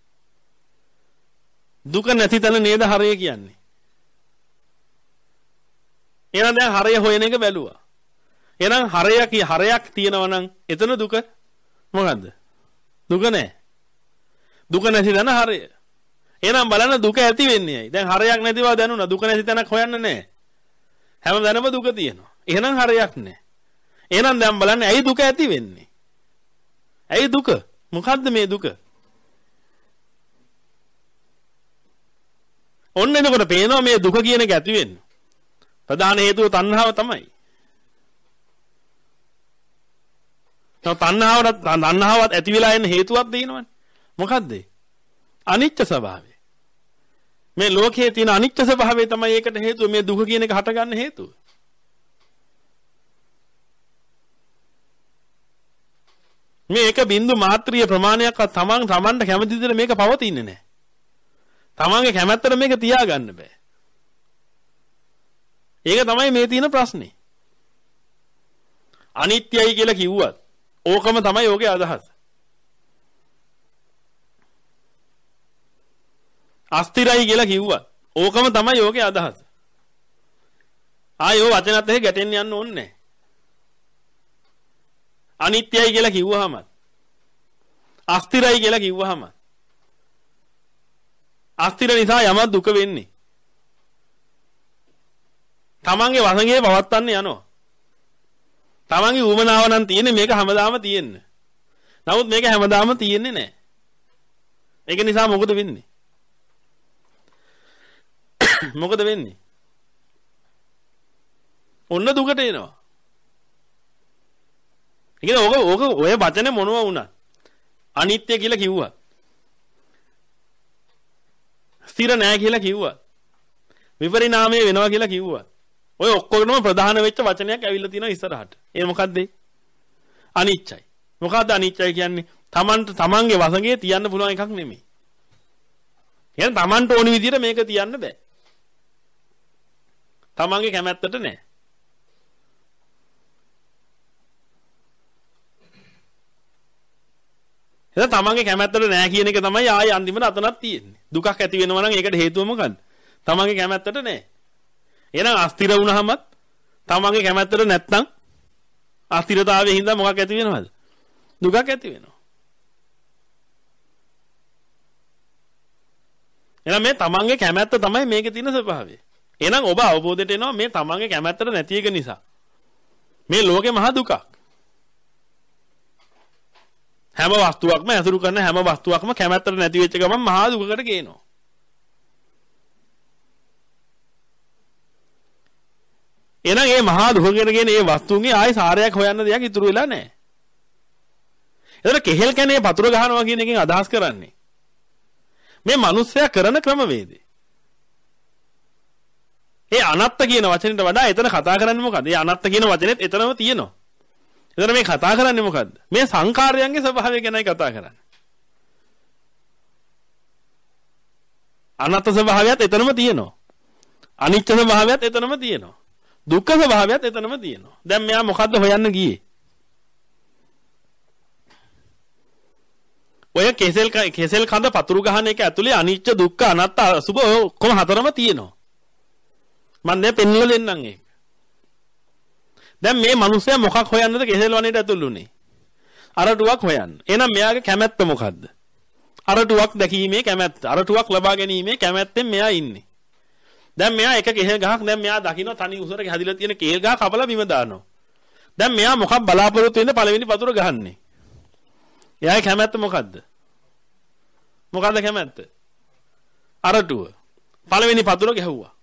දුක නැති තැන නේද හරය කියන්නේ? එහෙනම් දැන් හරය හොයන එක බැලුවා. එහෙනම් හරයක් හරයක් තියෙනවා නම් එතන දුක මොකද්ද? දුක නැහැ. දුක නැති තැන හරය. එහෙනම් බලන්න දුක ඇති වෙන්නේ ඇයි? දැන් හරයක් නැතිව දැනුණා. දුක නැති තැනක් හොයන්න නැහැ. හැමදැනම දුක තියෙනවා. එහෙනම් හරයක් නැහැ. එහෙනම් දැන් බලන්න ඇයි දුක ඇති වෙන්නේ? ඇයි දුක? මොකද්ද මේ දුක? ඔන්න එතකොට පේනවා මේ දුක කියන එක ඇති වෙන්නේ. ප්‍රධාන හේතුව තණ්හාව තමයි. තව තණ්හාවට තණ්හාවත් ඇති වෙලා එන හේතුවක් දෙනවනේ. මොකද්ද? අනිත්‍ය ස්වභාවය. මේ ලෝකයේ තියෙන අනිත්‍ය ස්වභාවය තමයි ඒකට හේතුව. මේ දුක කියන එක හටගන්න හේතුව. මේ එක බින්දු මාත්‍රිය ප්‍රමාණයක්වත් තමන් තමන්ට කැමති විදිහට මේක පවතින්නේ නැහැ. තමන්ගේ කැමැත්තට මේක තියාගන්න බෑ. ඒක තමයි මේ තියෙන ප්‍රශ්නේ. අනිත්‍යයි කියලා කිව්වත් ඕකම තමයි ඕකේ අදහස. අස්තිරයි කියලා කිව්වත් ඕකම තමයි ඕකේ අදහස. ආයෝ වචනත් එක්ක ගැටෙන්න යන්න ඕනේ නැහැ. අනිත්‍යයි කියලා කිව්වහම අස්තිරයි කියලා කිව්වහම අස්තිර නිසා යම දුක වෙන්නේ. තමන්ගේ වසඟේ පවත්තන්න යනවා. තමන්ගේ ඌමනාව නම් තියෙන්නේ මේක හැමදාම තියෙන්න. නමුත් මේක හැමදාම තියෙන්නේ නැහැ. ඒක නිසා මොකද වෙන්නේ? මොකද වෙන්නේ? ඔන්න දුකට එනවා. ඒ ඕක ඕක ඔය වචනේ මොනවා වුණා? අනිත්‍ය කියලා කිව්වා. ස්ථිර නැහැ කියලා කිව්වා. විපරිණාමය වෙනවා කියලා කිව්වා. ඔය ඔක්කොගෙනම ප්‍රධාන වෙච්ච වචනයක් ඇවිල්ලා තියෙනවා ඉස්සරහට. ඒ මොකද්ද? අනිච්චයි. මොකද්ද අනිච්චයි කියන්නේ? තමන්ට තමන්ගේ වසඟේ තියන්න පුළුවන් එකක් නෙමෙයි. එහෙනම් තමන්ට ඕන විදිහට මේක තියන්න බෑ. තමන්ගේ කැමැත්තට නෑ. එහෙනම් තමන්ගේ කැමැත්තට නෑ කියන එක තමයි ආයේ අන්තිමට අතනක් තියෙන්නේ. දුකක් ඇති වෙනවා නම් ඒකට හේතුව මොකද්ද? තමන්ගේ කැමැත්තට නෑ. එහෙනම් අස්තිර වුණාමත් තමන්ගේ කැමැත්තට නැත්තම් අස්තිරතාවයේ හින්දා මොකක් ඇති වෙනවද? දුකක් ඇති වෙනවා. එහෙනම් මේ තමන්ගේ කැමැත්ත තමයි මේකේ තියෙන ස්වභාවය. එහෙනම් ඔබ අවබෝධයට එනවා මේ තමන්ගේ කැමැත්තට නැති එක නිසා. මේ ලෝකේ මහ දුකක්. හැම වස්තුවක්ම ඇසුරු කරන හැම වස්තුවක්ම කැමැත්තට නැති වෙච්ච ගමන් මහා දුකකට ගේනවා. එහෙනම් මේ මහා දුකකට ගෙන මේ වස්තුන්ගේ ආයි සාරයක් හොයන්න දෙයක් ඉතුරු වෙලා නැහැ. එතන කෙහෙල් කනේ පතුර ගහනවා කියන එකෙන් අදහස් කරන්නේ මේ මිනිස්සයා කරන ක්‍රමවේදය. ඒ අනත්ත කියන වචනෙට වඩා එතන කතා කරන්නේ මොකද්ද? ඒ අනත්ත කියන වචනේත් එතනම තියෙනවා. එතන මේ කතා කරන්නේ මොකද්ද? මේ සංකාරයන්ගේ ස්වභාවය ගැනයි කතා කරන්නේ. අනත්ත ස්වභාවයත් එතනම තියෙනවා. අනිත්‍ය ස්වභාවයත් එතනම තියෙනවා. දුක්ඛ ස්වභාවයත් එතනම තියෙනවා. දැන් මෙයා මොකද්ද හොයන්න ගියේ? ඔය කෙසෙල් කෙසෙල් කඳ පතුරු ගහන එක ඇතුලේ අනිච්ච දුක්ඛ අනාත්ත අසුභ ඔක්කොම හතරම තියෙනවා. මම දැන් පෙන්වලා දෙන්නම් ඒක. දැන් මේ මිනිස්සයා මොකක් හොයන්නද කෙසෙල් වනේට ඇතුළු උනේ? අරටුවක් හොයන්න. එහෙනම් මෙයාගේ කැමැත්ත මොකද්ද? අරටුවක් දැකීමේ කැමැත්ත. අරටුවක් ලබා ගැනීමේ කැමැත්තෙන් මෙයා ඉන්නේ. දැන් මෙයා එක කෙහෙල් ගහක් දැන් මෙයා දකින්න තනි උසරක හැදිලා තියෙන කෙහෙල් ගහ කපලා බිම දානවා. දැන් මෙයා මොකක් බලාපොරොත්තු වෙන්නේ පළවෙනි පතුර ගහන්නේ? එයාගේ කැමැත්ත මොකද්ද? මොකද්ද කැමැත්ත? අරටුව. පළවෙනි පතුර ගැහුවා.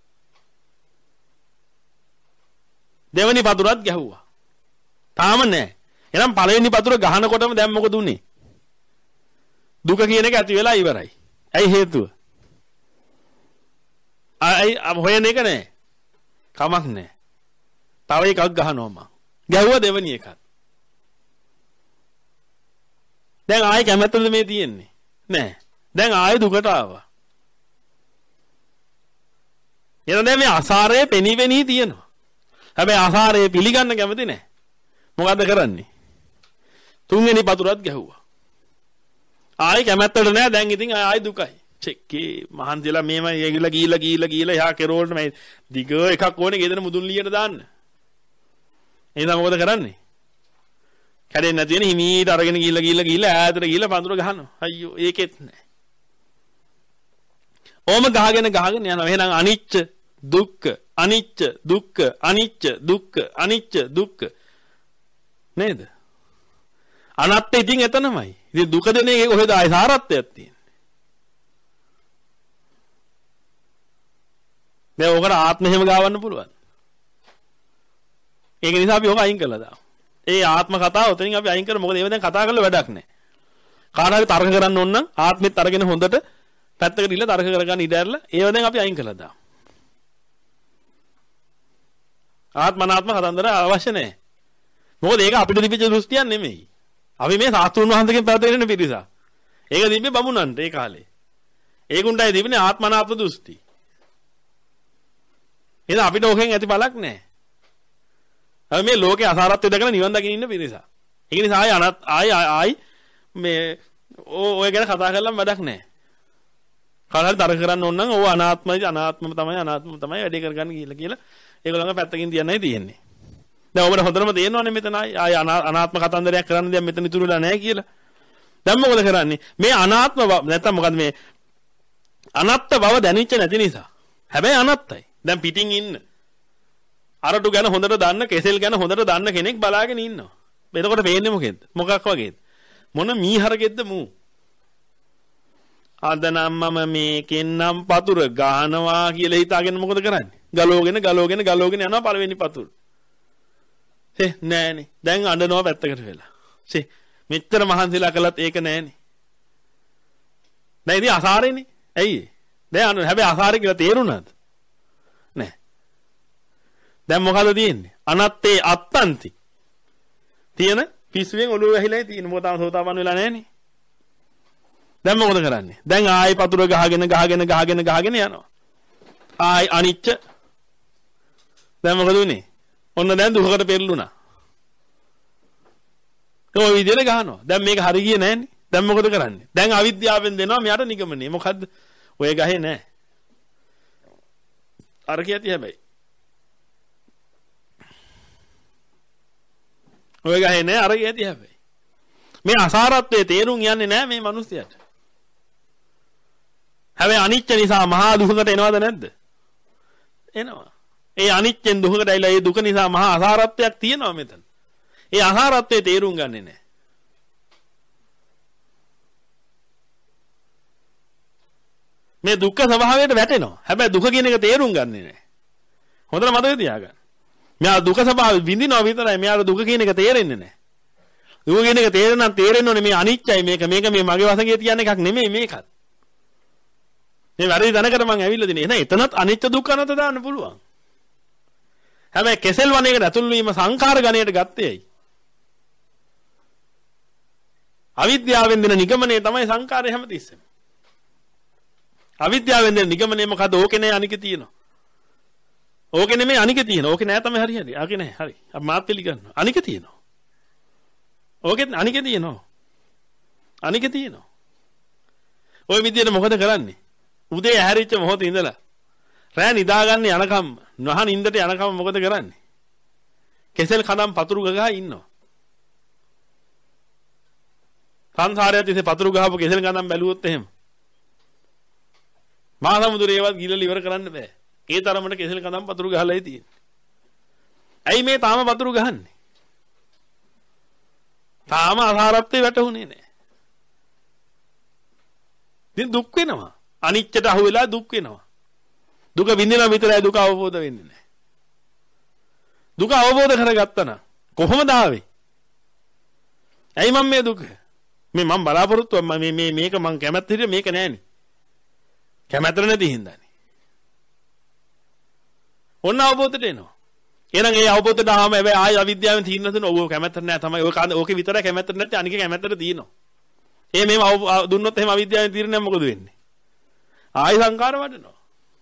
දෙවෙනි පතුරත් ගැහුවා. තාම නෑ. එහෙනම් පළවෙනි පතුර ගහනකොටම දැන් මොකද උනේ? දුක කියන එක ඇති වෙලා ඉවරයි. ඇයි හේතුව? අයි හොයන එක නෑ. කමක් නෑ. තව එකක් ගහනවා මං. ගැහුවා දෙවෙනි එකත්. දැන් ආයෙ කැමැත්තද මේ තියෙන්නේ? නෑ. දැන් ආයෙ දුකට ආවා. එහෙනම් දැන් මේ අසාරයේ පෙනී පෙනී තියෙනවා. හැබැයි අසාරයේ පිළිගන්න කැමති නෑ. මොකද්ද කරන්නේ? තුන්වෙනි පතුරත් ගැහුවා. ආයෙ කැමැත්තට නෑ. දැන් ඉතින් ආයෙ දුකයි. චෙක්කේ මහන්සියලා මේම ගිහිල්ලා ගිහිල්ලා ගිහිල්ලා ගිහිල්ලා එහා කෙරෝල්ට මේ දිග එකක් ඕනේ ගෙදර මුදුන් ලියට දාන්න. එහෙනම් මොකද කරන්නේ? කැඩෙන්නේ නැති වෙන හිමීට අරගෙන ගිහිල්ලා ගිහිල්ලා ගිහිල්ලා ඈතට ගිහිල්ලා පඳුර ගහනවා. අයියෝ ඒකෙත් නෑ. ඕම ගහගෙන ගහගෙන යනවා. එහෙනම් අනිච්ච දුක්ඛ අනිච්ච දුක්ඛ අනිච්ච දුක්ඛ අනිච්ච දුක්ඛ නේද? අනත්ත ඉතින් එතනමයි. ඉතින් දුක දෙන එකේ කොහෙද ආය සාරත්වයක් තියෙන්නේ? දැන් ඔකට ආත්ම හැම ගාවන්න පුළුවන්. ඒක නිසා අපි ඔක අයින් කළා දාමු. ඒ ආත්ම කතාව උතනින් අපි අයින් කරමු. මොකද ඒව දැන් කතා කරලා වැඩක් නැහැ. කාට හරි තර්ක කරන්න ඕන නම් ආත්මෙත් අරගෙන හොඳට පැත්තකට ඉල්ල තර්ක කරගන්න ඉඩ ඇරලා ඒව දැන් අපි අයින් කළා දාමු. ආත්මනාත්ම කතන්දර අවශ්‍ය නැහැ. මොකද ඒක අපිට තිබිච්ච දෘෂ්ටියක් නෙමෙයි. අපි මේ සාස්ත්‍රුන් වහන්සේගෙන් පැවතගෙන ඉන්න පිරිසක්. ඒක තිබ්බේ බමුණන්ට ඒ කාලේ. ඒගුණ්ඩයි තිබුණේ ආත්මනාත්ම දෘෂ්ටි. එහෙනම් අපිට ඕකෙන් ඇති බලක් නැහැ. අපි මේ ලෝකේ අසාරත්වය දැකලා නිවන් දකින්න ඉන්න පිරිසක්. ඒක නිසා ආයි අනත් ආයි ආයි මේ ඔය ගැන කතා කරලම වැඩක් නැහැ. කාටහරි තරක කරන්න ඕන නම් ඕව අනාත්මයි අනාත්මම තමයි අනාත්මම තමයි වැඩේ කරගන්න කියලා කියලා ඒගොල්ලන්ගේ පැත්තකින් තියන්නයි තියෙන්නේ. දැන් ඔබට හොඳටම තේරෙනවනේ මෙතන ආයි අනාත්ම කතන්දරයක් කරන්න දැන් මෙතන ඉතුරුලා නැහැ කියලා. දැන් මොකද කරන්නේ? මේ අනාත්ම නැත්නම් මොකද මේ අනත්ත බව දැනෙච්ච නැති නිසා. හැබැයි අනත්තයි. දැන් පිටින් ඉන්න අරටු ගැන හොඳට දන්න, කෙසෙල් ගැන හොඳට දන්න කෙනෙක් බලාගෙන ඉන්නවා. එතකොට පේන්නේ මොකෙද්ද? මොකක් වගේද? මොන මීහරකෙද්ද මූ? අද නම් මම මේකෙන් නම් පතුර ගහනවා කියලා හිතාගෙන මොකද කරන්නේ? ගලෝගෙන ගලෝගෙන ගලෝගෙන යනවා පළවෙනි පතුර. හේ නෑනේ. දැන් අඬනවා පැත්තකට වෙලා. ෂේ මෙච්චර මහන්සිලා කළත් ඒක නෑනේ. දැන් ඉතින් අසාරේනේ. ඇයි? දැන් අඬන හැබැයි අසාරේ කියලා තේරුණාද? නෑ. දැන් මොකද තියෙන්නේ? අනත්තේ අත්තන්ති. තියෙන පිස්සුවෙන් ඔළුව වැහිලායි තියෙන. මොකද තාම සෝතාපන්න වෙලා නෑනේ. දැන් මොකද කරන්නේ? දැන් ආයි පතුර ගහගෙන ගහගෙන ගහගෙන ගහගෙන යනවා. ආයි අනිච්ච. දැන් මොකද උනේ? ඔන්න දැන් දුකකට පෙරළුණා. ඔය විදිහට ගහනවා. දැන් මේක හරි ගියේ නෑනේ. දැන් මොකද කරන්නේ? දැන් අවිද්‍යාවෙන් දෙනවා මෙයාට නිගමනේ. මොකද්ද? ඔය ගහේ නෑ. අර කියති හැබැයි. ඔය ගහේ නෑ අර කියති හැබැයි. මේ අසාරත්වයේ තේරුම් යන්නේ නෑ මේ මිනිස්සයාට. හැබැයි අනිච්ච නිසා මහා දුකකට එනවද නැද්ද? එනවා. ඒ අනිච්චෙන් දුකකට ඇවිල්ලා ඒ දුක නිසා මහා අසාරත්වයක් තියෙනවා මෙතන. ඒ අසාරත්වයේ තේරුම් ගන්නෙ නෑ. මේ දුක්ඛ ස්වභාවයට වැටෙනවා. හැබැයි දුක කියන එක තේරුම් ගන්නෙ නෑ. හොඳට මතක තියාගන්න. මෙයා දුක ස්වභාවය විඳිනවා විතරයි. මෙයාට දුක කියන එක තේරෙන්නේ නෑ. දුක කියන එක තේරෙන්න තේරෙන්න ඕනේ මේ අනිච්චයි මේක මේක මේ මගේ වශයෙන් කියන එකක් නෙමෙයි මේකත්. මේ වැරදි දැනකට මම ඇවිල්ලා දිනේ. එහෙනම් එතනත් අනිච්ච දුක්ඛ අනත දාන්න පුළුවන්. හැබැයි කෙසෙල් වණේකට ඇතුල් වීම සංඛාර ගණයට ගත්තේ ඇයි? අවිද්‍යාවෙන් දෙන නිගමනය තමයි සංඛාරය හැමතිස්සෙම. අවිද්‍යාවෙන් දෙන නිගමනය මොකද? ඕකේ නෑ අනිකේ තියෙනවා. ඕකේ නෙමෙයි අනිකේ තියෙනවා. ඕකේ නෑ තමයි හරි හරි. ආකේ නෑ හරි. අපි මාත් පිළිගන්නවා. අනිකේ තියෙනවා. ඕකේ අනිකේ තියෙනවා. අනිකේ තියෙනවා. ওই විදිහට මොකද කරන්නේ? උදේ ඇහැරිච්ච මොහොතේ ඉඳලා රෑ නිදාගන්න යනකම් නහ නින්දට යනකම් මොකද කරන්නේ? කෙසෙල් කඳම් පතුරු ගගා ඉන්නවා. සංසාරයත් ඉතින් පතුරු ගහපු කෙසෙල් කඳම් බැලුවොත් එහෙම මහා සමුද්‍රයේවත් ගිලලා ඉවර කරන්න බෑ. ඒ තරමට කෙසෙල් කඳම් පතුරු ගහලායි තියෙන්නේ. ඇයි මේ තාම පතුරු ගහන්නේ? තාම අසාරත්වේ වැටුනේ නෑ. ඉතින් දුක් වෙනවා. අනිච්චට අහු වෙලා දුක් වෙනවා. දුක විඳිනවා විතරයි දුක අවබෝධ වෙන්නේ නැහැ. දුක අවබෝධ කරගත්තා නම් කොහොමද ආවේ? ඇයි මම මේ දුක? මේ මම බලාපොරොත්තු මේ මේ මේක මම කැමැත්ත හිටියේ මේක නෑනේ. කැමැත්ත නැති හින්දානේ. ඔන්න අවබෝධයට එනවා. එහෙනම් ඒ අවබෝධයට ආවම හැබැයි ආය අවිද්‍යාවෙන් තීරණ දෙන ඔව් කැමැත්ත නෑ තමයි. ඔය ඕකේ විතරයි කැමැත්ත නැත්නම් අනික කැමැත්තට තියෙනවා. ඒ මේව දුන්නොත් එහෙම අවිද්‍යාවෙන් තීරණ මොකද වෙන්නේ? ආයි සංකාර වඩනවා.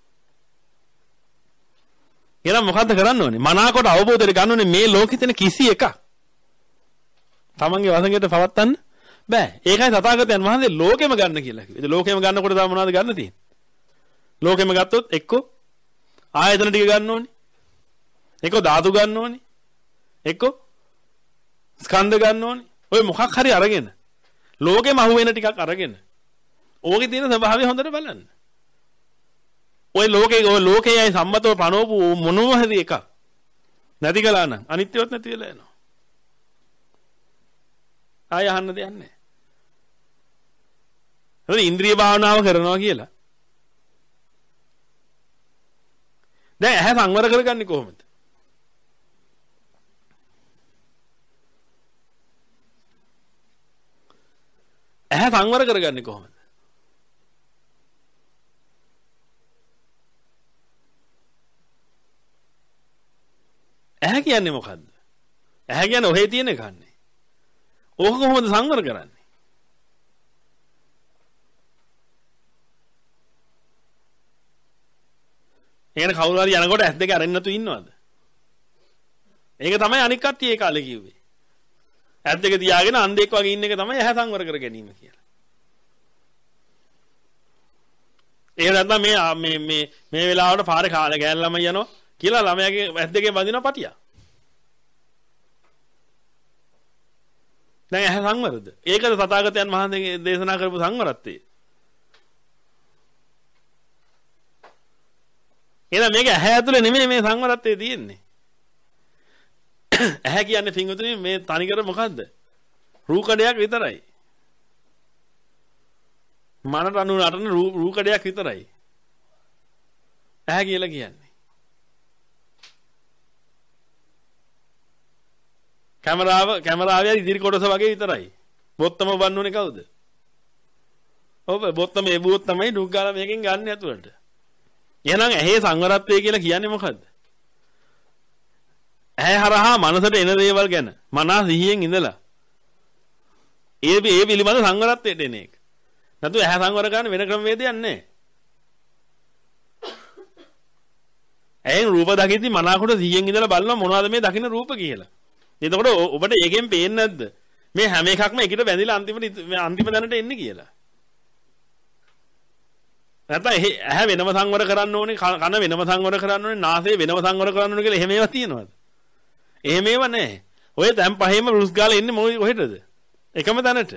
එහෙනම් මොකද්ද කරන්න ඕනේ? මනාකොට අවබෝධයට ගන්න ඕනේ මේ ලෝකෙ තියෙන කිසි එකක් තමන්ගේ වසඟයට පවත්තන්න බෑ. ඒකයි තථාගතයන් වහන්සේ ලෝකෙම ගන්න කියලා කිව්වේ. ඒ ලෝකෙම ගන්නකොට තව මොනවද ගන්න තියෙන්නේ? ලෝකෙම ගත්තොත් එක්ක ආයතන ටික ගන්න ඕනේ. එක්ක ධාතු ගන්න ඕනේ. එක්ක ස්කන්ධ ගන්න ඕනේ. ඔය මොකක් හරි අරගෙන ලෝකෙම අහුවෙන ටිකක් අරගෙන ඕකේ තියෙන ස්වභාවය හොඳට බලන්න. ඔය ලෝකේ ඔය ලෝකයයි සම්මතව පනවපු මොනම හරි එකක් නැති කළා නම් අනිත්‍යවත් නැති වෙලා යනවා. ආය අහන්න දෙයක් නැහැ. හරි ඉන්ද්‍රිය භාවනාව කරනවා කියලා. දැන් ඇහැ සංවර කරගන්නේ කොහොමද? ඇහැ සංවර කරගන්නේ කොහොමද? ඇහැ කියන්නේ මොකද්ද? ඇහැ කියන්නේ ඔහේ තියෙන එකක් නේ. ඕක කොහොමද සංවර කරන්නේ? එහෙනම් කවුරු හරි යනකොට ඇස් දෙක අරින්න නැතු ඉන්නවද? ඒක තමයි අනික් කට්ටිය ඒ කාලේ කිව්වේ. ඇස් දෙක තියාගෙන අන්ධෙක් වගේ ඉන්න එක තමයි ඇහැ සංවර කර ගැනීම කියලා. ඒක නැත්නම් මේ මේ මේ මේ වෙලාවට පාරේ කාලේ ගෑන ළමයි යනවා කියලා ළමයාගේ ඇස් දෙකේ බඳින පටියක්. දැන් ඇහැ සංවරද? ඒකද තථාගතයන් වහන්සේ දේශනා කරපු සංවරත්වය. එහෙනම් මේක ඇහැ ඇතුලේ නෙමෙයි මේ සංවරත්වයේ තියෙන්නේ. ඇහැ කියන්නේ පින්වතුනි මේ තනිකර මොකද්ද? රූකඩයක් විතරයි. මනට අනු නටන රූකඩයක් විතරයි. ඇහැ කියලා කියන්නේ. කැමරාව කැමරාවේ ඉදිරි කොටස වගේ විතරයි. බොත්තම බන්නෝනේ කවුද? ඔබ බොත්තම එබුවොත් තමයි ඩුක් ගාලා මේකෙන් ගන්න ඇතුළට. එහෙනම් ඇහි සංවරත්වය කියලා කියන්නේ මොකද්ද? ඇහැ හරහා මනසට එන දේවල් ගැන මනස සිහියෙන් ඉඳලා ඒ ඒ පිළිබඳ සංවරත්වයට එන එක. නැතු ඇහැ සංවර ගන්න වෙන ක්‍රමවේදයක් නැහැ. ඇහෙන් රූප දකිද්දි මනකට සිහියෙන් ඉඳලා බලනවා මොනවද මේ දකින්න රූප කියලා. එතකොට ඔබට ඒකෙන් පේන්නේ නැද්ද මේ හැම එකක්ම එකට බැඳිලා අන්තිමට අන්තිම දැනට එන්නේ කියලා? නැත්නම් ඇහැ වෙනම සංවර කරන්න ඕනේ, කන වෙනම සංවර කරන්න ඕනේ, නාසය වෙනම සංවර කරන්න ඕනේ කියලා එහෙම ඒවා තියෙනවද? එහෙම ඒවා නැහැ. ඔය දැන් පහේම රුස් ගාලා ඉන්නේ මොකද කොහෙටද? එකම තැනට.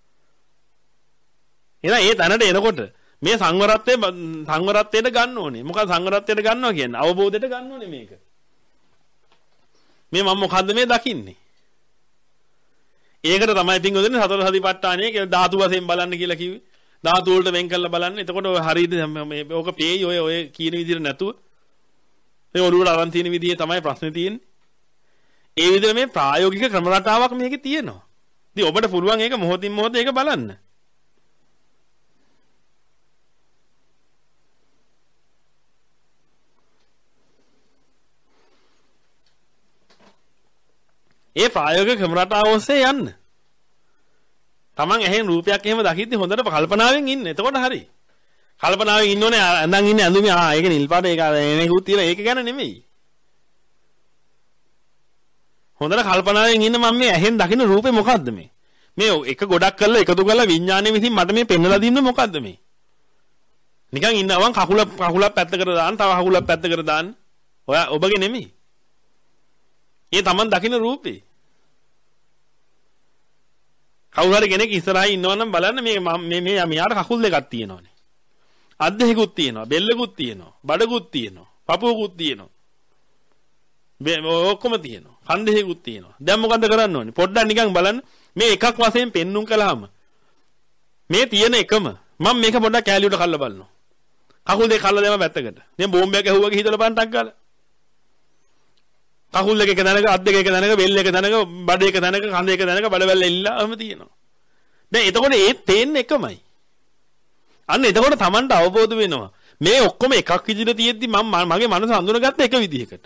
එහෙනම් ඒ තැනට එනකොට මේ සංවරත්වයේ සංවරත්වයට ගන්න ඕනේ. මොකද සංවරත්වයට ගන්නවා කියන්නේ අවබෝධයට ගන්න ඕනේ මේක. මේ මම මොකද්ද මේ දකින්නේ? ඒකට තමයි ඉතින් ඔතන සතර සතිපට්ඨානය කියලා ධාතු වශයෙන් බලන්න කියලා කිව්වේ. ධාතු වලට වෙන් කරලා බලන්න. එතකොට ඔය හරියද මේ ඕක පේයි ඔය ඔය කියන විදිහට නැතුව. මේ ඔළුවට අරන් තියෙන විදිහේ තමයි ප්‍රශ්නේ තියෙන්නේ. ඒ විදිහට මේ ප්‍රායෝගික ක්‍රම රටාවක් මේකේ තියෙනවා. ඉතින් ඔබට පුළුවන් ඒක මොහොතින් මොහොත ඒක බලන්න. ඒ ප්‍රායෝගික ක්‍රම රටාව ඔස්සේ යන්න. Taman ඇහෙන් රූපයක් එහෙම දකිද්දි හොඳට කල්පනාවෙන් ඉන්න. එතකොට හරි. කල්පනාවෙන් ඉන්න ඕනේ ඇඳන් ඉන්නේ ඇඳුමේ ආ ඒක නිල් පාට ඒක එනේකුත් තියලා ඒක ගැන නෙමෙයි. හොඳට කල්පනාවෙන් ඉන්න මම මේ ඇහෙන් දකින්න රූපේ මොකද්ද මේ? මේ එක ගොඩක් කරලා එකතු කරලා විඥානයේ විසින් මට මේ පෙන්වලා දෙන්නේ මොකද්ද මේ? නිකන් ඉන්නවන් කකුල කකුලක් පැත්තකට දාන්න තව කකුලක් පැත්තකට දාන්න. ඔයා ඔබගේ නෙමෙයි. ඒ Taman දකින්න රූපේ. කවුරු හරි කෙනෙක් ඉස්සරහින් ඉන්නවනම් බලන්න මේ මේ මේ මෙයාට කකුල් දෙකක් තියෙනවානේ. අත් දෙකකුත් තියෙනවා, බෙල්ලකුත් තියෙනවා, බඩකුත් තියෙනවා, පපුවකුත් තියෙනවා. ඔක්කොම තියෙනවා. කන් දෙකකුත් තියෙනවා. දැන් මොකද කරන්න ඕනේ? පොඩ්ඩක් නිකන් බලන්න මේ එකක් වශයෙන් පෙන්눔 කළාම මේ තියෙන එකම මම මේක පොඩ්ඩක් කැලියට කල්ලා බලනවා. කකුල් දෙක කල්ලා දැම්ම පැත්තකට. දැන් බෝම්බයක් ඇහුවා වගේ හිතලා බලන්න ටක් ගාලා. කකුල් දෙක එක තැනක, අත් දෙක එක තැනක, බෙල්ල එක තැනක, බඩ එක තැනක, කඳ එක තැනක, බඩවැල් එල්ලලාම තියෙනවා. දැන් එතකොට ඒ තේන්නේ එකමයි. අන්න එතකොට Tamanට අවබෝධ වෙනවා. මේ ඔක්කොම එකක් විදිහට තියෙද්දි මම මගේ මනස හඳුනගත්ත එක විදිහකට.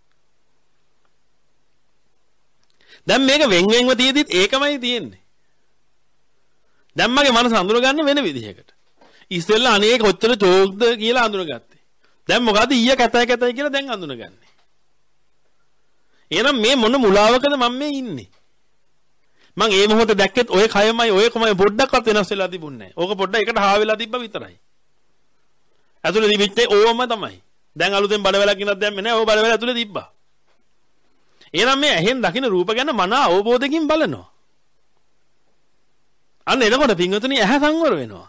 දැන් මේක වෙන් වෙන්ව තියෙද්දිත් ඒකමයි තියෙන්නේ. දැන් මගේ මනස හඳුනගන්න වෙන විදිහකට. ඉස්සෙල්ලා අනේ කොච්චර චෝක්ද කියලා හඳුනගත්තේ. දැන් මොකද ඊය කැතයි කැතයි කියලා දැන් හඳුනගන්නේ. එහෙනම් මේ මොන මුලාවකද මම මේ ඉන්නේ? මං ඒ මොහොතේ දැක්කෙත් ඔය කයමයි ඔය කොමයි පොඩ්ඩක්වත් වෙනස් වෙලා තිබුණේ නැහැ. ඕක පොඩ්ඩක් එකට හා වෙලා තිබ්බ විතරයි. ඇතුලේ තිබිච්චේ ඕවම තමයි. දැන් අලුතෙන් බඩවැලක් ඉන්නත් දැම්මේ නැහැ. ඕක බඩවැල ඇතුලේ තිබ්බා. එහෙනම් මේ ඇහෙන් දකින්න රූප ගැන මන අවබෝධයෙන් බලනවා. අන්න එතකොට පින්වතුනි ඇහැ සංවර වෙනවා.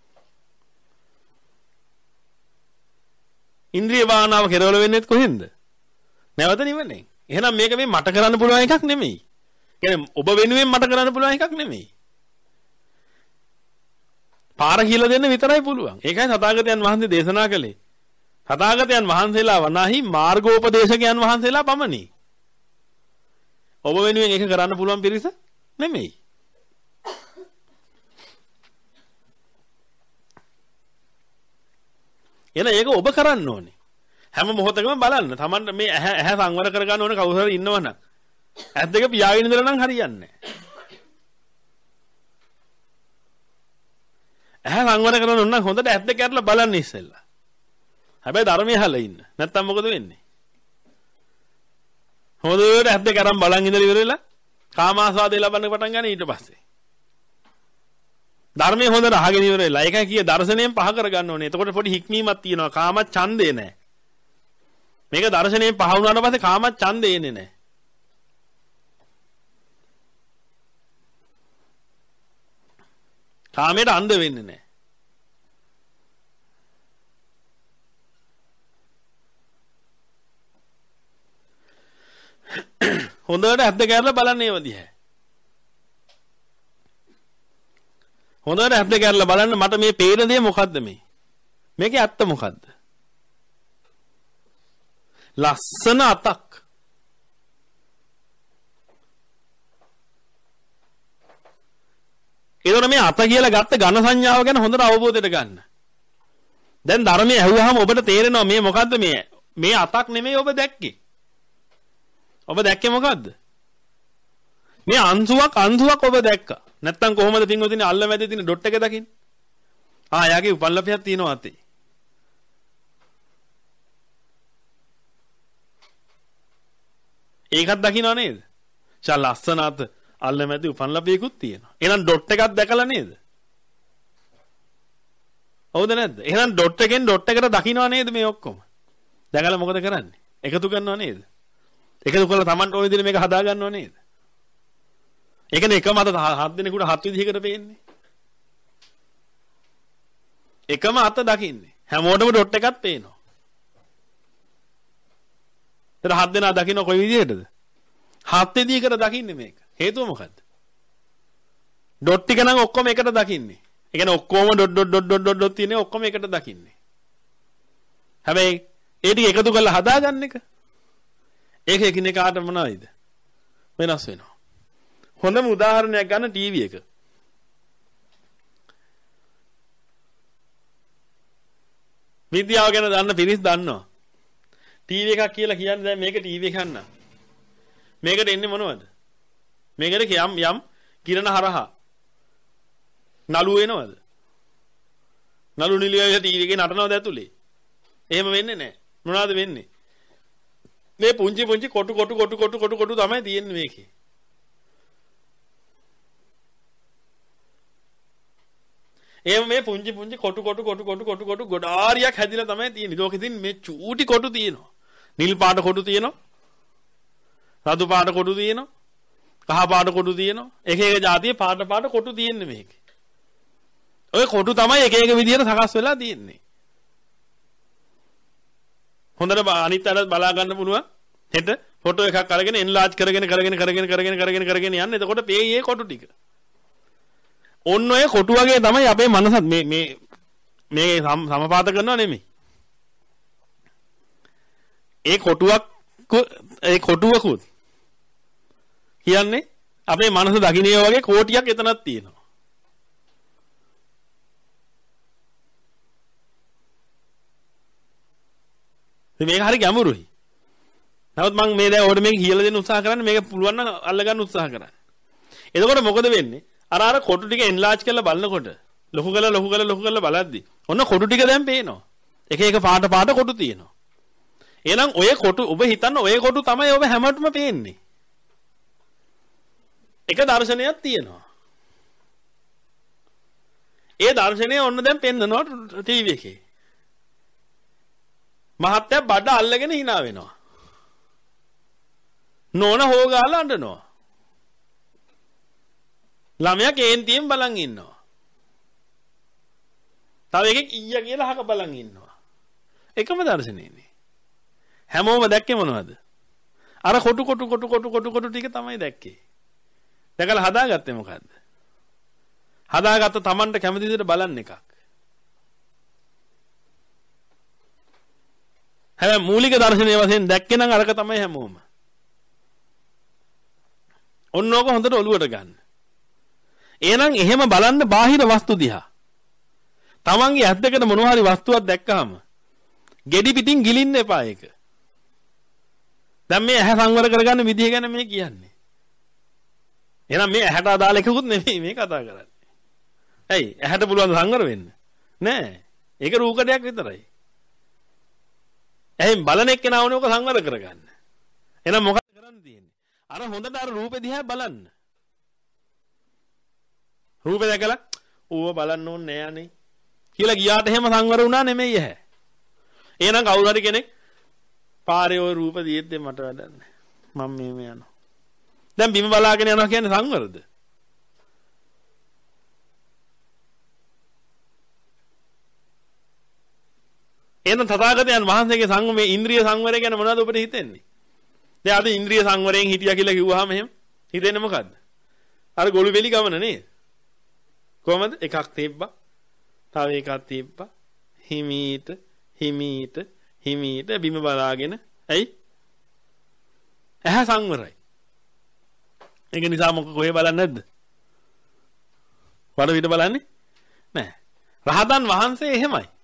ඉන්ද්‍රිය භාවනාව කෙරවල වෙන්නේත් කොහෙන්ද? නැවත නිවනේ. එහෙනම් මේක මේ මට කරන්න පුළුවන් එකක් නෙමෙයි. කියන්නේ ඔබ වෙනුවෙන් මට කරන්න පුළුවන් එකක් නෙමෙයි. පාර කියලා දෙන්න විතරයි පුළුවන්. ඒකයි තථාගතයන් වහන්සේ දේශනා කළේ. තථාගතයන් වහන්සේලා වනාහි මාර්ගෝපදේශකයන් වහන්සේලා පමණි. ඔබ වෙනුවෙන් ඒක කරන්න පුළුවන් පිරිස නෙමෙයි. එන ඒක ඔබ කරන්න ඕනේ. හැම මොහොතකම බලන්න. Taman මේ ඇහැ ඇහැ සංවර කරගන්න ඕන කවුරු හරි ඉන්නවනම් ඇස් දෙක පියාගෙන ඉඳලා නම් හරියන්නේ නැහැ. ඇහැ සංවර කරගන්න ඕන නම් හොඳට ඇස් දෙක අරලා බලන්න ඉස්සෙල්ලා. හැබැයි ධර්මයේ අහලා ඉන්න. නැත්තම් මොකද වෙන්නේ? හොඳට ඇස් දෙක අරන් බලන් ඉඳලා ඉවරලා කාමාස්වාදේ ලබන්න පටන් ගන්න ඊට පස්සේ. ධර්මයේ හොඳට අහගෙන ඉවරලා ඒකයි කියේ දර්ශනයෙන් පහ කරගන්න ඕනේ. එතකොට පොඩි හික්මීමක් තියෙනවා. කාම ඡන්දේ නැහැ. මේක දර්ශනයෙන් පහ වුණාට පස්සේ කාම ඡන්දේ එන්නේ නැහැ. කාමයට අන්ධ වෙන්නේ නැහැ. හොඳට ඇද්ද කැරලා බලන්න ඒව දිහා. හොඳට ඇද්ද කැරලා බලන්න මට මේ පේන දේ මොකද්ද මේ? මේකේ ඇත්ත මොකද්ද? ලස්සන අතක්. ඒතර මේ අත කියලා ගත්ත ඝන සංඥාව ගැන හොඳට අවබෝධයට ගන්න. දැන් ධර්මයේ ඇහුවාම ඔබට තේරෙනවා මේ මොකද්ද මේ? මේ අතක් නෙමෙයි ඔබ දැක්කේ. ඔබ දැක්කේ මොකද්ද? මේ අංශුවක් අංශුවක් ඔබ දැක්කා. නැත්තම් කොහොමද පින්වතුනි අල්ල මැදේ තියෙන ඩොට් එක දකින්නේ? ආ යාගේ උපල්ලපයක් තියෙනවා අතේ. ඒකත් දකින්නව නේද? චා ලස්සන අත අල්ල මැදේ උපල්ලපයකුත් තියෙනවා. එහෙනම් ඩොට් එකක් දැකලා නේද? හවුද නැද්ද? එහෙනම් ඩොට් එකෙන් ඩොට් එකට දකින්නව නේද මේ ඔක්කොම? දැකලා මොකද කරන්නේ? එකතු කරනව නේද? එකතු කරලා Tamanට ඕන විදිහට මේක හදා ගන්නව නේද? ඒ කියන්නේ එකම අත හත් දිනේකට හත් විදිහකට පේන්නේ. එකම අත දකින්නේ. හැමෝටම ඩොට් එකක් පේනවා. ඒතර හත් දෙනා දකින්න කොයි විදිහටද? හත් විදිහකට දකින්නේ මේක. හේතුව මොකද්ද? ඩොට් ටික නම් ඔක්කොම එකට දකින්නේ. ඒ කියන්නේ ඔක්කොම dot dot dot dot dot තියෙන්නේ ඔක්කොම එකට දකින්නේ. හැබැයි ඒ ටික එකතු කරලා හදාගන්න එක. ඒක එකිනෙකාට මොනවයිද? වෙනස් වෙනවා. හොඳම උදාහරණයක් ගන්න ටීවී එක. විද්‍යාව ගැන දන්න පිරිස් දන්නවා. ටීවී එකක් කියලා කියන්නේ දැන් මේක ටීවී එකක් නෑ. මේකට එන්නේ මොනවද? මේකට යම් යම් කිරණ හරහා නළු වෙනවද? නළු නිලිය ටීවී එකේ නටනවද ඇතුලේ? එහෙම වෙන්නේ නැහැ. මොනවද වෙන්නේ? මේ පුංචි පුංචි කොටු කොටු කොටු කොටු කොටු කොටු තමයි තියෙන්නේ මේකේ. එහෙම මේ පුංචි පුංචි කොටු කොටු කොටු කොටු කොටු කොටු ගොඩාරියක් හැදිලා තමයි තියෙන්නේ. ඒක ඉතින් මේ චූටි කොටු තියෙනවා. නිල් පාට කොටු තියෙනවා. රතු පාට කොටු තියෙනවා. කහ පාට කොටු තියෙනවා. එක එක જાතියේ පාට පාට කොටු තියෙන්නේ මේකේ. ඔය කොටු තමයි එක එක විදිහට සකස් වෙලා තියෙන්නේ. හොඳට අනිත් අර බලා ගන්න පුළුවන්. හෙට ෆොටෝ එකක් අරගෙන එන්ලාර්ජ් කරගෙන කරගෙන කරගෙන කරගෙන කරගෙන කරගෙන යන්න. එතකොට පේයි ඒ කොටු ටික. ඔන්න ඔය කොටු වගේ තමයි අපේ මනසත් මේ මේ මේ සමපාත කරනව නෙමෙයි. ඒ කොටුවක් ඒ කොටුවකුත් කියන්නේ අපේ මනස දකින්නේ වගේ කෝටියක් එතනක් තියෙනවා. මේක හරි ගැඹුරුයි. නමුත් මම මේ දැන් ඔයාලට මේක කියලා දෙන්න උත්සාහ කරන්නේ මේක පුළුවන් නම් අල්ල ගන්න උත්සාහ කරන්න. එතකොට මොකද වෙන්නේ? අර අර කොටු ටික එන්ලාර්ජ් කරලා බලනකොට ලොකු කරලා ලොකු කරලා ලොකු කරලා බලද්දි ඔන්න කොටු ටික දැන් පේනවා. එක එක පාට පාට කොටු තියෙනවා. එහෙනම් ඔය කොටු ඔබ හිතන්න ඔය කොටු තමයි ඔබ හැමෝටම පේන්නේ. එක දර්ශනයක් තියෙනවා. ඒ දර්ශනය ඔන්න දැන් පෙන්නනවා ටීවී එකේ. මහත්තයා බඩ අල්ලගෙන hina වෙනවා. නෝන හොගාලා අඬනවා. ළමයා කේන්තියෙන් බලන් ඉන්නවා. තව එකෙක් ඊයා කියලා අහක බලන් ඉන්නවා. එකම දර්ශනයනේ. හැමෝම දැක්කේ මොනවද? අර කොටු කොටු කොටු කොටු කොටු කොටු ටික තමයි දැක්කේ. දැකලා හදාගත්තේ මොකද්ද? හදාගත්ත Tamanට කැමති විදිහට බලන්න එකක්. හැබැයි මූලික දර්ශනීය වශයෙන් දැක්කේ නම් අරක තමයි හැමෝම. ඔන්නෝක හොඳට ඔලුවට ගන්න. එහෙනම් එහෙම බලන්න බාහිර වස්තු දිහා. තමන්ගේ ඇස් දෙකට මොනවා හරි වස්තුවක් දැක්කහම gedi පිටින් ගිලින්න එපා ඒක. දැන් මේ ඇහැ සංවර කරගන්න විදිය ගැන මේ කියන්නේ. එහෙනම් මේ ඇහැට අදාළ එකකුත් නෙමෙයි මේ කතා කරන්නේ. ඇයි ඇහැට පුළුවන් සංවර වෙන්න? නෑ. ඒක රූකඩයක් විතරයි. එහෙන් බලන එක්කෙනා වුණේ ඔක සංවර කරගන්න. එහෙනම් මොකද කරන්න තියෙන්නේ? අර හොඳට අර රූපේ දිහා බලන්න. රූපේ දැකලා ඌව බලන්න ඕනේ නෑ අනේ කියලා ගියාට එහෙම සංවර වුණා නෙමෙයි ඇහැ. එහෙනම් කවුරු හරි කෙනෙක් පාරේ ওই රූප දියෙද්දී මට වැඩක් නෑ. මම මේ මේ යනවා. දැන් බිම බලාගෙන යනවා කියන්නේ සංවරද? එහෙනම් තථාගතයන් වහන්සේගේ සංගමයේ ඉන්ද්‍රිය සංවරය ගැන මොනවද ඔබට හිතෙන්නේ? දැන් අද ඉන්ද්‍රිය සංවරයෙන් හිටියා කියලා කිව්වහම එහෙම හිතෙන්නේ මොකද්ද? අර ගොළු වෙලි ගමන නේද? කොහමද? එකක් තිබ්බා. තව එකක් තිබ්බා. හිමීට හිමීට හිමීට බිම බලාගෙන ඇයි? ඇහැ සංවරයි. ඒක නිසා මොකද කොහෙ බලන්නේ නැද්ද? වඩ විට බලන්නේ? නැහැ. රහතන් වහන්සේ එහෙමයි.